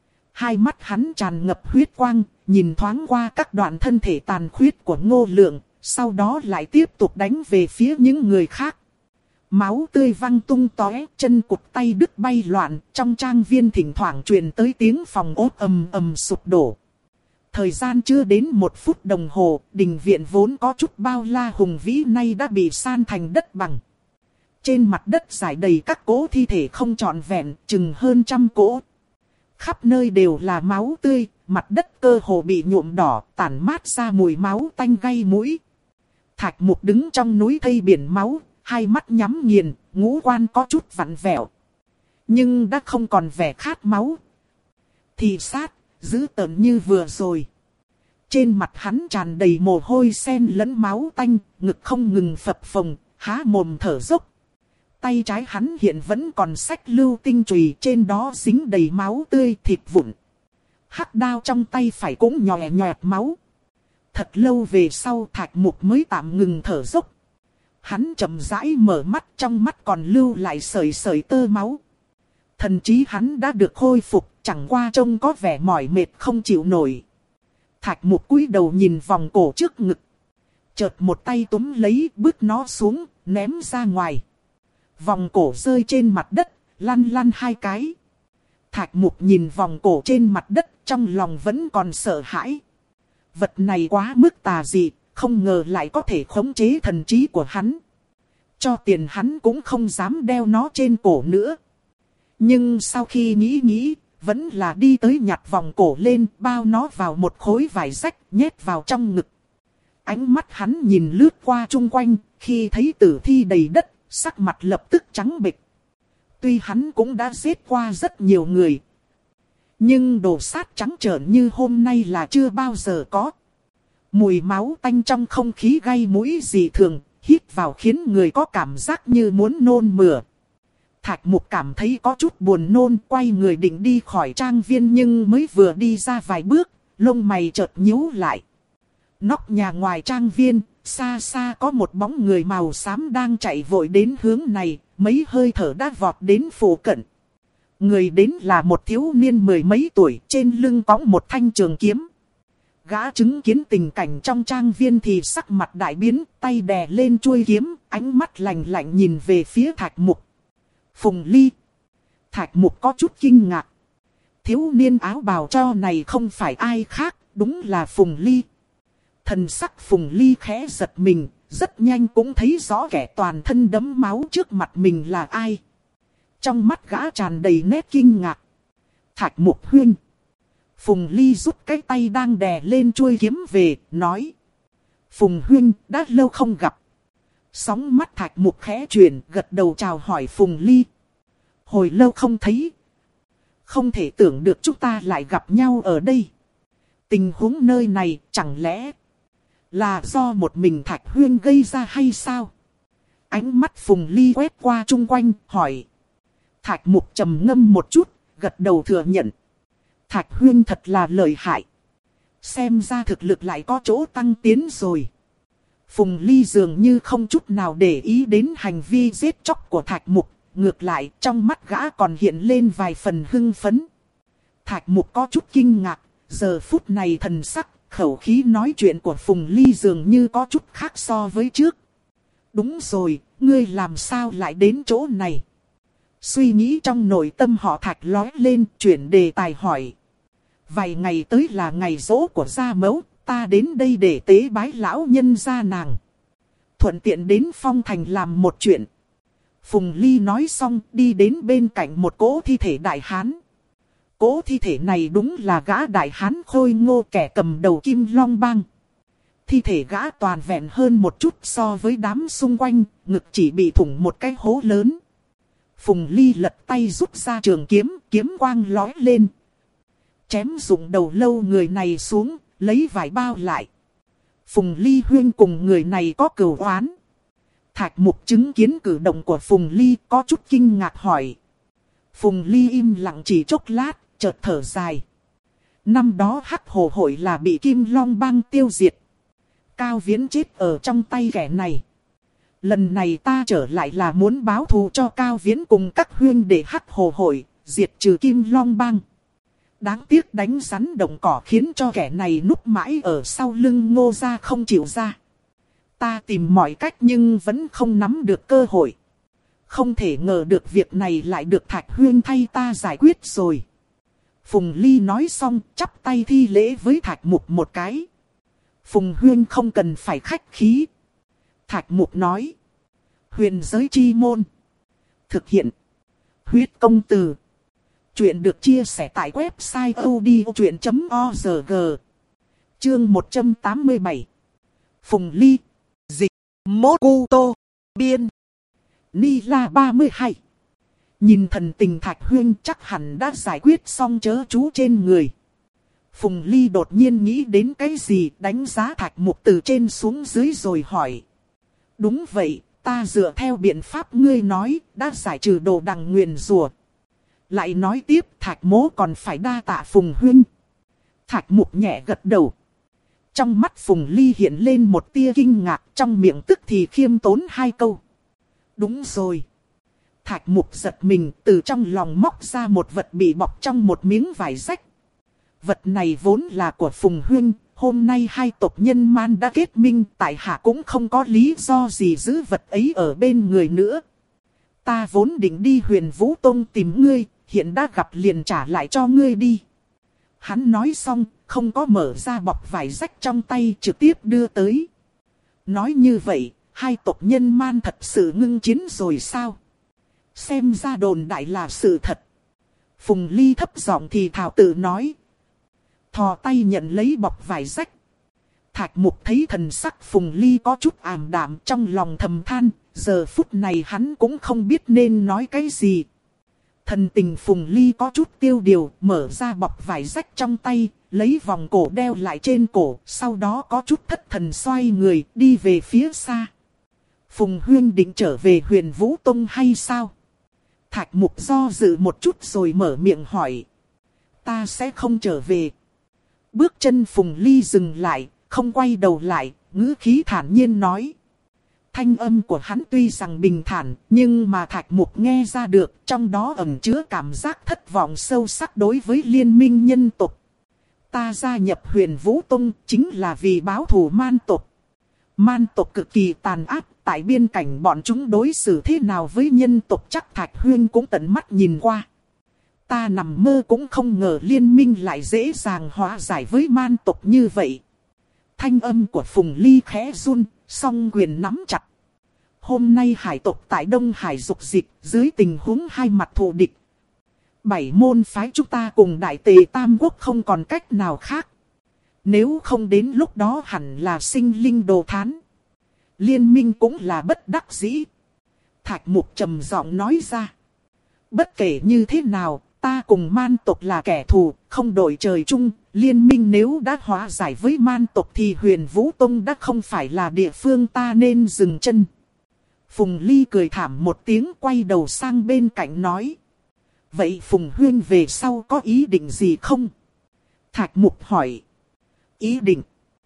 Hai mắt hắn tràn ngập huyết quang, nhìn thoáng qua các đoạn thân thể tàn khuyết của Ngô Lượng, sau đó lại tiếp tục đánh về phía những người khác. Máu tươi văng tung tóe, chân cụt tay đứt bay loạn, trong trang viên thỉnh thoảng truyền tới tiếng phòng ốt ầm ầm sụp đổ. Thời gian chưa đến một phút đồng hồ, đình viện vốn có chút bao la hùng vĩ nay đã bị san thành đất bằng. Trên mặt đất rải đầy các cỗ thi thể không trọn vẹn, chừng hơn trăm cỗ. Khắp nơi đều là máu tươi, mặt đất cơ hồ bị nhuộm đỏ, tản mát ra mùi máu tanh gây mũi. Thạch Mục đứng trong núi thây biển máu, hai mắt nhắm nghiền, ngũ quan có chút vặn vẹo. Nhưng đã không còn vẻ khát máu. Thì sát, dữ tợn như vừa rồi. Trên mặt hắn tràn đầy mồ hôi sen lẫn máu tanh, ngực không ngừng phập phồng, há mồm thở dốc. Tay trái hắn hiện vẫn còn xách lưu tinh chùy, trên đó dính đầy máu tươi thịt vụn. Hắc đao trong tay phải cũng nhòe nhòe máu. Thật lâu về sau Thạch Mục mới tạm ngừng thở dốc. Hắn chậm rãi mở mắt, trong mắt còn lưu lại sợi sợi tơ máu. Thần trí hắn đã được khôi phục, chẳng qua trông có vẻ mỏi mệt không chịu nổi. Thạch Mục cúi đầu nhìn vòng cổ trước ngực. Chợt một tay túm lấy, bước nó xuống, ném ra ngoài. Vòng cổ rơi trên mặt đất, lăn lăn hai cái. Thạch Mục nhìn vòng cổ trên mặt đất, trong lòng vẫn còn sợ hãi. Vật này quá mức tà dị, không ngờ lại có thể khống chế thần trí của hắn. Cho tiền hắn cũng không dám đeo nó trên cổ nữa. Nhưng sau khi nghĩ nghĩ, vẫn là đi tới nhặt vòng cổ lên, bao nó vào một khối vải rách, nhét vào trong ngực. Ánh mắt hắn nhìn lướt qua chung quanh, khi thấy tử thi đầy đất, sắc mặt lập tức trắng bệch. Tuy hắn cũng đã giết qua rất nhiều người, nhưng đồ sát trắng trợn như hôm nay là chưa bao giờ có. Mùi máu tanh trong không khí gây mũi dị thường, hít vào khiến người có cảm giác như muốn nôn mửa. Thạch Mục cảm thấy có chút buồn nôn, quay người định đi khỏi trang viên nhưng mới vừa đi ra vài bước, lông mày chợt nhíu lại. Nóc nhà ngoài trang viên, xa xa có một bóng người màu xám đang chạy vội đến hướng này, mấy hơi thở đã vọt đến phủ cận. Người đến là một thiếu niên mười mấy tuổi, trên lưng cõng một thanh trường kiếm. Gã chứng kiến tình cảnh trong trang viên thì sắc mặt đại biến, tay đè lên chuôi kiếm, ánh mắt lạnh lạnh nhìn về phía Thạch Mục. Phùng Ly. Thạch Mục có chút kinh ngạc. Thiếu niên áo bào cho này không phải ai khác, đúng là Phùng Ly. Thần sắc Phùng Ly khẽ giật mình, rất nhanh cũng thấy rõ kẻ toàn thân đẫm máu trước mặt mình là ai. Trong mắt gã tràn đầy nét kinh ngạc. Thạch Mục huynh. Phùng Ly rút cái tay đang đè lên chuôi kiếm về, nói. Phùng huynh, đã lâu không gặp. Sóng mắt Thạch Mục khẽ chuyển, gật đầu chào hỏi Phùng Ly. Hồi lâu không thấy. Không thể tưởng được chúng ta lại gặp nhau ở đây. Tình huống nơi này chẳng lẽ là do một mình Thạch huynh gây ra hay sao? Ánh mắt Phùng Ly quét qua chung quanh, hỏi. Thạch Mục trầm ngâm một chút, gật đầu thừa nhận. Thạch huynh thật là lợi hại. Xem ra thực lực lại có chỗ tăng tiến rồi. Phùng Ly dường như không chút nào để ý đến hành vi giết chóc của Thạch Mục. Ngược lại, trong mắt gã còn hiện lên vài phần hưng phấn. Thạch Mục có chút kinh ngạc. Giờ phút này thần sắc, khẩu khí nói chuyện của Phùng Ly dường như có chút khác so với trước. Đúng rồi, ngươi làm sao lại đến chỗ này? Suy nghĩ trong nội tâm họ Thạch lói lên, chuyển đề tài hỏi. Vài ngày tới là ngày giỗ của gia mẫu, ta đến đây để tế bái lão nhân gia nàng. Thuận tiện đến Phong Thành làm một chuyện. Phùng Ly nói xong, đi đến bên cạnh một cỗ thi thể đại hán. Cỗ thi thể này đúng là gã đại hán khôi ngô kẻ cầm đầu Kim Long Bang. Thi thể gã toàn vẹn hơn một chút so với đám xung quanh, ngực chỉ bị thủng một cái hố lớn. Phùng Ly lật tay rút ra trường kiếm, kiếm quang lói lên. Chém dụng đầu lâu người này xuống, lấy vải bao lại. Phùng Ly huyên cùng người này có cừu oán. Thạch Mục chứng kiến cử động của Phùng Ly có chút kinh ngạc hỏi. Phùng Ly im lặng chỉ chốc lát, chợt thở dài. Năm đó Hắc Hồ Hội là bị Kim Long Bang tiêu diệt. Cao Viễn chết ở trong tay kẻ này. Lần này ta trở lại là muốn báo thù cho Cao Viễn cùng các huynh đệ Hắc Hồ Hội, diệt trừ Kim Long Bang. Đáng tiếc đánh rắn động cỏ khiến cho kẻ này núp mãi ở sau lưng Ngô gia không chịu ra. Ta tìm mọi cách nhưng vẫn không nắm được cơ hội. Không thể ngờ được việc này lại được Thạch huynh thay ta giải quyết rồi. Phùng Ly nói xong, chắp tay thi lễ với Thạch Mục một cái. Phùng huynh không cần phải khách khí. Thạch Mục nói. Huyền giới chi môn. Thực hiện. Huyết công từ. Chuyện được chia sẻ tại website odchuyện chấm org. Chương một trăm tám mươi bảy. Phùng Ly. Dịch. Mokuto. Biên. Ni La ba mươi hai. Nhìn thần tình Thạch huynh chắc hẳn đã giải quyết xong chớ chú trên người. Phùng Ly đột nhiên nghĩ đến cái gì, đánh giá Thạch Mục từ trên xuống dưới rồi hỏi. Đúng vậy, ta dựa theo biện pháp ngươi nói, đã giải trừ đồ đằng nguyền rủa. Lại nói tiếp, Thạch mỗ còn phải đa tạ Phùng huynh. Thạch Mục nhẹ gật đầu. Trong mắt Phùng Ly hiện lên một tia kinh ngạc, trong miệng tức thì khiêm tốn hai câu. Đúng rồi. Thạch Mục giật mình, từ trong lòng móc ra một vật bị bọc trong một miếng vải rách. Vật này vốn là của Phùng huynh, hôm nay hai tộc nhân man đã kết minh, tại hạ cũng không có lý do gì giữ vật ấy ở bên người nữa. Ta vốn định đi Huyền Vũ Tông tìm ngươi, hiện đã gặp liền trả lại cho ngươi đi. Hắn nói xong, không có mở ra bọc vải rách trong tay, trực tiếp đưa tới. Nói như vậy, hai tộc nhân man thật sự ngưng chiến rồi sao? Xem ra đồn đại là sự thật. Phùng Ly thấp giọng thì thảo tự nói. Thò tay nhận lấy bọc vải rách. Thạch Mục thấy thần sắc Phùng Ly có chút ảm đạm, trong lòng thầm than. Giờ phút này hắn cũng không biết nên nói cái gì. Thần tình Phùng Ly có chút tiêu điều, mở ra bọc vải rách trong tay, lấy vòng cổ đeo lại trên cổ, sau đó có chút thất thần xoay người, đi về phía xa. Phùng Huyên định trở về Huyền Vũ Tông hay sao? Thạch Mục do dự một chút rồi mở miệng hỏi. Ta sẽ không trở về. Bước chân Phùng Ly dừng lại, không quay đầu lại, ngữ khí thản nhiên nói. Thanh âm của hắn tuy rằng bình thản, nhưng mà Thạch Mục nghe ra được, trong đó ẩn chứa cảm giác thất vọng sâu sắc đối với liên minh nhân tộc. Ta gia nhập Huyền Vũ Tông chính là vì báo thù man tộc. Man tộc cực kỳ tàn ác, tại biên cảnh bọn chúng đối xử thế nào với nhân tộc chắc Thạch Huyên cũng tận mắt nhìn qua. Ta nằm mơ cũng không ngờ liên minh lại dễ dàng hóa giải với man tộc như vậy. Thanh âm của Phùng Ly khẽ run, song quyền nắm chặt. Hôm nay hải tộc tại Đông Hải dục dịch, dưới tình huống hai mặt thù địch. Bảy môn phái chúng ta cùng Đại Tề Tam Quốc không còn cách nào khác. Nếu không đến lúc đó hẳn là sinh linh đồ thán. Liên minh cũng là bất đắc dĩ. Thạch Mục trầm giọng nói ra. Bất kể như thế nào, ta cùng man tộc là kẻ thù, không đổi trời chung. Liên minh nếu đã hóa giải với man tộc thì Huyền Vũ Tông đã không phải là địa phương ta nên dừng chân. Phùng Ly cười thảm một tiếng, quay đầu sang bên cạnh nói. Vậy Phùng Huyên về sau có ý định gì không? Thạch Mục hỏi. Ý định?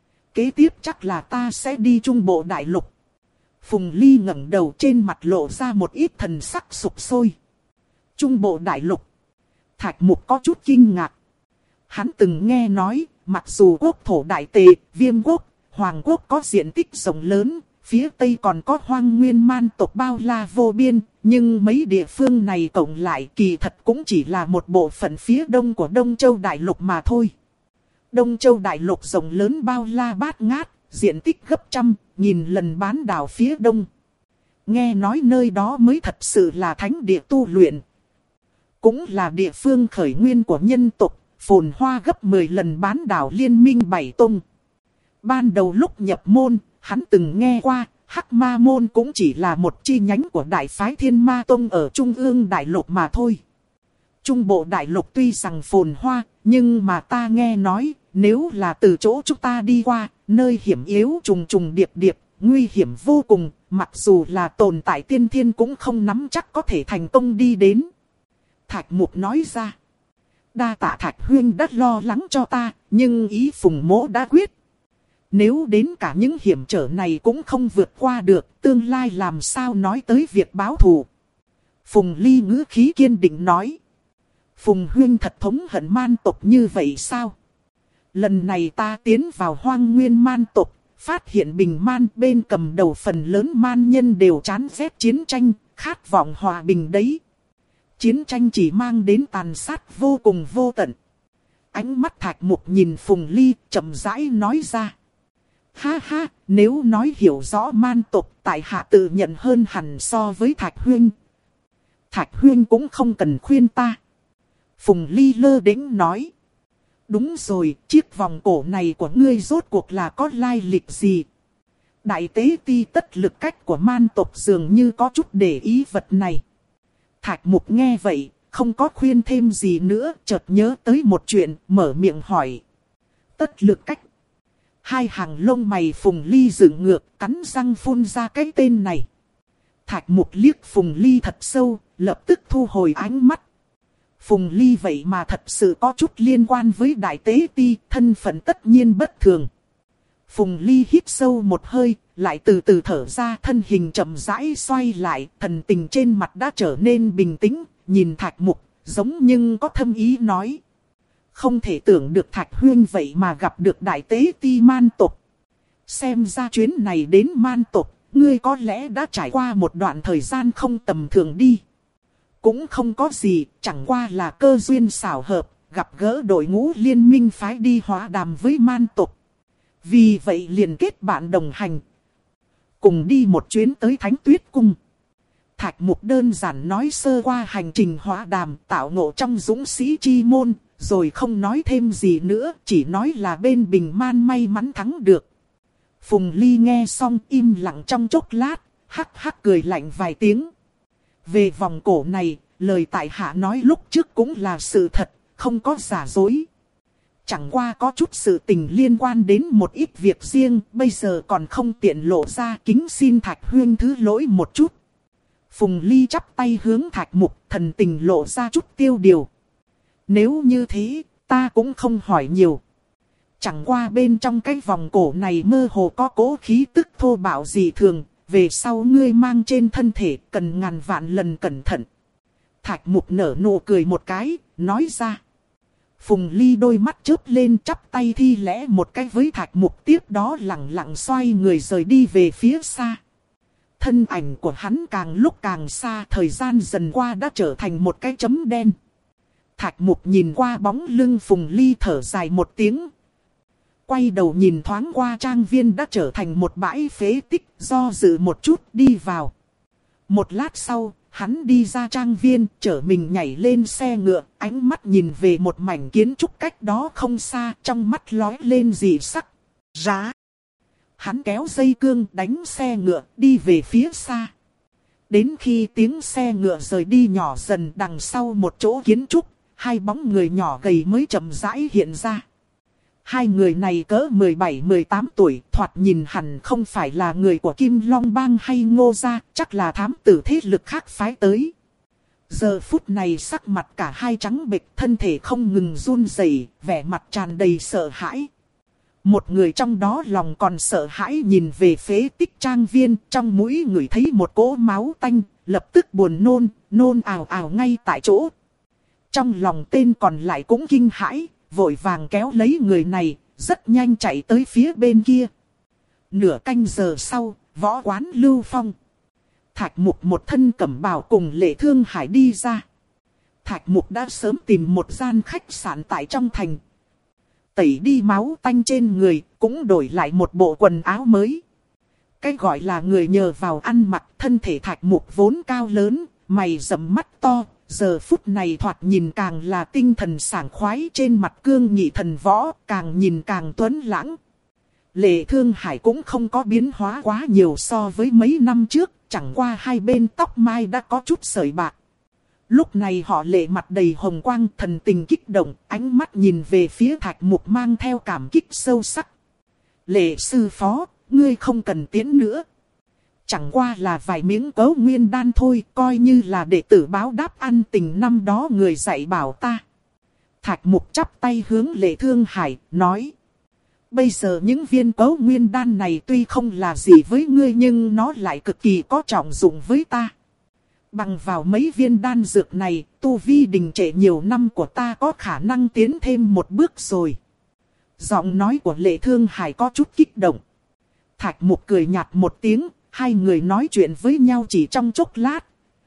Kế tiếp chắc là ta sẽ đi Trung Bộ Đại Lục. Phùng Ly ngẩng đầu, trên mặt lộ ra một ít thần sắc sục sôi. Trung Bộ Đại Lục. Thạch Mục có chút kinh ngạc. Hắn từng nghe nói, mặc dù quốc thổ Đại Tề, Viêm Quốc, Hoàng Quốc có diện tích rộng lớn, phía Tây còn có hoang nguyên man tộc bao la vô biên, nhưng mấy địa phương này cộng lại kỳ thật cũng chỉ là một bộ phận phía đông của Đông Châu Đại Lục mà thôi. Đông Châu Đại Lục rộng lớn bao la bát ngát, diện tích gấp trăm, nghìn lần bán đảo phía đông. Nghe nói nơi đó mới thật sự là thánh địa tu luyện. Cũng là địa phương khởi nguyên của nhân tộc, phồn hoa gấp mười lần bán đảo liên minh bảy tông. Ban đầu lúc nhập môn, hắn từng nghe qua, Hắc Ma Môn cũng chỉ là một chi nhánh của đại phái Thiên Ma Tông ở Trung ương Đại Lục mà thôi. Trung Bộ Đại Lục tuy rằng phồn hoa, nhưng mà ta nghe nói, nếu là từ chỗ chúng ta đi qua, nơi hiểm yếu trùng trùng điệp điệp, nguy hiểm vô cùng, mặc dù là tồn tại tiên thiên cũng không nắm chắc có thể thành công đi đến. Thạch Mục nói ra. Đa tạ Thạch Huyên đã lo lắng cho ta, nhưng ý Phùng Mỗ đã quyết. Nếu đến cả những hiểm trở này cũng không vượt qua được, tương lai làm sao nói tới việc báo thù. Phùng Ly ngữ khí kiên định nói. Phùng Huyên thật thống hận man tộc như vậy sao? Lần này ta tiến vào hoang nguyên man tộc, phát hiện bình man bên cầm đầu phần lớn man nhân đều chán ghét chiến tranh, khát vọng hòa bình đấy. Chiến tranh chỉ mang đến tàn sát vô cùng vô tận. Ánh mắt Thạch Mục nhìn Phùng Ly chậm rãi nói ra. Ha ha, nếu nói hiểu rõ man tộc, tại hạ tự nhận hơn hẳn so với Thạch Huyên. Thạch Huyên cũng không cần khuyên ta. Phùng Ly lơ đễnh nói. Đúng rồi, chiếc vòng cổ này của ngươi rốt cuộc là có lai lịch gì? Đại tế ti tất lực cách của man tộc dường như có chút để ý vật này. Thạch Mục nghe vậy, không có khuyên thêm gì nữa, chợt nhớ tới một chuyện, mở miệng hỏi. Tất lực cách. Hai hàng lông mày Phùng Ly dựng ngược, cắn răng phun ra cái tên này. Thạch Mục liếc Phùng Ly thật sâu, lập tức thu hồi ánh mắt. Phùng Ly vậy mà thật sự có chút liên quan với Đại Tế Ti, thân phận tất nhiên bất thường. Phùng Ly hít sâu một hơi, lại từ từ thở ra, thân hình chậm rãi xoay lại, thần tình trên mặt đã trở nên bình tĩnh, nhìn Thạch Mục, giống nhưng có thâm ý nói. Không thể tưởng được Thạch Huyên vậy mà gặp được Đại Tế Ti man tộc. Xem ra chuyến này đến man tộc, ngươi có lẽ đã trải qua một đoạn thời gian không tầm thường đi. Cũng không có gì, chẳng qua là cơ duyên xảo hợp, gặp gỡ đội ngũ liên minh phái đi hóa đàm với man tộc. Vì vậy liền kết bạn đồng hành. Cùng đi một chuyến tới Thánh Tuyết Cung. Thạch Mục đơn giản nói sơ qua hành trình hóa đàm tạo ngộ trong dũng sĩ chi môn, rồi không nói thêm gì nữa, chỉ nói là bên Bình Man may mắn thắng được. Phùng Ly nghe xong im lặng trong chốc lát, hắc hắc cười lạnh vài tiếng. Về vòng cổ này, lời tại hạ nói lúc trước cũng là sự thật, không có giả dối. Chẳng qua có chút sự tình liên quan đến một ít việc riêng, bây giờ còn không tiện lộ ra, kính xin Thạch Huyên thứ lỗi một chút. Phùng Ly chắp tay hướng Thạch Mục, thần tình lộ ra chút tiêu điều. Nếu như thế, ta cũng không hỏi nhiều. Chẳng qua bên trong cái vòng cổ này mơ hồ có cố khí tức thô bạo dị thường, về sau ngươi mang trên thân thể cần ngàn vạn lần cẩn thận. Thạch Mục nở nụ cười một cái, nói ra. Phùng Ly đôi mắt chớp lên, chắp tay thi lễ một cái với Thạch Mục, tiếp đó lặng lặng xoay người rời đi về phía xa. Thân ảnh của hắn càng lúc càng xa, thời gian dần qua đã trở thành một cái chấm đen. Thạch Mục nhìn qua bóng lưng Phùng Ly thở dài một tiếng. Quay đầu nhìn thoáng qua trang viên đã trở thành một bãi phế tích, do dự một chút đi vào. Một lát sau, hắn đi ra trang viên, chở mình nhảy lên xe ngựa, ánh mắt nhìn về một mảnh kiến trúc cách đó không xa, trong mắt lóe lên dị sắc. Rá! Hắn kéo dây cương đánh xe ngựa đi về phía xa. Đến khi tiếng xe ngựa rời đi nhỏ dần, đằng sau một chỗ kiến trúc, hai bóng người nhỏ gầy mới chậm rãi hiện ra. Hai người này cỡ mười bảy mười tám tuổi, thoạt nhìn hẳn không phải là người của Kim Long Bang hay Ngô Gia, chắc là thám tử thế lực khác phái tới. Giờ phút này sắc mặt cả hai trắng bệch, thân thể không ngừng run rẩy, vẻ mặt tràn đầy sợ hãi. Một người trong đó lòng còn sợ hãi nhìn về phế tích trang viên, trong mũi ngửi thấy một cỗ máu tanh, lập tức buồn nôn, nôn ào ào ngay tại chỗ. Trong lòng tên còn lại cũng kinh hãi, vội vàng kéo lấy người này, rất nhanh chạy tới phía bên kia. Nửa canh giờ sau, võ quán Lưu Phong. Thạch Mục một thân cẩm bào cùng Lệ Thương Hải đi ra. Thạch Mục đã sớm tìm một gian khách sạn tại trong thành. Tẩy đi máu tanh trên người, cũng đổi lại một bộ quần áo mới. Cái gọi là người nhờ vào ăn mặc, thân thể Thạch Mục vốn cao lớn, mày rậm mắt to. Giờ phút này thoạt nhìn càng là tinh thần sảng khoái, trên mặt cương nghị thần võ, càng nhìn càng tuấn lãng. Lệ Thương Hải cũng không có biến hóa quá nhiều so với mấy năm trước, chẳng qua hai bên tóc mai đã có chút sợi bạc. Lúc này họ Lệ mặt đầy hồng quang, thần tình kích động, ánh mắt nhìn về phía Thạch Mục mang theo cảm kích sâu sắc. Lệ sư phó, ngươi không cần tiến nữa. Chẳng qua là vài miếng cấu nguyên đan thôi, coi như là đệ tử báo đáp ăn tình năm đó người dạy bảo ta. Thạch Mục chắp tay hướng Lệ Thương Hải, nói. Bây giờ những viên cấu nguyên đan này tuy không là gì với ngươi nhưng nó lại cực kỳ có trọng dụng với ta. Bằng vào mấy viên đan dược này, tu vi đình trệ nhiều năm của ta có khả năng tiến thêm một bước rồi. Giọng nói của Lệ Thương Hải có chút kích động. Thạch Mục cười nhạt một tiếng. Hai người nói chuyện với nhau chỉ trong chốc lát.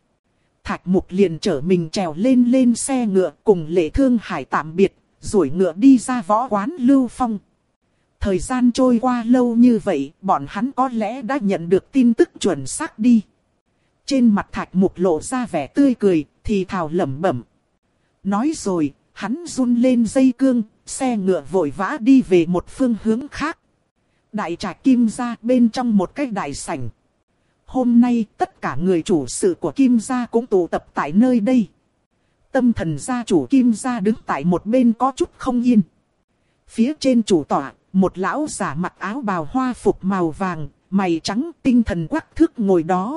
Thạch Mục liền chở mình trèo lên lên xe ngựa cùng Lệ Thương Hải tạm biệt, duỗi ngựa đi ra võ quán Lưu Phong. Thời gian trôi qua lâu như vậy, bọn hắn có lẽ đã nhận được tin tức chuẩn xác đi. Trên mặt Thạch Mục lộ ra vẻ tươi cười, thì thào lẩm bẩm. Nói rồi, hắn run lên dây cương, xe ngựa vội vã đi về một phương hướng khác. Đại trạch Kim gia bên trong một cái đại sảnh. Hôm nay tất cả người chủ sự của Kim gia cũng tụ tập tại nơi đây. Tâm thần gia chủ Kim gia đứng tại một bên có chút không yên. Phía trên chủ tọa, một lão giả mặc áo bào hoa phục màu vàng, mày trắng tinh thần quắc thước ngồi đó.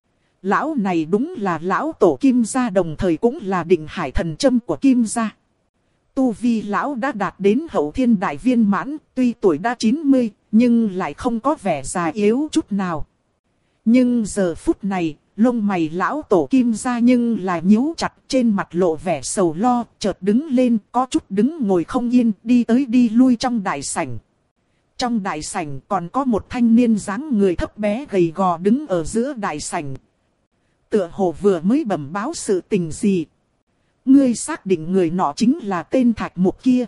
Lão này đúng là lão tổ Kim gia, đồng thời cũng là định hải thần châm của Kim gia. Tu vi lão đã đạt đến hậu thiên đại viên mãn, tuy tuổi đã chín mươi, nhưng lại không có vẻ già yếu chút nào. Nhưng giờ phút này, lông mày lão tổ Kim gia nhưng là nhíu chặt, trên mặt lộ vẻ sầu lo, chợt đứng lên, có chút đứng ngồi không yên, đi tới đi lui trong đại sảnh. Trong đại sảnh còn có một thanh niên dáng người thấp bé gầy gò đứng ở giữa đại sảnh. Tựa hồ vừa mới bẩm báo sự tình gì. Ngươi xác định người nọ chính là tên Thạch Mục kia.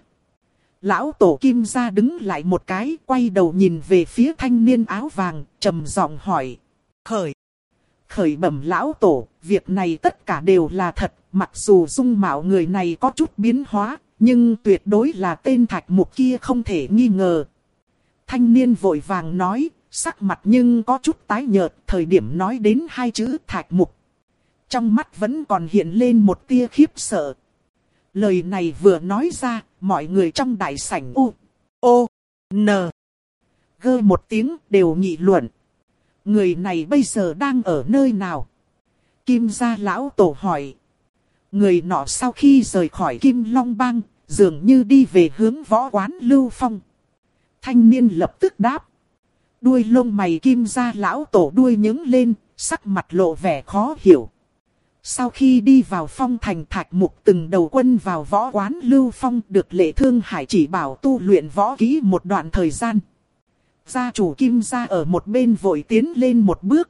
Lão tổ Kim gia đứng lại một cái, quay đầu nhìn về phía thanh niên áo vàng, trầm giọng hỏi. Khởi. Khởi bẩm lão tổ, việc này tất cả đều là thật, mặc dù dung mạo người này có chút biến hóa, nhưng tuyệt đối là tên Thạch Mục kia không thể nghi ngờ. Thanh niên vội vàng nói, sắc mặt nhưng có chút tái nhợt, thời điểm nói đến hai chữ Thạch Mục. trong mắt vẫn còn hiện lên một tia khiếp sợ. Lời này vừa nói ra, mọi người trong đại sảnh u, o, n, g một tiếng đều nghị luận. Người này bây giờ đang ở nơi nào? Kim gia lão tổ hỏi. Người nọ sau khi rời khỏi Kim Long Bang, dường như đi về hướng võ quán Lưu Phong. Thanh niên lập tức đáp. Đuôi lông mày Kim gia lão tổ đuôi nhướng lên, sắc mặt lộ vẻ khó hiểu. Sau khi đi vào Phong Thành, Thạch Mục từng đầu quân vào võ quán Lưu Phong, được Lệ Thương Hải chỉ bảo tu luyện võ kỹ một đoạn thời gian. Gia chủ Kim gia ở một bên vội tiến lên một bước,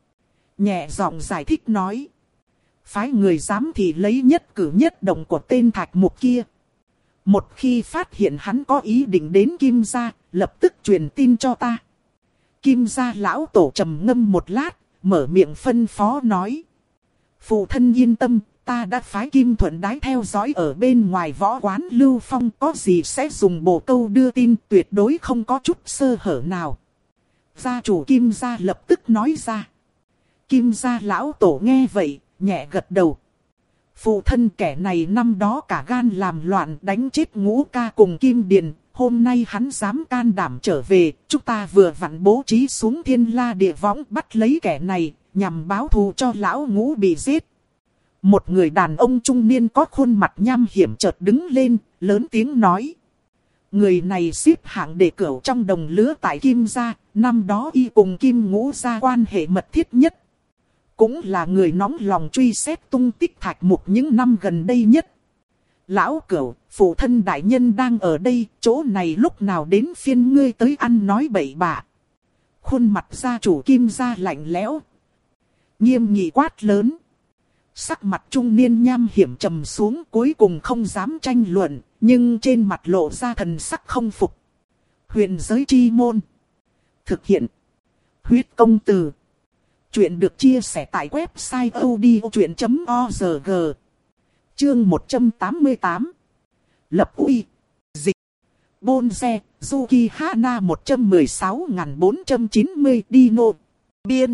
nhẹ giọng giải thích nói. Phái người giám thị lấy nhất cử nhất động của tên Thạch Mục kia. Một khi phát hiện hắn có ý định đến Kim gia, lập tức truyền tin cho ta. Kim gia lão tổ trầm ngâm một lát, mở miệng phân phó nói. Phụ thân yên tâm, ta đã phái Kim Thuận Đái theo dõi ở bên ngoài võ quán Lưu Phong, có gì sẽ dùng bồ câu đưa tin, tuyệt đối không có chút sơ hở nào. Gia chủ Kim gia lập tức nói ra. Kim gia lão tổ nghe vậy, nhẹ gật đầu. Phụ thân kẻ này năm đó cả gan làm loạn đánh chết Ngũ ca cùng Kim Điền, hôm nay hắn dám can đảm trở về, chúng ta vừa vặn bố trí xuống Thiên La Địa Võng bắt lấy kẻ này, nhằm báo thù cho lão Ngũ bị giết. Một người đàn ông trung niên có khuôn mặt nham hiểm chợt đứng lên, lớn tiếng nói. Người này xếp hạng đệ cửu trong đồng lứa tại Kim gia, năm đó y cùng Kim Ngũ gia quan hệ mật thiết nhất. Cũng là người nóng lòng truy xét tung tích Thạch Mục những năm gần đây nhất. Lão Cửu, phụ thân đại nhân đang ở đây, chỗ này lúc nào đến phiên ngươi tới ăn nói bậy bạ. Khuôn mặt gia chủ Kim gia lạnh lẽo, nghiêm nghị quát lớn. Sắc mặt trung niên nham hiểm trầm xuống, cuối cùng không dám tranh luận, nhưng trên mặt lộ ra thần sắc không phục. Huyền giới chi môn. Thực hiện. Huyết công từ. Chuyện được chia sẻ tại website odchuyện chấm org. Chương một trăm tám mươi tám. Lập uy. Dịch. Bonze, Zuki Hana một trăm mười sáu nghìn bốn trăm chín mươi Dino. Biên.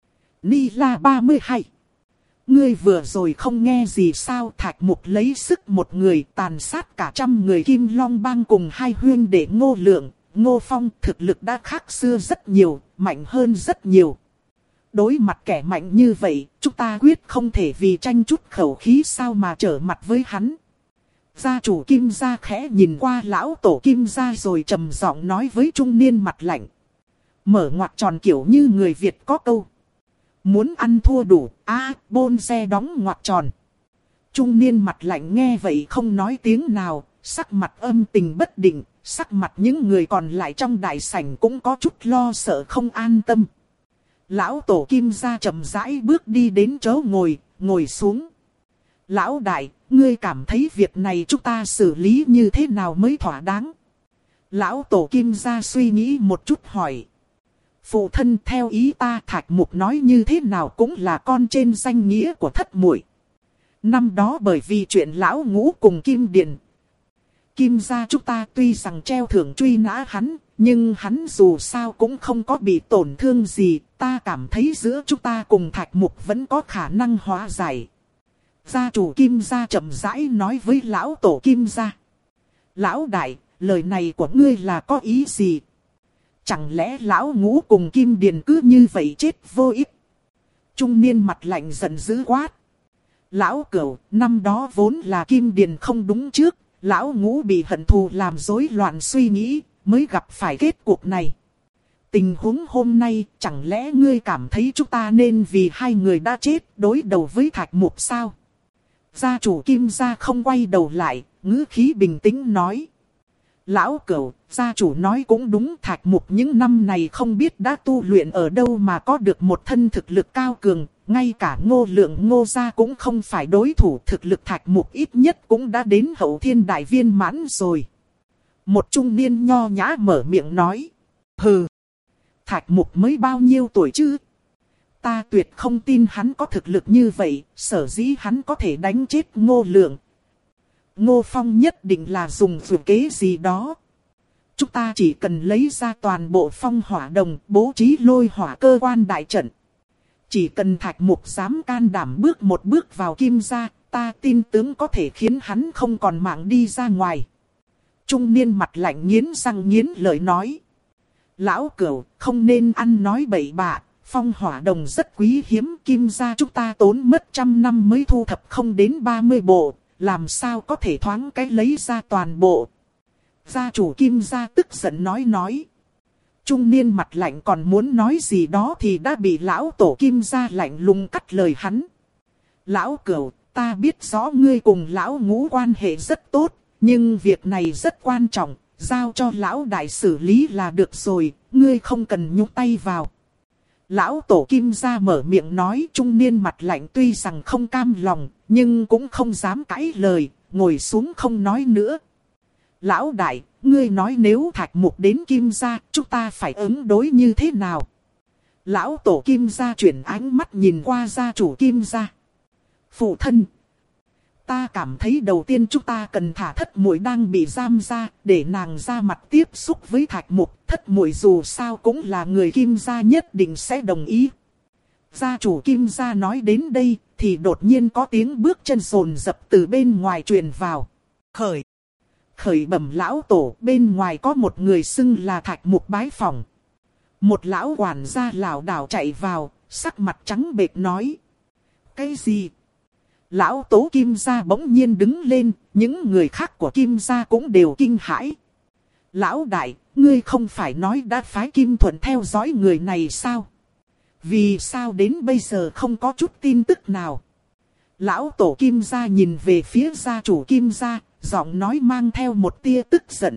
Nila ba mươi hai. Ngươi vừa rồi không nghe gì sao? Thạch Mục lấy sức một người tàn sát cả trăm người Kim Long Bang cùng hai huyên đệ Ngô Lượng, Ngô Phong, thực lực đã khác xưa rất nhiều, mạnh hơn rất nhiều. Đối mặt kẻ mạnh như vậy, chúng ta quyết không thể vì tranh chút khẩu khí sao mà trở mặt với hắn. Gia chủ Kim gia khẽ nhìn qua lão tổ Kim gia rồi trầm giọng nói với trung niên mặt lạnh. Mở ngoặc tròn kiểu như người Việt có câu. Muốn ăn thua đủ, a à, bôn xe đóng ngoặc tròn. Trung niên mặt lạnh nghe vậy không nói tiếng nào, sắc mặt âm tình bất định, sắc mặt những người còn lại trong đại sảnh cũng có chút lo sợ không an tâm. Lão tổ Kim gia chậm rãi bước đi đến chỗ ngồi, ngồi xuống. Lão đại, ngươi cảm thấy việc này chúng ta xử lý như thế nào mới thỏa đáng? Lão tổ Kim gia suy nghĩ một chút hỏi. Phụ thân, theo ý ta, Thạch Mục nói như thế nào cũng là con trên danh nghĩa của thất muội. Năm đó bởi vì chuyện lão Ngũ cùng Kim Điền, Kim gia chúng ta tuy rằng treo thưởng truy nã hắn, nhưng hắn dù sao cũng không có bị tổn thương gì. Ta cảm thấy giữa chúng ta cùng Thạch Mục vẫn có khả năng hóa giải. Gia chủ Kim gia chậm rãi nói với lão tổ Kim gia. Lão đại, lời này của ngươi là có ý gì? Chẳng lẽ lão Ngũ cùng Kim Điền cứ như vậy chết vô ích? Trung niên mặt lạnh giận dữ quát. Lão Cửu, năm đó vốn là Kim Điền không đúng trước, lão Ngũ bị hận thù làm rối loạn suy nghĩ, mới gặp phải kết cục này. Tình huống hôm nay, chẳng lẽ ngươi cảm thấy chúng ta nên vì hai người đã chết đối đầu với Thạch Mục sao? Gia chủ Kim gia không quay đầu lại, ngữ khí bình tĩnh nói. Lão Cửu, gia chủ nói cũng đúng, Thạch Mục những năm này không biết đã tu luyện ở đâu mà có được một thân thực lực cao cường, ngay cả Ngô Lượng Ngô gia cũng không phải đối thủ, thực lực Thạch Mục ít nhất cũng đã đến hậu thiên đại viên mãn rồi. Một trung niên nho nhã mở miệng nói. Hừ, Thạch Mục mới bao nhiêu tuổi chứ? Ta tuyệt không tin hắn có thực lực như vậy, sở dĩ hắn có thể đánh chết Ngô Lượng. Ngô Phong nhất định là dùng dụ kế gì đó. Chúng ta chỉ cần lấy ra toàn bộ phong hỏa đồng, bố trí lôi hỏa cơ quan đại trận. Chỉ cần Thạch Mục dám can đảm bước một bước vào Kim gia, ta tin tưởng có thể khiến hắn không còn mạng đi ra ngoài. Trung niên mặt lạnh nghiến răng nghiến lợi nói. Lão Cửu, không nên ăn nói bậy bạ, phong hỏa đồng rất quý hiếm, Kim gia chúng ta tốn mất trăm năm mới thu thập không đến ba mươi bộ, làm sao có thể thoáng cái lấy ra toàn bộ. Gia chủ Kim gia tức giận nói nói. Trung niên mặt lạnh còn muốn nói gì đó thì đã bị lão tổ Kim gia lạnh lùng cắt lời hắn. Lão Cửu, ta biết rõ ngươi cùng lão Ngũ quan hệ rất tốt, nhưng việc này rất quan trọng, giao cho lão đại xử lý là được rồi, ngươi không cần nhúng tay vào. Lão tổ Kim gia mở miệng nói. Trung niên mặt lạnh tuy rằng không cam lòng, nhưng cũng không dám cãi lời, ngồi xuống không nói nữa. Lão đại, ngươi nói nếu Thạch Mục đến Kim gia, chúng ta phải ứng đối như thế nào? Lão tổ Kim gia chuyển ánh mắt nhìn qua gia chủ Kim gia. Phụ thân, ta cảm thấy đầu tiên chúng ta cần thả Thất Muội đang bị giam ra, để nàng ra mặt tiếp xúc với Thạch Mục. Thất Muội dù sao cũng là người Kim gia, nhất định sẽ đồng ý. Gia chủ Kim gia nói đến đây, thì đột nhiên có tiếng bước chân rồn rập từ bên ngoài truyền vào. Khởi, khởi bẩm lão tổ, bên ngoài có một người xưng là Thạch Mục bái phỏng. Một lão quản gia lảo đảo chạy vào, sắc mặt trắng bệch nói. Cái gì? Lão tố Kim gia bỗng nhiên đứng lên, những người khác của Kim gia cũng đều kinh hãi. Lão đại, ngươi không phải nói đã phái Kim Thuận theo dõi người này sao? Vì sao đến bây giờ không có chút tin tức nào? Lão tổ Kim gia nhìn về phía gia chủ Kim gia, giọng nói mang theo một tia tức giận.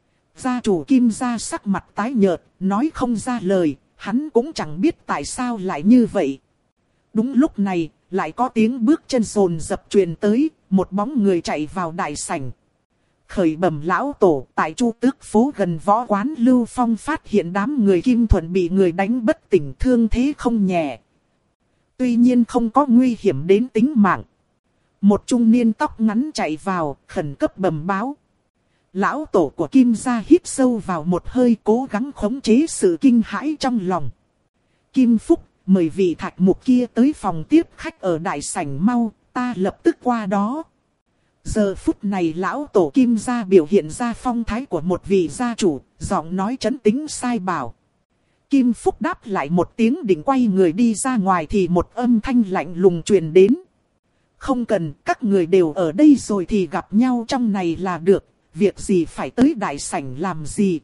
Gia chủ Kim gia sắc mặt tái nhợt, nói không ra lời, hắn cũng chẳng biết tại sao lại như vậy. Đúng lúc này, lại có tiếng bước chân rồn rập truyền tới, một bóng người chạy vào đại sảnh. Khởi bẩm lão tổ, tại Chu Tước phố gần võ quán Lưu Phong phát hiện đám người Kim Thuận bị người đánh bất tỉnh, thương thế không nhẹ. Tuy nhiên không có nguy hiểm đến tính mạng. Một trung niên tóc ngắn chạy vào, khẩn cấp bẩm báo. Lão tổ của Kim gia hít sâu vào một hơi, cố gắng khống chế sự kinh hãi trong lòng. Kim Phúc, mời vị Thạch Mục kia tới phòng tiếp khách ở đại sảnh mau, ta lập tức qua đó. Giờ phút này lão tổ Kim gia biểu hiện ra phong thái của một vị gia chủ, giọng nói trấn tĩnh sai bảo. Kim Phúc đáp lại một tiếng định quay người đi ra ngoài thì một âm thanh lạnh lùng truyền đến. Không cần, các người đều ở đây rồi thì gặp nhau trong này là được, việc gì phải tới đại sảnh làm gì.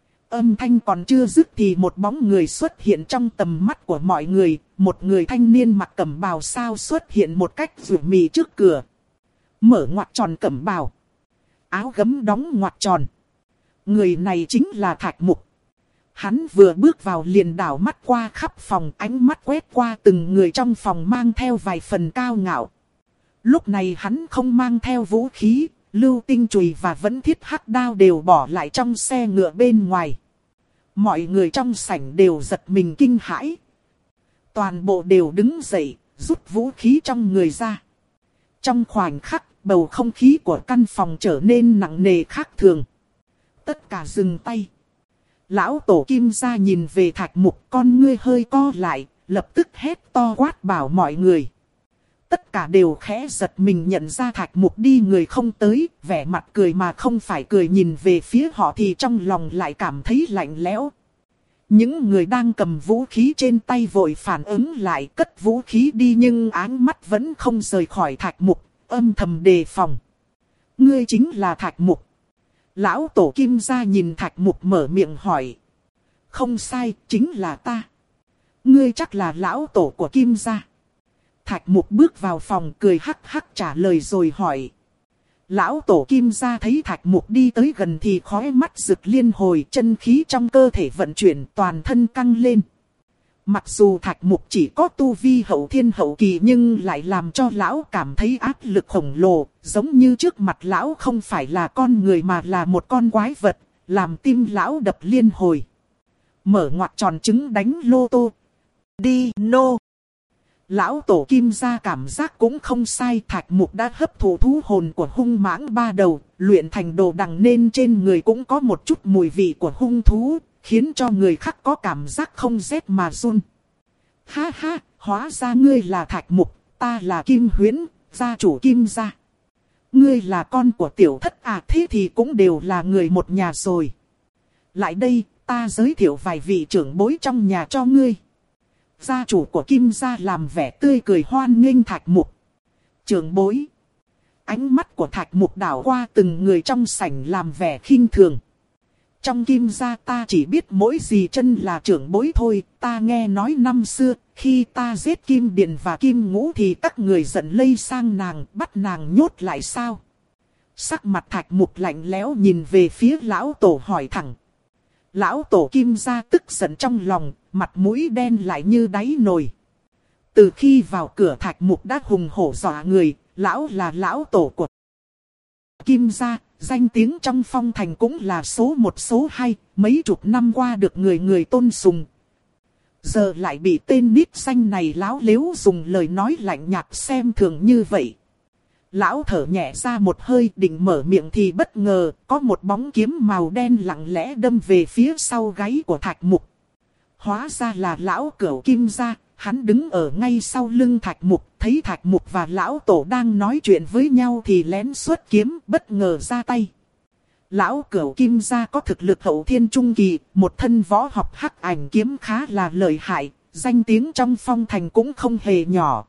Âm thanh còn chưa dứt thì một bóng người xuất hiện trong tầm mắt của mọi người, một người thanh niên mặc cẩm bào sao xuất hiện một cách rủ mì trước cửa. Mở ngoặc tròn cẩm bào, áo gấm đóng ngoặc tròn. Người này chính là Thạch Mục. Hắn vừa bước vào liền đảo mắt qua khắp phòng, ánh mắt quét qua từng người trong phòng mang theo vài phần cao ngạo. Lúc này hắn không mang theo vũ khí, lưu tinh chùy và vẫn thiết hắc đao đều bỏ lại trong xe ngựa bên ngoài. Mọi người trong sảnh đều giật mình kinh hãi. Toàn bộ đều đứng dậy, rút vũ khí trong người ra. Trong khoảnh khắc, bầu không khí của căn phòng trở nên nặng nề khác thường. Tất cả dừng tay. Lão tổ Kim gia nhìn về Thạch Mục, con ngươi hơi co lại, lập tức hét to quát bảo mọi người. Tất cả đều khẽ giật mình nhận ra Thạch Mục đi người không tới, vẻ mặt cười mà không phải cười, nhìn về phía họ thì trong lòng lại cảm thấy lạnh lẽo. Những người đang cầm vũ khí trên tay vội phản ứng lại, cất vũ khí đi, nhưng áng mắt vẫn không rời khỏi Thạch Mục, âm thầm đề phòng. Ngươi chính là Thạch Mục. Lão tổ Kim gia nhìn Thạch Mục mở miệng hỏi. Không sai, chính là ta. Ngươi chắc là lão tổ của Kim gia. Thạch Mục bước vào phòng cười hắc hắc trả lời rồi hỏi. Lão tổ Kim gia thấy Thạch Mục đi tới gần thì khóe mắt rực liên hồi, chân khí trong cơ thể vận chuyển, toàn thân căng lên. Mặc dù Thạch Mục chỉ có tu vi hậu thiên hậu kỳ nhưng lại làm cho lão cảm thấy áp lực khổng lồ, giống như trước mặt lão không phải là con người mà là một con quái vật, làm tim lão đập liên hồi. Mở ngoặc tròn trứng đánh lô tô. Đi nô. Lão tổ Kim gia cảm giác cũng không sai, Thạch Mục đã hấp thụ thú hồn của hung mãng ba đầu, luyện thành đồ đằng nên trên người cũng có một chút mùi vị của hung thú, khiến cho người khác có cảm giác không rét mà run. Ha ha, hóa ra ngươi là Thạch Mục, ta là Kim Huyễn, gia chủ Kim gia. Ngươi là con của tiểu thất à, thế thì cũng đều là người một nhà rồi. Lại đây, ta giới thiệu vài vị trưởng bối trong nhà cho ngươi. Gia chủ của Kim gia làm vẻ tươi cười hoan nghênh Thạch Mục. Trưởng bối. Ánh mắt của Thạch Mục đảo qua từng người trong sảnh làm vẻ khinh thường. Trong Kim gia ta chỉ biết mỗi dì chân là trưởng bối thôi. Ta nghe nói năm xưa, khi ta giết Kim Điền và Kim Ngũ thì các người giận lây sang nàng, bắt nàng nhốt lại sao? Sắc mặt Thạch Mục lạnh lẽo nhìn về phía lão tổ hỏi thẳng. Lão tổ Kim gia tức giận trong lòng, mặt mũi đen lại như đáy nồi. Từ khi vào cửa Thạch Mục đã hùng hổ dọa người, lão là lão tổ của Kim gia, danh tiếng trong phong thành cũng là số một số hai, mấy chục năm qua được người người tôn sùng. Giờ lại bị tên nít xanh này láo lếu dùng lời nói lạnh nhạt xem thường như vậy. Lão thở nhẹ ra một hơi định mở miệng thì bất ngờ có một bóng kiếm màu đen lặng lẽ đâm về phía sau gáy của Thạch Mục. Hóa ra là lão Cửu Kim gia, hắn đứng ở ngay sau lưng Thạch Mục, thấy Thạch Mục và lão tổ đang nói chuyện với nhau thì lén xuất kiếm bất ngờ ra tay. Lão Cửu Kim gia có thực lực hậu thiên trung kỳ, một thân võ học hắc ảnh kiếm khá là lợi hại, danh tiếng trong phong thành cũng không hề nhỏ.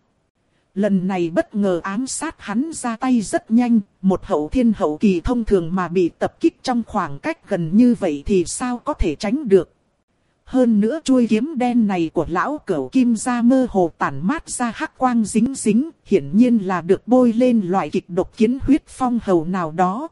Lần này bất ngờ ám sát hắn ra tay rất nhanh, một hậu thiên hậu kỳ thông thường mà bị tập kích trong khoảng cách gần như vậy thì sao có thể tránh được. Hơn nữa chuôi kiếm đen này của lão Cửu Kim gia mơ hồ tản mát ra hắc quang dính dính, hiển nhiên là được bôi lên loại kịch độc kiến huyết phong hầu nào đó.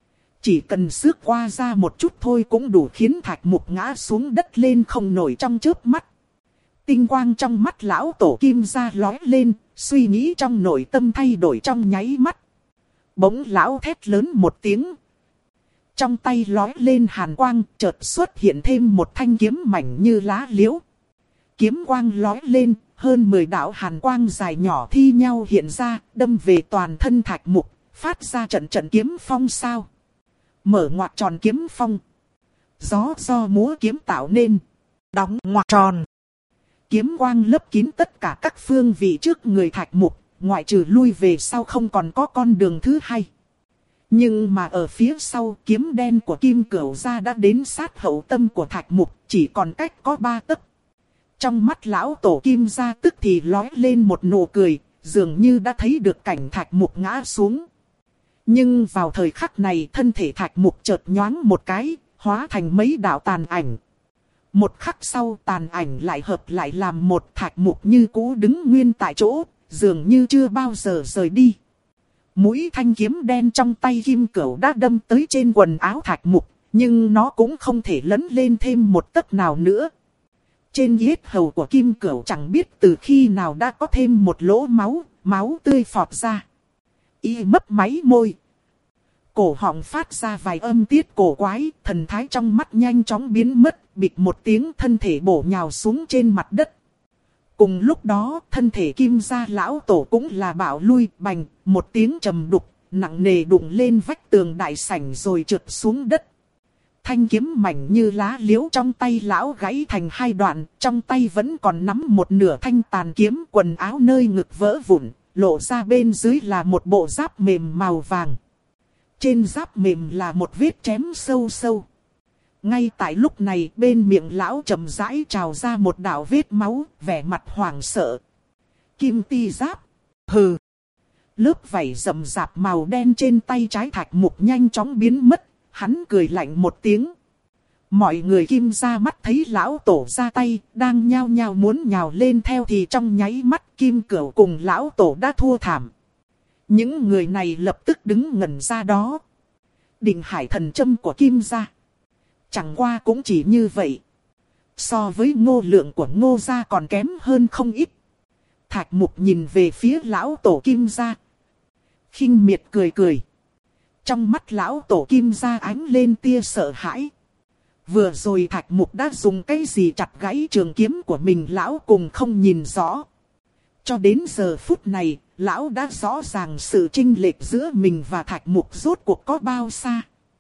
Chỉ cần xước qua ra một chút thôi cũng đủ khiến Thạch Mục ngã xuống đất lên không nổi trong chớp mắt. Tinh quang trong mắt lão tổ Kim gia lóe lên, suy nghĩ trong nội tâm thay đổi trong nháy mắt. Bỗng lão thét lớn một tiếng. Trong tay lóe lên hàn quang, chợt xuất hiện thêm một thanh kiếm mảnh như lá liễu. Kiếm quang lóe lên, hơn mười đạo hàn quang dài nhỏ thi nhau hiện ra, đâm về toàn thân Thạch Mục, phát ra trận trận kiếm phong sao. Mở ngoặc tròn kiếm phong. Gió do múa kiếm tạo nên. Đóng ngoặc tròn. Kiếm quang lấp kín tất cả các phương vị trước người Thạch Mục, ngoại trừ lui về sau không còn có con đường thứ hai. Nhưng mà ở phía sau kiếm đen của Kim Cửu gia đã đến sát hậu tâm của Thạch Mục, chỉ còn cách có ba tấc. Trong mắt lão tổ Kim gia tức thì lóe lên một nụ cười, dường như đã thấy được cảnh Thạch Mục ngã xuống. Nhưng vào thời khắc này thân thể Thạch Mục chợt nhoáng một cái, hóa thành mấy đạo tàn ảnh. Một khắc sau tàn ảnh lại hợp lại làm một, Thạch Mục như cũ đứng nguyên tại chỗ, dường như chưa bao giờ rời đi. Mũi thanh kiếm đen trong tay Kim Cửu đã đâm tới trên quần áo Thạch Mục, nhưng nó cũng không thể lấn lên thêm một tấc nào nữa. Trên yết hầu của Kim Cửu chẳng biết từ khi nào đã có thêm một lỗ máu, máu tươi phọt ra. Y mấp máy môi. Cổ họng phát ra vài âm tiết cổ quái, thần thái trong mắt nhanh chóng biến mất, bịch một tiếng thân thể bổ nhào xuống trên mặt đất. Cùng lúc đó, thân thể Kim gia lão tổ cũng là bạo lui, bành, một tiếng trầm đục, nặng nề đụng lên vách tường đại sảnh rồi trượt xuống đất. Thanh kiếm mảnh như lá liễu trong tay lão gãy thành hai đoạn, trong tay vẫn còn nắm một nửa thanh tàn kiếm, quần áo nơi ngực vỡ vụn, lộ ra bên dưới là một bộ giáp mềm màu vàng. Trên giáp mềm là một vết chém sâu sâu. Ngay tại lúc này bên miệng lão chậm rãi trào ra một đạo vết máu, vẻ mặt hoảng sợ. Kim ti giáp. Hừ. Lớp vảy rậm rạp màu đen trên tay trái Thạch Mục nhanh chóng biến mất, hắn cười lạnh một tiếng. Mọi người Kim gia mắt thấy lão tổ ra tay, đang nhao nhao muốn nhào lên theo thì trong nháy mắt Kim Cửu cùng lão tổ đã thua thảm. Những người này lập tức đứng ngẩn ra đó. Định hải thần châm của Kim gia. Chẳng qua cũng chỉ như vậy. So với ngô lượng của ngô gia còn kém hơn không ít. Thạch Mục nhìn về phía lão tổ Kim gia. Khinh miệt cười cười. Trong mắt lão tổ Kim gia ánh lên tia sợ hãi. Vừa rồi Thạch Mục đã dùng cái gì chặt gãy trường kiếm của mình lão cùng không nhìn rõ. Cho đến giờ phút này, lão đã rõ ràng sự chênh lệch giữa mình và Thạch Mục rốt cuộc có bao xa.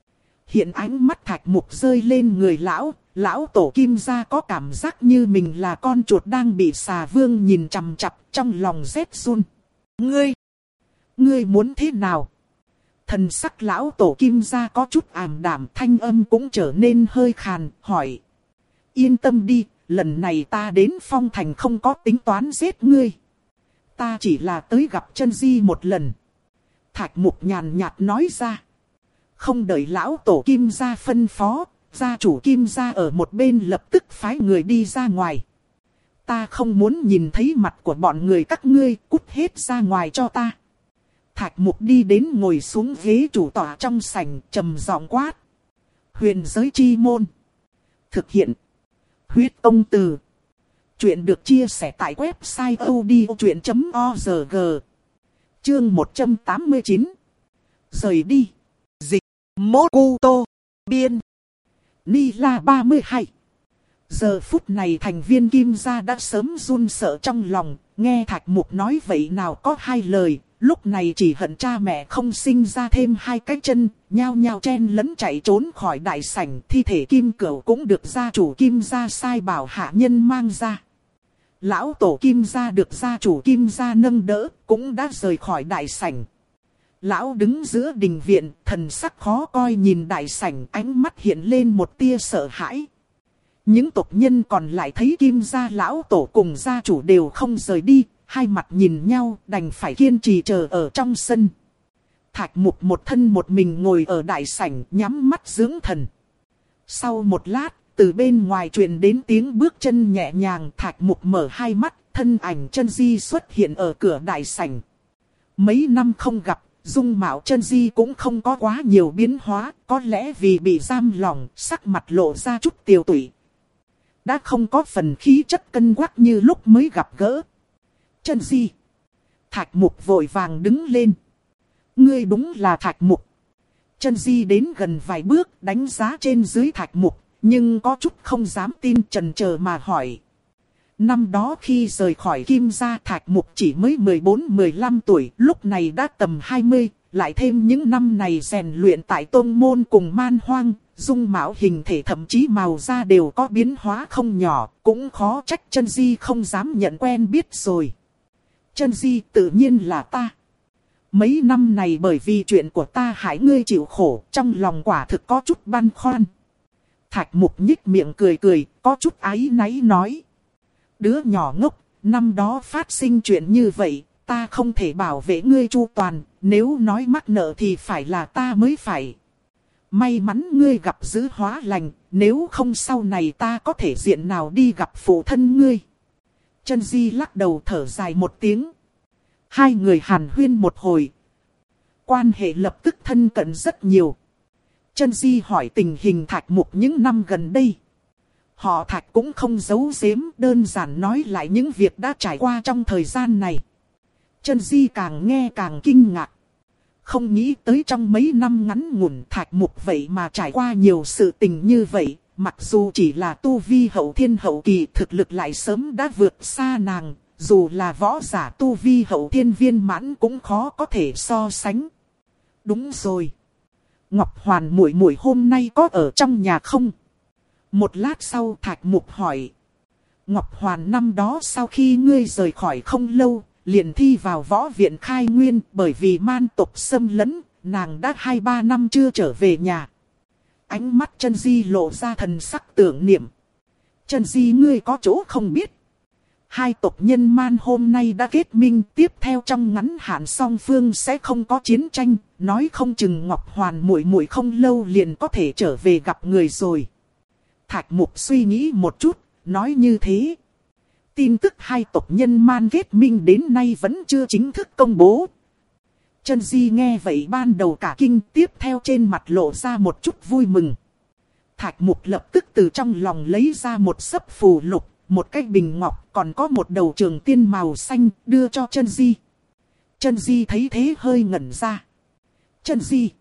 Hiện ánh mắt Thạch Mục rơi lên người lão, lão tổ Kim gia có cảm giác như mình là con chuột đang bị xà vương nhìn chằm chằm, trong lòng rét run. Ngươi, ngươi muốn thế nào? Thần sắc lão tổ Kim gia có chút ảm đạm, thanh âm cũng trở nên hơi khàn, hỏi. Yên tâm đi, lần này ta đến Phong Thành không có tính toán giết ngươi. Ta chỉ là tới gặp Chân Di một lần. Thạch Mục nhàn nhạt nói ra. Không đợi lão tổ Kim gia phân phó, gia chủ Kim gia ở một bên lập tức phái người đi ra ngoài. Ta không muốn nhìn thấy mặt của bọn người các ngươi, cút hết ra ngoài cho ta. Thạch Mục đi đến ngồi xuống ghế chủ tọa trong sảnh, trầm giọng quát. Huyền giới chi môn. Thực hiện. Huyết Công Từ. Chuyện được chia sẻ tại website odchuyện chấm org. Chương một trăm tám mươi chín. Rời đi. Dịch. Mokuto. Biên. Nila ba mươi hai. Giờ phút này thành viên Kim gia đã sớm run sợ trong lòng, nghe Thạch Mục nói vậy nào có hai lời, lúc này chỉ hận cha mẹ không sinh ra thêm hai cái chân, nhao nhao chen lẫn chạy trốn khỏi đại sảnh, thi thể Kim Cửu cũng được gia chủ Kim gia sai bảo hạ nhân mang ra. Lão tổ Kim gia được gia chủ Kim gia nâng đỡ, cũng đã rời khỏi đại sảnh. Lão đứng giữa đình viện, thần sắc khó coi nhìn đại sảnh, ánh mắt hiện lên một tia sợ hãi. Những tộc nhân còn lại thấy Kim gia lão tổ cùng gia chủ đều không rời đi, hai mặt nhìn nhau đành phải kiên trì chờ ở trong sân. Thạch Mục một thân một mình ngồi ở đại sảnh nhắm mắt dưỡng thần. Sau một lát, từ bên ngoài truyền đến tiếng bước chân nhẹ nhàng. Thạch Mục mở hai mắt, thân ảnh Chân Di xuất hiện ở cửa đại sảnh. Mấy năm không gặp, dung mạo Chân Di cũng không có quá nhiều biến hóa, có lẽ vì bị giam lỏng, sắc mặt lộ ra chút tiều tụy. Đã không có phần khí chất cân quắc như lúc mới gặp gỡ. Chân Di. Thạch Mục vội vàng đứng lên. Ngươi đúng là Thạch Mục. Chân Di đến gần vài bước đánh giá trên dưới Thạch Mục, nhưng có chút không dám tin, chần chờ mà hỏi. Năm đó khi rời khỏi Kim gia, Thạch Mục chỉ mới mười bốn mười lăm tuổi, lúc này đã tầm hai mươi, lại thêm những năm này rèn luyện tại tôn môn cùng man hoang, dung mạo hình thể thậm chí màu da đều có biến hóa không nhỏ, cũng khó trách Chân Di không dám nhận quen biết rồi. Chân Di tự nhiên là ta. Mấy năm này bởi vì chuyện của ta hại ngươi chịu khổ, trong lòng quả thực có chút băn khoăn. Thạch Mục nhích miệng cười cười, có chút áy náy nói. Đứa nhỏ ngốc, năm đó phát sinh chuyện như vậy, ta không thể bảo vệ ngươi chu toàn, nếu nói mắc nợ thì phải là ta mới phải. May mắn ngươi gặp dữ hóa lành, nếu không sau này ta có thể diện nào đi gặp phụ thân ngươi. Chân Di lắc đầu thở dài một tiếng. Hai người hàn huyên một hồi. Quan hệ lập tức thân cận rất nhiều. Chân Di hỏi tình hình Thạch Mục những năm gần đây. Họ Thạch cũng không giấu giếm, đơn giản nói lại những việc đã trải qua trong thời gian này. Chân Di càng nghe càng kinh ngạc. Không nghĩ tới trong mấy năm ngắn ngủn Thạch Mục vậy mà trải qua nhiều sự tình như vậy. Mặc dù chỉ là tu vi hậu thiên hậu kỳ, thực lực lại sớm đã vượt xa nàng. Dù là võ giả tu vi hậu thiên viên mãn cũng khó có thể so sánh. Đúng rồi. Ngọc Hoàn muội muội hôm nay có ở trong nhà không? Một lát sau Thạch Mục hỏi. Ngọc Hoàn năm đó sau khi ngươi rời khỏi không lâu, liền thi vào võ viện khai nguyên, bởi vì man tộc xâm lấn, nàng đã hai ba năm chưa trở về nhà. Ánh mắt Chân Di lộ ra thần sắc tưởng niệm. Chân Di ngươi có chỗ không biết. Hai tộc nhân man hôm nay đã kết minh, tiếp theo trong ngắn hạn song phương sẽ không có chiến tranh, nói không chừng Ngọc Hoàn muội muội không lâu liền có thể trở về gặp người rồi. Thạch Mục suy nghĩ một chút, nói như thế. Tin tức hai tộc nhân man kết minh đến nay vẫn chưa chính thức công bố. Chân Di nghe vậy ban đầu cả kinh, tiếp theo trên mặt lộ ra một chút vui mừng. Thạch Mục lập tức từ trong lòng lấy ra một sấp phù lục, một cái bình ngọc, còn có một đầu trường tiên màu xanh, đưa cho Chân Di. Chân Di thấy thế hơi ngẩn ra. Chân Di,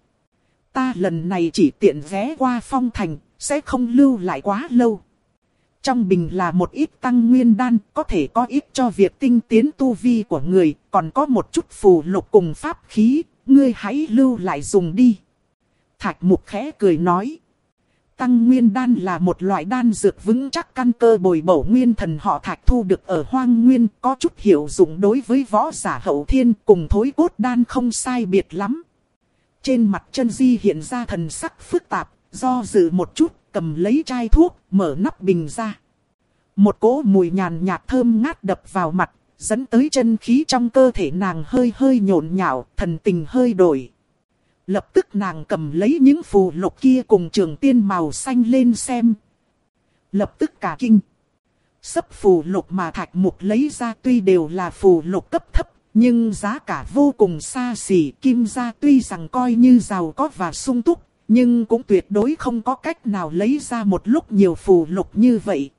ta lần này chỉ tiện ghé qua Phong Thành, sẽ không lưu lại quá lâu. Trong bình là một ít tăng nguyên đan, có thể có ích cho việc tinh tiến tu vi của người, còn có một chút phù lục cùng pháp khí, ngươi hãy lưu lại dùng đi. Thạch Mục khẽ cười nói. Tăng nguyên đan là một loại đan dược vững chắc căn cơ bồi bổ nguyên thần họ Thạch thu được ở hoang nguyên, có chút hiệu dụng đối với võ giả hậu thiên, cùng thối cốt đan không sai biệt lắm. Trên mặt Chân Di hiện ra thần sắc phức tạp, do dự một chút, cầm lấy chai thuốc, mở nắp bình ra. Một cỗ mùi nhàn nhạt thơm ngát đập vào mặt, dẫn tới chân khí trong cơ thể nàng hơi hơi nhộn nhạo, thần tình hơi đổi. Lập tức nàng cầm lấy những phù lục kia cùng trường tiên màu xanh lên xem. Lập tức cả kinh. Sấp phù lục mà Thạch Mục lấy ra tuy đều là phù lục cấp thấp, nhưng giá cả vô cùng xa xỉ. Kim gia tuy rằng coi như giàu có và sung túc, nhưng cũng tuyệt đối không có cách nào lấy ra một lúc nhiều phù lục như vậy.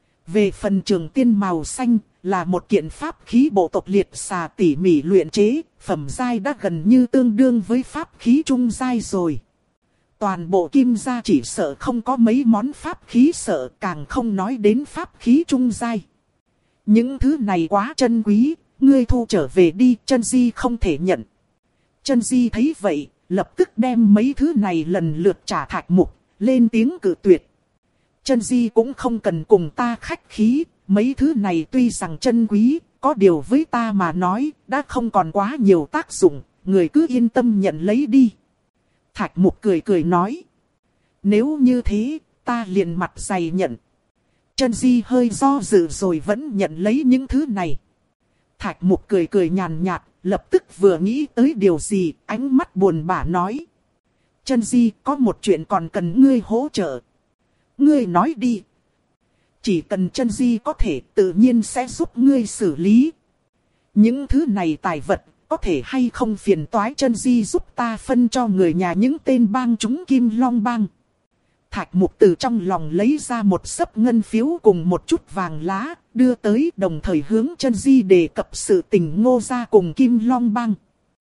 Về phần trường tiên màu xanh, là một kiện pháp khí bộ tộc liệt xà tỉ mỉ luyện chế, phẩm giai đã gần như tương đương với pháp khí trung giai rồi. Toàn bộ Kim gia chỉ sợ không có mấy món pháp khí sợ, càng không nói đến pháp khí trung giai. Những thứ này quá chân quý, ngươi thu trở về đi. Chân Di không thể nhận. Chân Di thấy vậy, lập tức đem mấy thứ này lần lượt trả Thạch Mục, lên tiếng cự tuyệt. Chân Di cũng không cần cùng ta khách khí, mấy thứ này tuy rằng chân quý, có điều với ta mà nói, đã không còn quá nhiều tác dụng, người cứ yên tâm nhận lấy đi. Thạch Mục cười cười nói. Nếu như thế, ta liền mặt dày nhận. Chân Di hơi do dự rồi vẫn nhận lấy những thứ này. Thạch Mục cười cười nhàn nhạt, lập tức vừa nghĩ tới điều gì, ánh mắt buồn bã nói. Chân Di, có một chuyện còn cần ngươi hỗ trợ. Ngươi nói đi. Chỉ cần Chân Di có thể, tự nhiên sẽ giúp ngươi xử lý. Những thứ này tài vật, có thể hay không phiền toái Chân Di giúp ta phân cho người nhà những tên bang chúng Kim Long bang. Thạch Mục từ trong lòng lấy ra một xấp ngân phiếu cùng một chút vàng lá, đưa tới, đồng thời hướng Chân Di đề cập sự tình Ngô gia cùng Kim Long bang.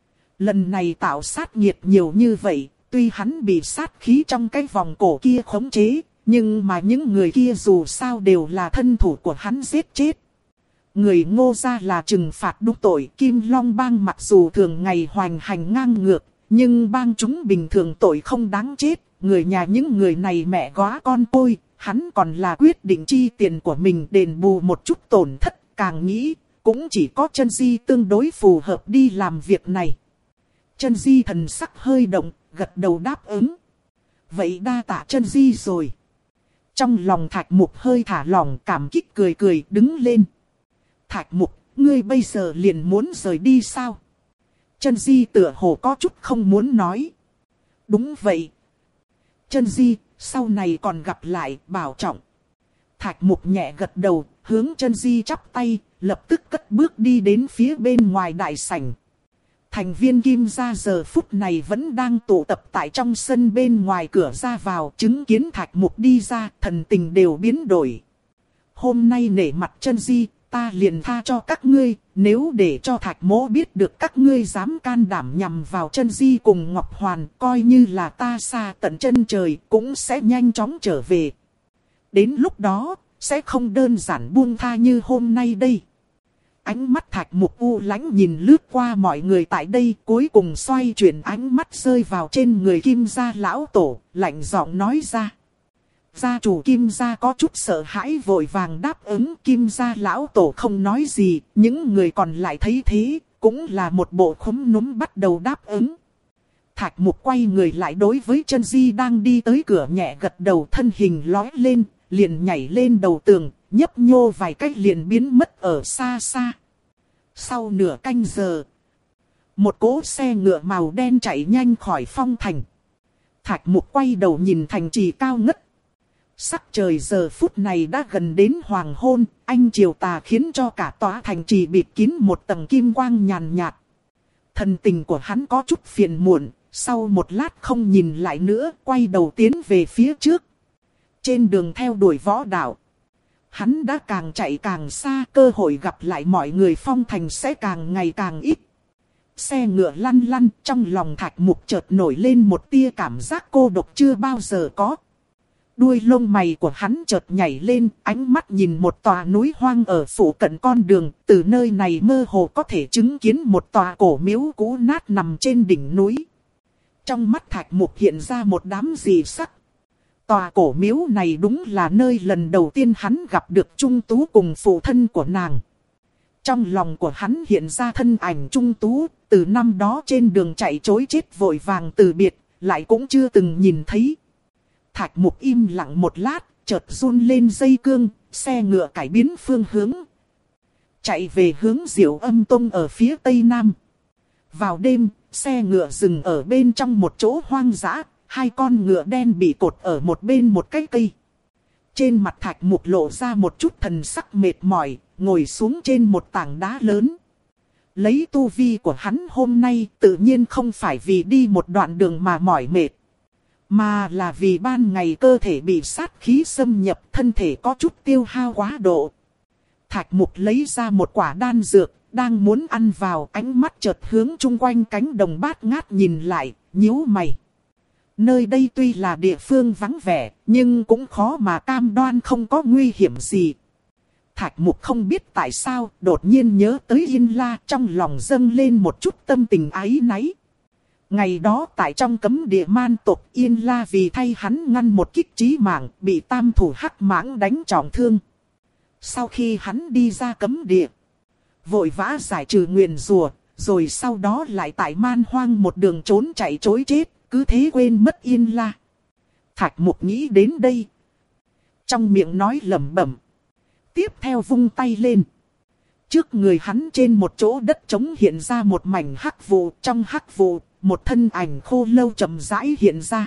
Lần này tạo sát nghiệt nhiều như vậy, tuy hắn bị sát khí trong cái vòng cổ kia khống chế, nhưng mà những người kia dù sao đều là thân thủ của hắn giết chết. Người Ngô gia là trừng phạt đúng tội, Kim Long bang mặc dù thường ngày hoành hành ngang ngược, nhưng bang chúng bình thường tội không đáng chết. Người nhà những người này mẹ góa con tôi, hắn còn là quyết định chi tiền của mình đền bù một chút tổn thất, càng nghĩ, cũng chỉ có Chân Di tương đối phù hợp đi làm việc này. Chân Di thần sắc hơi động, gật đầu đáp ứng. Vậy đa tạ Chân Di rồi. Trong lòng Thạch Mục hơi thả lỏng, cảm kích cười cười đứng lên. Thạch Mục, ngươi bây giờ liền muốn rời đi sao? Chân Di tựa hồ có chút không muốn nói. Đúng vậy. Chân Di, sau này còn gặp lại, bảo trọng. Thạch Mục nhẹ gật đầu, hướng Chân Di chắp tay, lập tức cất bước đi đến phía bên ngoài đại sảnh. Thành viên Kim gia giờ phút này vẫn đang tụ tập tại trong sân bên ngoài cửa ra vào, chứng kiến Thạch Mục đi ra, thần tình đều biến đổi. Hôm nay nể mặt Chân Di, ta liền tha cho các ngươi, nếu để cho Thạch Mỗ biết được các ngươi dám can đảm nhằm vào Chân Di cùng Ngọc Hoàn, coi như là ta xa tận chân trời, cũng sẽ nhanh chóng trở về. Đến lúc đó, sẽ không đơn giản buông tha như hôm nay đây. Ánh mắt Thạch Mục u lãnh nhìn lướt qua mọi người tại đây, cuối cùng xoay chuyển ánh mắt rơi vào trên người Kim gia lão tổ, lạnh giọng nói ra. Gia chủ Kim gia có chút sợ hãi vội vàng đáp ứng. Kim gia lão tổ không nói gì, những người còn lại thấy thế, cũng là một bộ khúm núm bắt đầu đáp ứng. Thạch Mục quay người lại đối với Chân Di đang đi tới cửa nhẹ gật đầu, thân hình lói lên, liền nhảy lên đầu tường, nhấp nhô vài cách liền biến mất ở xa xa. Sau nửa canh giờ, một cỗ xe ngựa màu đen chạy nhanh khỏi phong thành. Thạch Mục quay đầu nhìn thành trì cao ngất. Sắc trời giờ phút này đã gần đến hoàng hôn, ánh chiều tà khiến cho cả tòa thành trì bịt kín một tầng kim quang nhàn nhạt. Thần tình của hắn có chút phiền muộn, sau một lát không nhìn lại nữa, quay đầu tiến về phía trước. Trên đường theo đuổi võ đạo, hắn đã càng chạy càng xa, cơ hội gặp lại mọi người phong thành sẽ càng ngày càng ít. Xe ngựa lăn lăn, trong lòng Thạch Mục chợt nổi lên một tia cảm giác cô độc chưa bao giờ có. Đuôi lông mày của hắn chợt nhảy lên, ánh mắt nhìn một tòa núi hoang ở phụ cận con đường, từ nơi này mơ hồ có thể chứng kiến một tòa cổ miếu cũ nát nằm trên đỉnh núi. Trong mắt Thạch Mục hiện ra một đám dị sắc. Tòa cổ miếu này đúng là nơi lần đầu tiên hắn gặp được Trung Tú cùng phụ thân của nàng. Trong lòng của hắn hiện ra thân ảnh Trung Tú, từ năm đó trên đường chạy trối chết vội vàng từ biệt, lại cũng chưa từng nhìn thấy. Thạch Mục im lặng một lát, chợt run lên dây cương, xe ngựa cải biến phương hướng. Chạy về hướng Diệu Âm Tông ở phía tây nam. Vào đêm, xe ngựa dừng ở bên trong một chỗ hoang dã, hai con ngựa đen bị cột ở một bên một cái cây. Trên mặt Thạch Mục lộ ra một chút thần sắc mệt mỏi, ngồi xuống trên một tảng đá lớn. Lấy tu vi của hắn hôm nay tự nhiên không phải vì đi một đoạn đường mà mỏi mệt. Mà là vì ban ngày cơ thể bị sát khí xâm nhập, thân thể có chút tiêu hao quá độ. Thạch Mục lấy ra một quả đan dược, đang muốn ăn vào, ánh mắt chợt hướng chung quanh cánh đồng bát ngát nhìn lại, nhíu mày. Nơi đây tuy là địa phương vắng vẻ, nhưng cũng khó mà cam đoan không có nguy hiểm gì. Thạch Mục không biết tại sao, đột nhiên nhớ tới Yên La, trong lòng dâng lên một chút tâm tình áy náy. Ngày đó tại trong cấm địa man tộc, Yên La vì thay hắn ngăn một kích chí mạng, bị tam thủ hắc mãng đánh trọng thương. Sau khi hắn đi ra cấm địa, vội vã giải trừ nguyền rủa, rồi sau đó lại tại man hoang một đường trốn chạy trối chết, cứ thế quên mất Yên La. Thạch Mục nghĩ đến đây, trong miệng nói lẩm bẩm. Tiếp theo vung tay lên. Trước người hắn trên một chỗ đất trống hiện ra một mảnh hắc vụ, trong hắc vụ, một thân ảnh khô lâu chậm rãi hiện ra.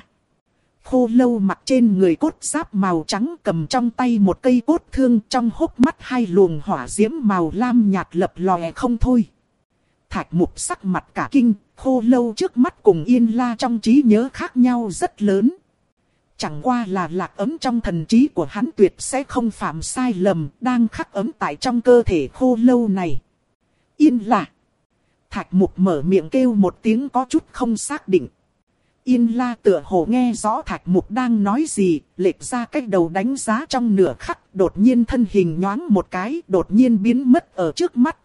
Khô lâu mặc trên người cốt giáp màu trắng, cầm trong tay một cây cốt thương, trong hốc mắt hai luồng hỏa diễm màu lam nhạt lập lòe không thôi. Thạch Mục sắc mặt cả kinh, khô lâu trước mắt cùng Yên La trong trí nhớ khác nhau rất lớn. Chẳng qua là lạc ấm trong thần trí của hắn tuyệt sẽ không phạm sai lầm, đang khắc ấm tại trong cơ thể khô lâu này. Yên La. Thạch Mục mở miệng kêu một tiếng có chút không xác định. Yên La tựa hồ nghe rõ Thạch Mục đang nói gì, lệch ra cách đầu đánh giá trong nửa khắc, đột nhiên thân hình nhoáng một cái, đột nhiên biến mất ở trước mắt.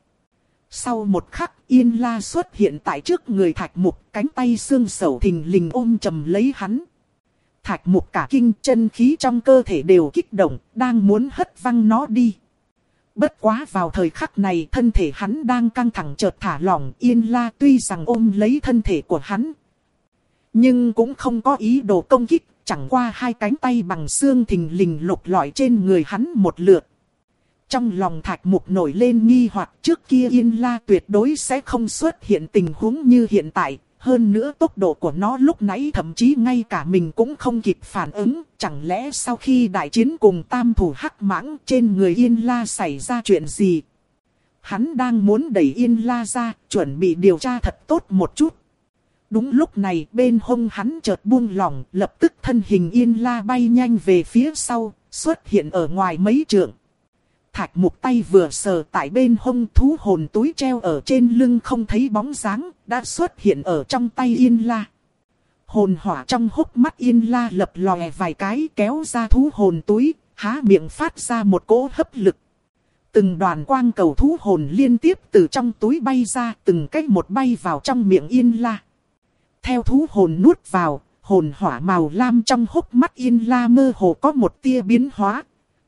Sau một khắc, Yên La xuất hiện tại trước người Thạch Mục, cánh tay xương sẩu thình lình ôm chầm lấy hắn. Thạch Mục cả kinh, chân khí trong cơ thể đều kích động, đang muốn hất văng nó đi. Bất quá vào thời khắc này, thân thể hắn đang căng thẳng chợt thả lỏng. Yên La tuy rằng ôm lấy thân thể của hắn, nhưng cũng không có ý đồ công kích, chẳng qua hai cánh tay bằng xương thình lình lục lọi trên người hắn một lượt. Trong lòng Thạch Mục nổi lên nghi hoặc, trước kia Yên La tuyệt đối sẽ không xuất hiện tình huống như hiện tại. Hơn nữa tốc độ của nó lúc nãy thậm chí ngay cả mình cũng không kịp phản ứng. Chẳng lẽ sau khi đại chiến cùng tam thủ hắc mãng, trên người Yên La xảy ra chuyện gì? Hắn đang muốn đẩy Yên La ra, chuẩn bị điều tra thật tốt một chút. Đúng lúc này bên hông hắn chợt buông lỏng, lập tức thân hình Yên La bay nhanh về phía sau, xuất hiện ở ngoài mấy trượng. Thạch Mục tay vừa sờ tại bên hông, thú hồn túi treo ở trên lưng không thấy bóng dáng, đã xuất hiện ở trong tay Yên La. Hồn hỏa trong hốc mắt Yên La lập lòe vài cái, kéo ra thú hồn túi, há miệng phát ra một cỗ hấp lực. Từng đoàn quang cầu thú hồn liên tiếp từ trong túi bay ra, từng cách một bay vào trong miệng Yên La. Theo thú hồn nuốt vào, hồn hỏa màu lam trong hốc mắt Yên La mơ hồ có một tia biến hóa.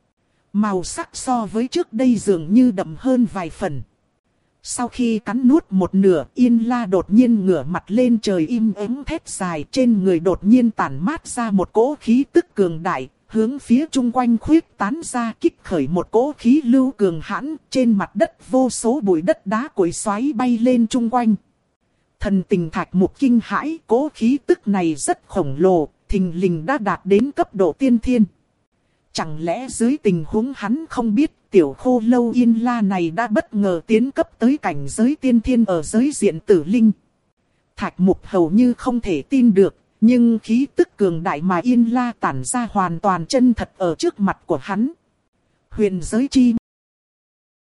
Màu sắc so với trước đây dường như đậm hơn vài phần. Sau khi cắn nuốt một nửa, Yên La đột nhiên ngửa mặt lên trời im ắng thét dài, trên người đột nhiên tản mát ra một cỗ khí tức cường đại, hướng phía chung quanh khuyết tán ra, kích khởi một cỗ khí lưu cường hãn, trên mặt đất vô số bụi đất đá cối xoáy bay lên chung quanh. Thần tình Thạch Mục kinh hãi, cỗ khí tức này rất khổng lồ, thình lình đã đạt đến cấp độ tiên thiên. Chẳng lẽ dưới tình huống hắn không biết, tiểu khô lâu Yên La này đã bất ngờ tiến cấp tới cảnh giới tiên thiên ở giới diện tử linh. Thạch Mục hầu như không thể tin được, nhưng khí tức cường đại mà Yên La tản ra hoàn toàn chân thật ở trước mặt của hắn. Huyền giới chi